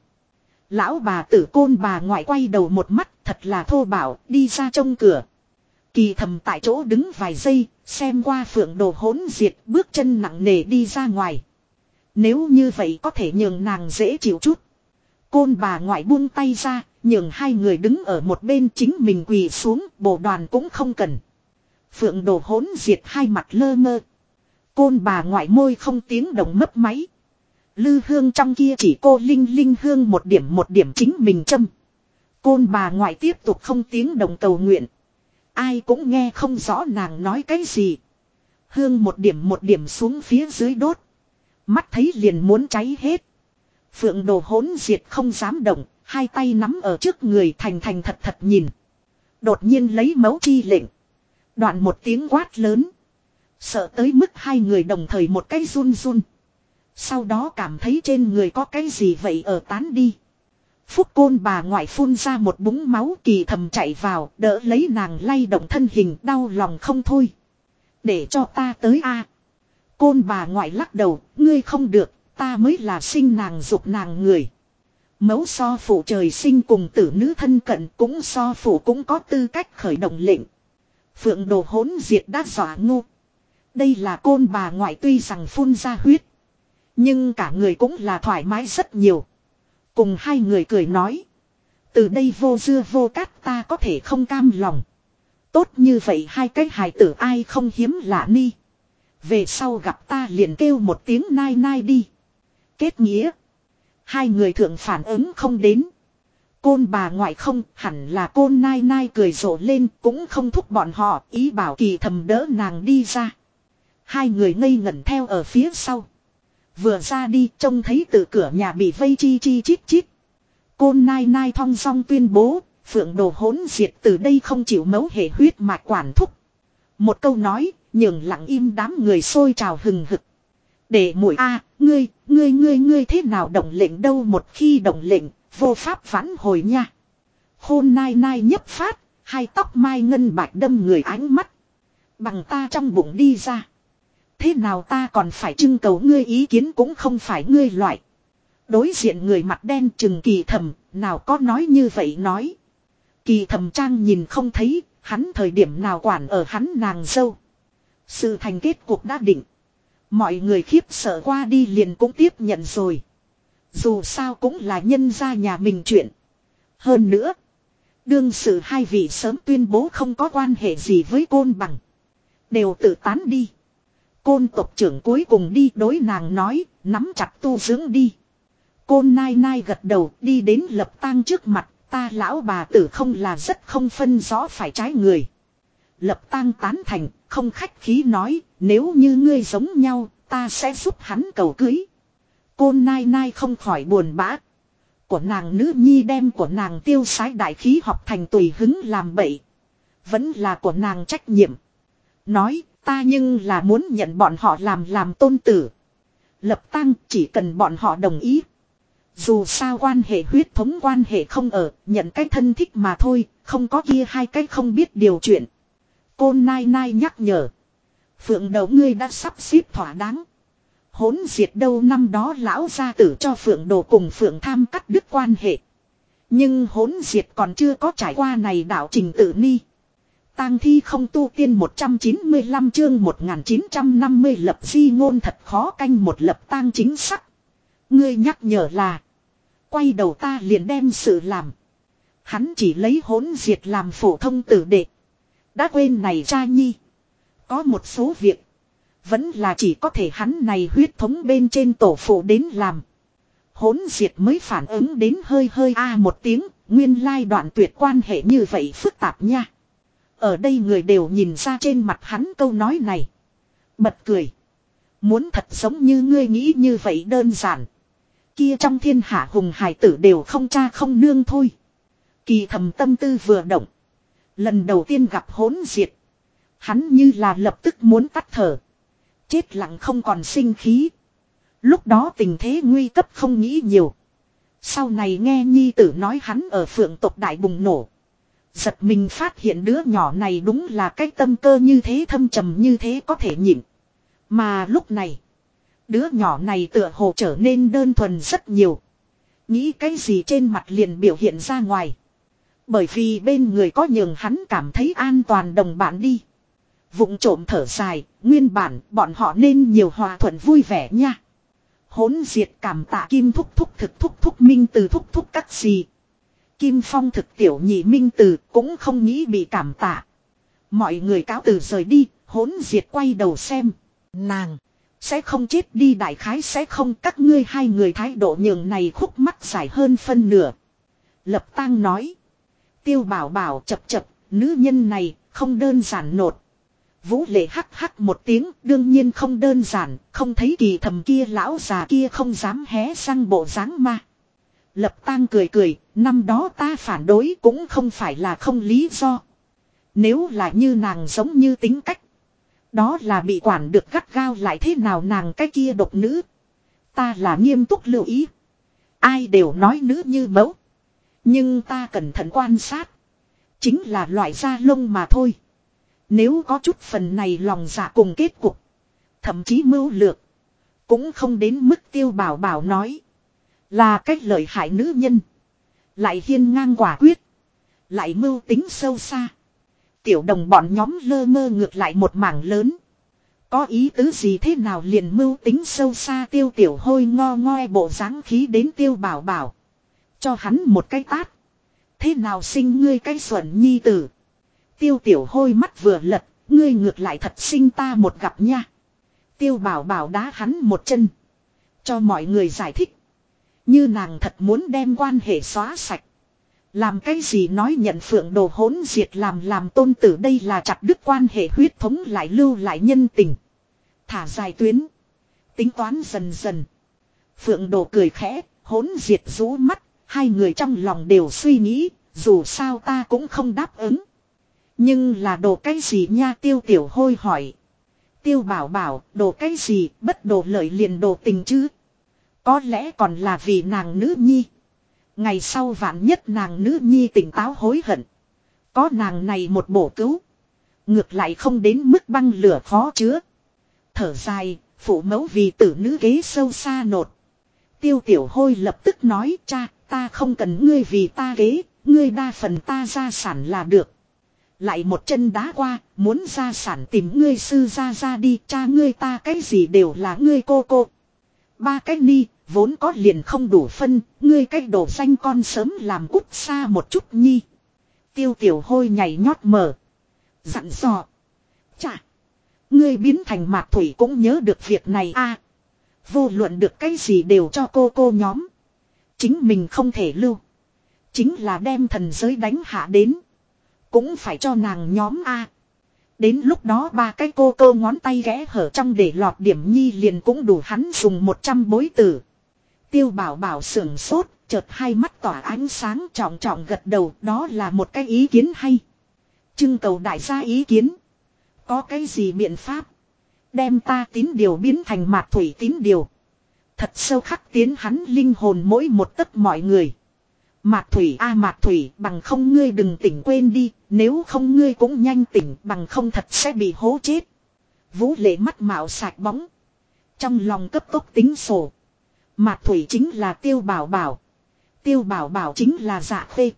Lão bà tử Côn bà ngoại quay đầu một mắt thật là thô bạo đi ra trong cửa. Kỳ thầm tại chỗ đứng vài giây, xem qua Phượng Đồ Hỗn Diệt bước chân nặng nề đi ra ngoài. Nếu như vậy có thể nhường nàng dễ chịu chút. Côn bà ngoại buông tay ra, nhường hai người đứng ở một bên chính mình quỳ xuống, bồ đoàn cũng không cần. Phượng Đồ Hỗn Diệt hai mặt lơ ngơ. Côn bà ngoại môi không tiếng động mấp máy. Lư hương trong kia chỉ cô linh hương một điểm chính mình châm. Côn bà ngoại tiếp tục không tiếng động cầu nguyện. Ai cũng nghe không rõ nàng nói cái gì. Hương một điểm xuống phía dưới đốt. Mắt thấy liền muốn cháy hết. Phượng Đồ Hỗn Diệt không dám động, hai tay nắm ở trước người thành thật nhìn. Đột nhiên lấy mấu chi lệnh. Đoạn một tiếng quát lớn. Sợ tới mức hai người đồng thời một cái run run. Sau đó cảm thấy trên người có cái gì vậy ở tán đi. Phúc Côn bà ngoại phun ra một búng máu, Kỳ thầm chạy vào đỡ lấy nàng lay động thân hình đau lòng không thôi. Để cho ta tới a. Côn bà ngoại lắc đầu, ngươi không được, ta mới là sinh nàng dục nàng người. Mẫu so phụ trời sinh cùng tử nữ thân cận cũng so phụ cũng có tư cách khởi động lệnh. Phượng Đồ Hỗn Diệt đã dọa ngu. Đây là Côn bà ngoại tuy rằng phun ra huyết. Nhưng cả người cũng là thoải mái rất nhiều. Cùng hai người cười nói. Từ đây vô dưa vô cát ta có thể không cam lòng. Tốt như vậy hai cái hài tử ai không hiếm lạ ni. Về sau gặp ta liền kêu một tiếng nai nai đi. Kết nghĩa. Hai người thượng phản ứng không đến. Côn bà ngoại không hẳn là côn nai nai cười rộ lên cũng không thúc bọn họ ý bảo Kỳ Thầm đỡ nàng đi ra. Hai người ngây ngẩn theo ở phía sau. Vừa ra đi trông thấy từ cửa nhà bị vây chi chi chít chít. Côn nai nai thong dong tuyên bố Phượng Đồ hỗn diệt từ đây không chịu mấu hệ huyết mạch quản thúc. Một câu nói nhường lặng im đám người xôi trào hừng hực. Để muội a ngươi thế nào động lệnh đâu một khi động lệnh vô pháp vãn hồi nha. Khôn nai nai nhấp phát, hai tóc mai ngân bạch đâm người ánh mắt. Bằng ta trong bụng đi ra. Thế nào ta còn phải trưng cầu ngươi ý kiến cũng không phải ngươi loại. Đối diện người mặt đen chừng Kỳ Thầm, nào có nói như vậy nói. Kỳ Thầm trang nhìn không thấy, hắn thời điểm nào quản ở hắn nàng dâu. Sự thành kết cuộc đã định. Mọi người khiếp sợ qua đi liền cũng tiếp nhận rồi. Dù sao cũng là nhân gia nhà mình chuyện. Hơn nữa. Đương sự hai vị sớm tuyên bố không có quan hệ gì với Côn Bằng. Đều tự tán đi. Côn tộc trưởng cuối cùng đi đối nàng nói. Nắm chặt tu dưỡng đi. Côn nai nai gật đầu đi đến Lập Tang trước mặt. Ta lão bà tử không là rất không phân rõ phải trái người. Lập Tang tán thành. Không khách khí nói. Nếu như ngươi giống nhau. Ta sẽ giúp hắn cầu cưới. Côn nai nai không khỏi buồn bã. Của nàng nữ nhi đem của nàng tiêu sái đại khí học thành tùy hứng làm bậy. Vẫn là của nàng trách nhiệm. Nói ta nhưng là muốn nhận bọn họ làm tôn tử. Lập Tang chỉ cần bọn họ đồng ý. Dù sao quan hệ huyết thống quan hệ không ở, nhận cái thân thích mà thôi, không có kia hai cái không biết điều chuyện. Côn nai nai nhắc nhở. Phượng Đầu ngươi đã sắp xếp thỏa đáng. Hỗn diệt đâu năm đó lão gia tử cho Phượng Đồ cùng Phượng Tham cắt đứt quan hệ. Nhưng hỗn diệt còn chưa có trải qua này đạo trình tự ni. Tang thi không tu tiên 195 chương 1950 lập di ngôn thật khó canh một lập tang chính xác. Ngươi nhắc nhở là. Quay đầu ta liền đem sự làm. Hắn chỉ lấy hỗn diệt làm phổ thông tử đệ. Đã quên này cha nhi. Có một số việc. Vẫn là chỉ có thể hắn này huyết thống bên trên tổ phụ đến làm. Hỗn diệt mới phản ứng đến hơi hơi một tiếng. Nguyên lai đoạn tuyệt quan hệ như vậy phức tạp nha. Ở đây người đều nhìn ra trên mặt hắn câu nói này. Bật cười. Muốn thật giống như ngươi nghĩ như vậy đơn giản. Kia trong thiên hạ hùng hải tử đều không cha không nương thôi. Kỳ Thầm tâm tư vừa động. Lần đầu tiên gặp hỗn diệt. Hắn như là lập tức muốn tắt thở. Chết lặng không còn sinh khí. Lúc đó tình thế nguy cấp không nghĩ nhiều. Sau này nghe nhi tử nói hắn ở Phượng tộc đại bùng nổ. Giật mình phát hiện đứa nhỏ này đúng là cái tâm cơ như thế thâm trầm như thế có thể nhịn. Mà lúc này. Đứa nhỏ này tựa hồ trở nên đơn thuần rất nhiều. Nghĩ cái gì trên mặt liền biểu hiện ra ngoài. Bởi vì bên người có nhường hắn cảm thấy an toàn đồng bạn đi. Vụng trộm thở dài, nguyên bản bọn họ nên nhiều hòa thuận vui vẻ nha. Hỗn diệt cảm tạ Kim thúc thúc thực thúc thúc minh từ thúc thúc các gì. Kim Phong thực tiểu nhị minh từ cũng không nghĩ bị cảm tạ. Mọi người cáo từ rời đi, hỗn diệt quay đầu xem. Nàng sẽ không chết đi đại khái sẽ không các ngươi hai người thái độ nhường này khúc mắc dài hơn phân nửa. Lập Tang nói. Tiêu Bảo Bảo chập chập, nữ nhân này không đơn giản nột. Vũ Lệ hắc hắc một tiếng đương nhiên không đơn giản, không thấy Kỳ Thầm kia lão già kia không dám hé răng bộ dáng ma. Lập Tang cười cười, năm đó ta phản đối cũng không phải là không lý do. Nếu là như nàng giống như tính cách. Đó là bị quản được gắt gao lại thế nào nàng cái kia độc nữ. Ta là nghiêm túc lưu ý. Ai đều nói nữ như mẫu. Nhưng ta cẩn thận quan sát. Chính là loại da lông mà thôi. Nếu có chút phần này lòng dạ cùng kết cục. Thậm chí mưu lược. Cũng không đến mức Tiêu Bảo Bảo nói. Là cách lợi hại nữ nhân. Lại hiên ngang quả quyết. Lại mưu tính sâu xa. Tiểu đồng bọn nhóm lơ mơ ngược lại một mảng lớn. Có ý tứ gì thế nào liền mưu tính sâu xa Tiêu Tiểu Hôi ngo ngoe bộ dáng khí đến Tiêu Bảo Bảo. Cho hắn một cái tát. Thế nào sinh ngươi cái xuẩn nhi tử. Tiêu Tiểu Hôi mắt vừa lật, ngươi ngược lại thật sinh ta một gặp nha. Tiêu Bảo Bảo đá hắn một chân. Cho mọi người giải thích. Như nàng thật muốn đem quan hệ xóa sạch. Làm cái gì nói nhận Phượng Đồ hỗn diệt làm tôn tử, đây là chặt đứt quan hệ huyết thống lại lưu lại nhân tình. Thả dài tuyến. Tính toán dần dần. Phượng Đồ cười khẽ, hỗn diệt rũ mắt, hai người trong lòng đều suy nghĩ, dù sao ta cũng không đáp ứng. Nhưng là đồ cái gì nha, Tiêu Tiểu Hôi hỏi. Tiêu Bảo Bảo, đồ cái gì, bất đồ lợi liền đồ tình chứ. Có lẽ còn là vì nàng nữ nhi. Ngày sau vạn nhất nàng nữ nhi tỉnh táo hối hận. Có nàng này một bổ cứu. Ngược lại không đến mức băng lửa khó chứa. Thở dài, phụ mẫu vì tử nữ kế sâu xa nột. Tiêu Tiểu Hôi lập tức nói, cha, ta không cần ngươi vì ta kế, ngươi đa phần ta gia sản là được. Lại một chân đá qua, muốn gia sản tìm ngươi sư ra đi, cha ngươi ta cái gì đều là ngươi cô. Ba cái ni, vốn có liền không đủ phân, ngươi cái đồ danh con sớm làm cút xa một chút nhi. Tiêu Tiểu Hôi nhảy nhót mở. Dặn dò. Chà, ngươi biến thành Mạc Thủy cũng nhớ được việc này a. Vô luận được cái gì đều cho cô nhóm. Chính mình không thể lưu. Chính là đem thần giới đánh hạ đến. Cũng phải cho nàng nhóm a. Đến lúc đó ba cái cô ngón tay ghé hở trong để lọt điểm nhi liền cũng đủ hắn dùng 100 bối tử. Tiêu Bảo Bảo sưởng sốt, chợt hai mắt tỏa ánh sáng, trọng gật đầu, đó là một cái ý kiến hay. Trưng cầu đại gia ý kiến. Có cái gì biện pháp? Đem ta tín điều biến thành Mạc Thủy tín điều. Thật sâu khắc tiến hắn linh hồn mỗi một tấc mọi người. Mạc Thủy a Mạc Thủy, bằng không ngươi đừng tỉnh quên đi, nếu không ngươi cũng nhanh tỉnh, bằng không thật sẽ bị hố chết. Vũ Lệ mắt mạo sạch bóng. Trong lòng cấp tốc tính sổ. Mạc Thủy chính là Tiêu Bảo Bảo. Tiêu Bảo Bảo chính là Dạ Khê.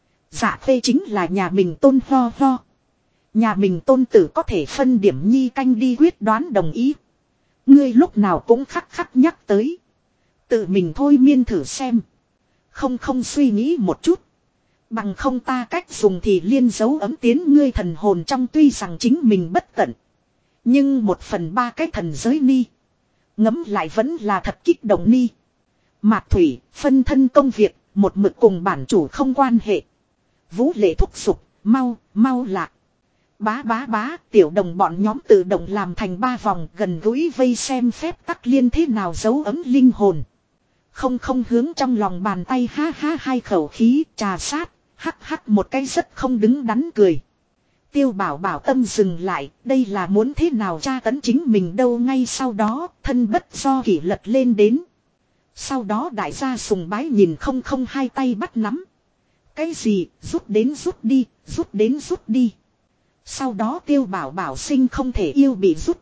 Dạ Khê chính là nhà mình tôn ho. Nhà mình tôn tử có thể phân điểm nhi canh đi quyết đoán đồng ý. Ngươi lúc nào cũng khắc nhắc tới. Tự mình thôi miên thử xem. Không suy nghĩ một chút. Bằng không ta cách dùng thì liên dấu ấm tiến ngươi thần hồn trong, tuy rằng chính mình bất tận. Nhưng 1/3 cái thần giới ni. Ngấm lại vẫn là thật kích động ni. Mạc Thủy, phân thân công việc, một mực cùng bản chủ không quan hệ. Vũ Lệ thúc giục, mau lạc. Bá, tiểu đồng bọn nhóm tự động làm thành 3 vòng gần gũi vây xem phép tắc liên thế nào dấu ấm linh hồn. Không hướng trong lòng bàn tay ha hai khẩu khí trà sát, hắc một cái rất không đứng đắn cười. Tiêu Bảo Bảo tâm dừng lại, đây là muốn thế nào tra tấn chính mình đâu, ngay sau đó thân bất do kỷ lật lên đến. Sau đó đại gia sùng bái nhìn không hai tay bắt nắm. Cái gì, rút đến rút đi. Sau đó Tiêu Bảo Bảo sinh không thể yêu bị rút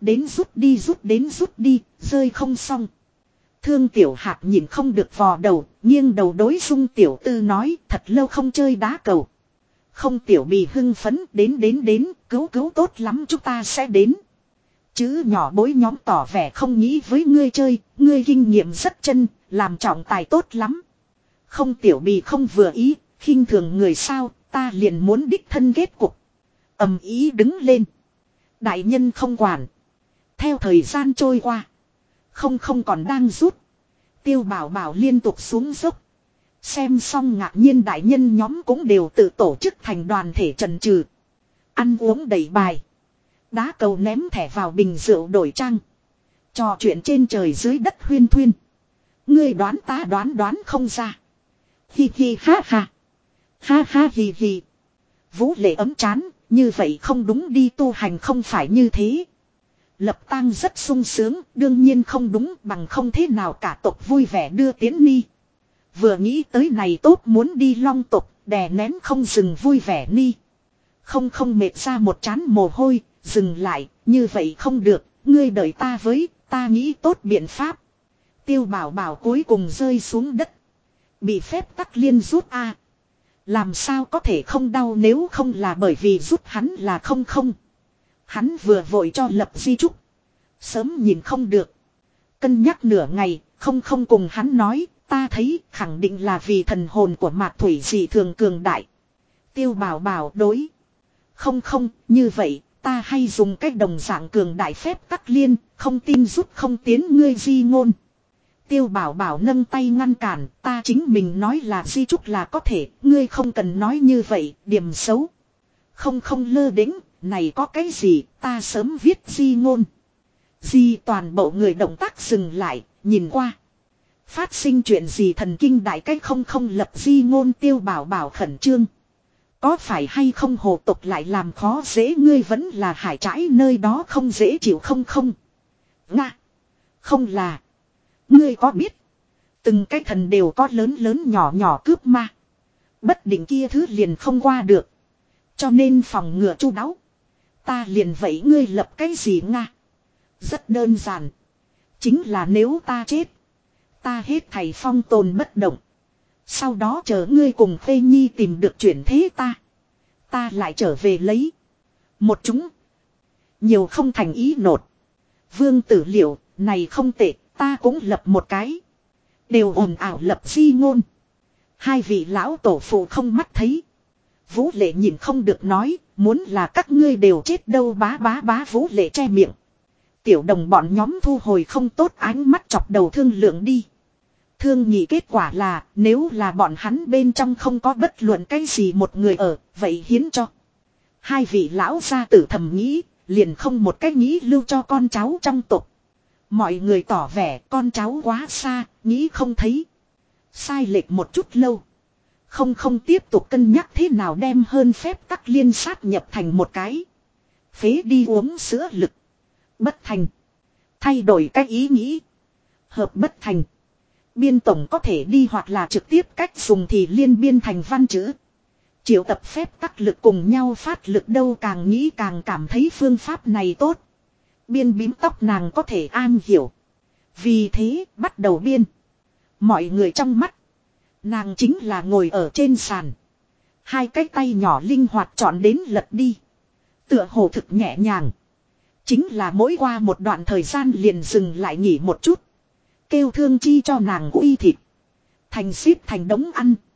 đến rút đi, rơi không xong. Thương Tiểu Hạt nhìn không được vò đầu, nghiêng đầu đối Dung Tiểu Tư nói, thật lâu không chơi đá cầu. Không Tiểu Bì hưng phấn, đến, cứu tốt lắm chúng ta sẽ đến. Chữ nhỏ bối nhóm tỏ vẻ không nghĩ với ngươi chơi, ngươi kinh nghiệm rất chân, làm trọng tài tốt lắm. Không Tiểu Bì không vừa ý, khinh thường người sao, ta liền muốn đích thân kết cục. Ầm ý đứng lên. Đại nhân không quản. Theo thời gian trôi qua. Không còn đang rút. Tiêu Bảo Bảo liên tục xuống dốc. Xem xong ngạc nhiên đại nhân nhóm cũng đều tự tổ chức thành đoàn thể trần trừ. Ăn uống đầy bài. Đá cầu ném thẻ vào bình rượu đổi trang. Trò chuyện trên trời dưới đất huyên thuyên. Ngươi đoán ta đoán không ra. Hi hi ha ha. Ha ha hi hi. Vũ Lệ ấm chán. Như vậy không đúng đi, tu hành không phải như thế. Lập tang rất sung sướng, đương nhiên không đúng, bằng không thế nào cả tộc vui vẻ đưa tiến ni. Vừa nghĩ tới này tốt muốn đi long tộc, đè nén không dừng vui vẻ ni. Không mệt ra một trán mồ hôi, dừng lại, như vậy không được, ngươi đợi ta với, ta nghĩ tốt biện pháp. Tiêu Bảo Bảo cuối cùng rơi xuống đất. Bị phép tắc liên rút a. Làm sao có thể không đau, nếu không là bởi vì rút hắn là không. Hắn vừa vội cho lập di trúc. Sớm nhìn không được. Cân nhắc nửa ngày, không cùng hắn nói, ta thấy khẳng định là vì thần hồn của Mạc Thủy dị thường cường đại. Tiêu Bảo Bảo đối. Không không, như vậy, ta hay dùng cách đồng dạng cường đại phép tắc liên, không tin rút không tiến ngươi di ngôn. Tiêu bảo bảo nâng tay ngăn cản, ta chính mình nói là di trúc là có thể, ngươi không cần nói như vậy, điểm xấu. Không không lơ đĩnh, này có cái gì, ta sớm viết di ngôn. Di toàn bộ người động tác dừng lại, nhìn qua. Phát sinh chuyện gì thần kinh đại cách không không lập di ngôn tiêu bảo bảo khẩn trương. Có phải hay không hồ tục lại làm khó dễ ngươi vẫn là hải trãi nơi đó không dễ chịu không không. Nga. Không là. Ngươi có biết. Từng cái thần đều có lớn lớn nhỏ nhỏ cướp ma. Bất định kia thứ liền không qua được. Cho nên phòng ngừa chu đáo. Ta liền vậy ngươi lập cái gì Nga. Rất đơn giản. Chính là nếu ta chết. Ta hết thầy phong tồn bất động. Sau đó chờ ngươi cùng Phê Nhi tìm được chuyển thế ta. Ta lại trở về lấy. Một chúng. Nhiều không thành ý nột. Vương Tử Liệu, này không tệ, ta cũng lập một cái. Đều ồn ào lập di ngôn. Hai vị lão tổ phụ không mắt thấy. Vũ Lệ nhìn không được nói, muốn là các ngươi đều chết đâu bá bá bá Vũ Lệ che miệng. Tiểu đồng bọn nhóm thu hồi không tốt ánh mắt chọc đầu thương lượng đi. Thương nhị kết quả là nếu là bọn hắn bên trong không có bất luận cái gì một người ở, vậy hiến cho. Hai vị lão gia tử thầm nghĩ, liền không một cái nghĩ lưu cho con cháu trong tộc. Mọi người tỏ vẻ con cháu quá xa, nghĩ không thấy. Sai lệch một chút lâu. Không tiếp tục cân nhắc thế nào đem hơn phép tắc liên sát nhập thành một cái. Phế đi uống sữa lực. Bất thành. Thay đổi cách ý nghĩ. Hợp bất thành. Biên tổng có thể đi hoặc là trực tiếp cách dùng thì liên biên thành văn chữ. Triệu tập phép tắc lực cùng nhau phát lực đâu càng nghĩ càng cảm thấy phương pháp này tốt. Biên bím tóc nàng có thể an hiểu. Vì thế bắt đầu biên. Mọi người trong mắt. Nàng chính là ngồi ở trên sàn. Hai cái tay nhỏ linh hoạt chọn đến lật đi. Tựa hồ thực nhẹ nhàng. Chính là mỗi qua một đoạn thời gian liền dừng lại nghỉ một chút. Kêu thương chi cho nàng uy thịt. Thành xếp thành đống ăn.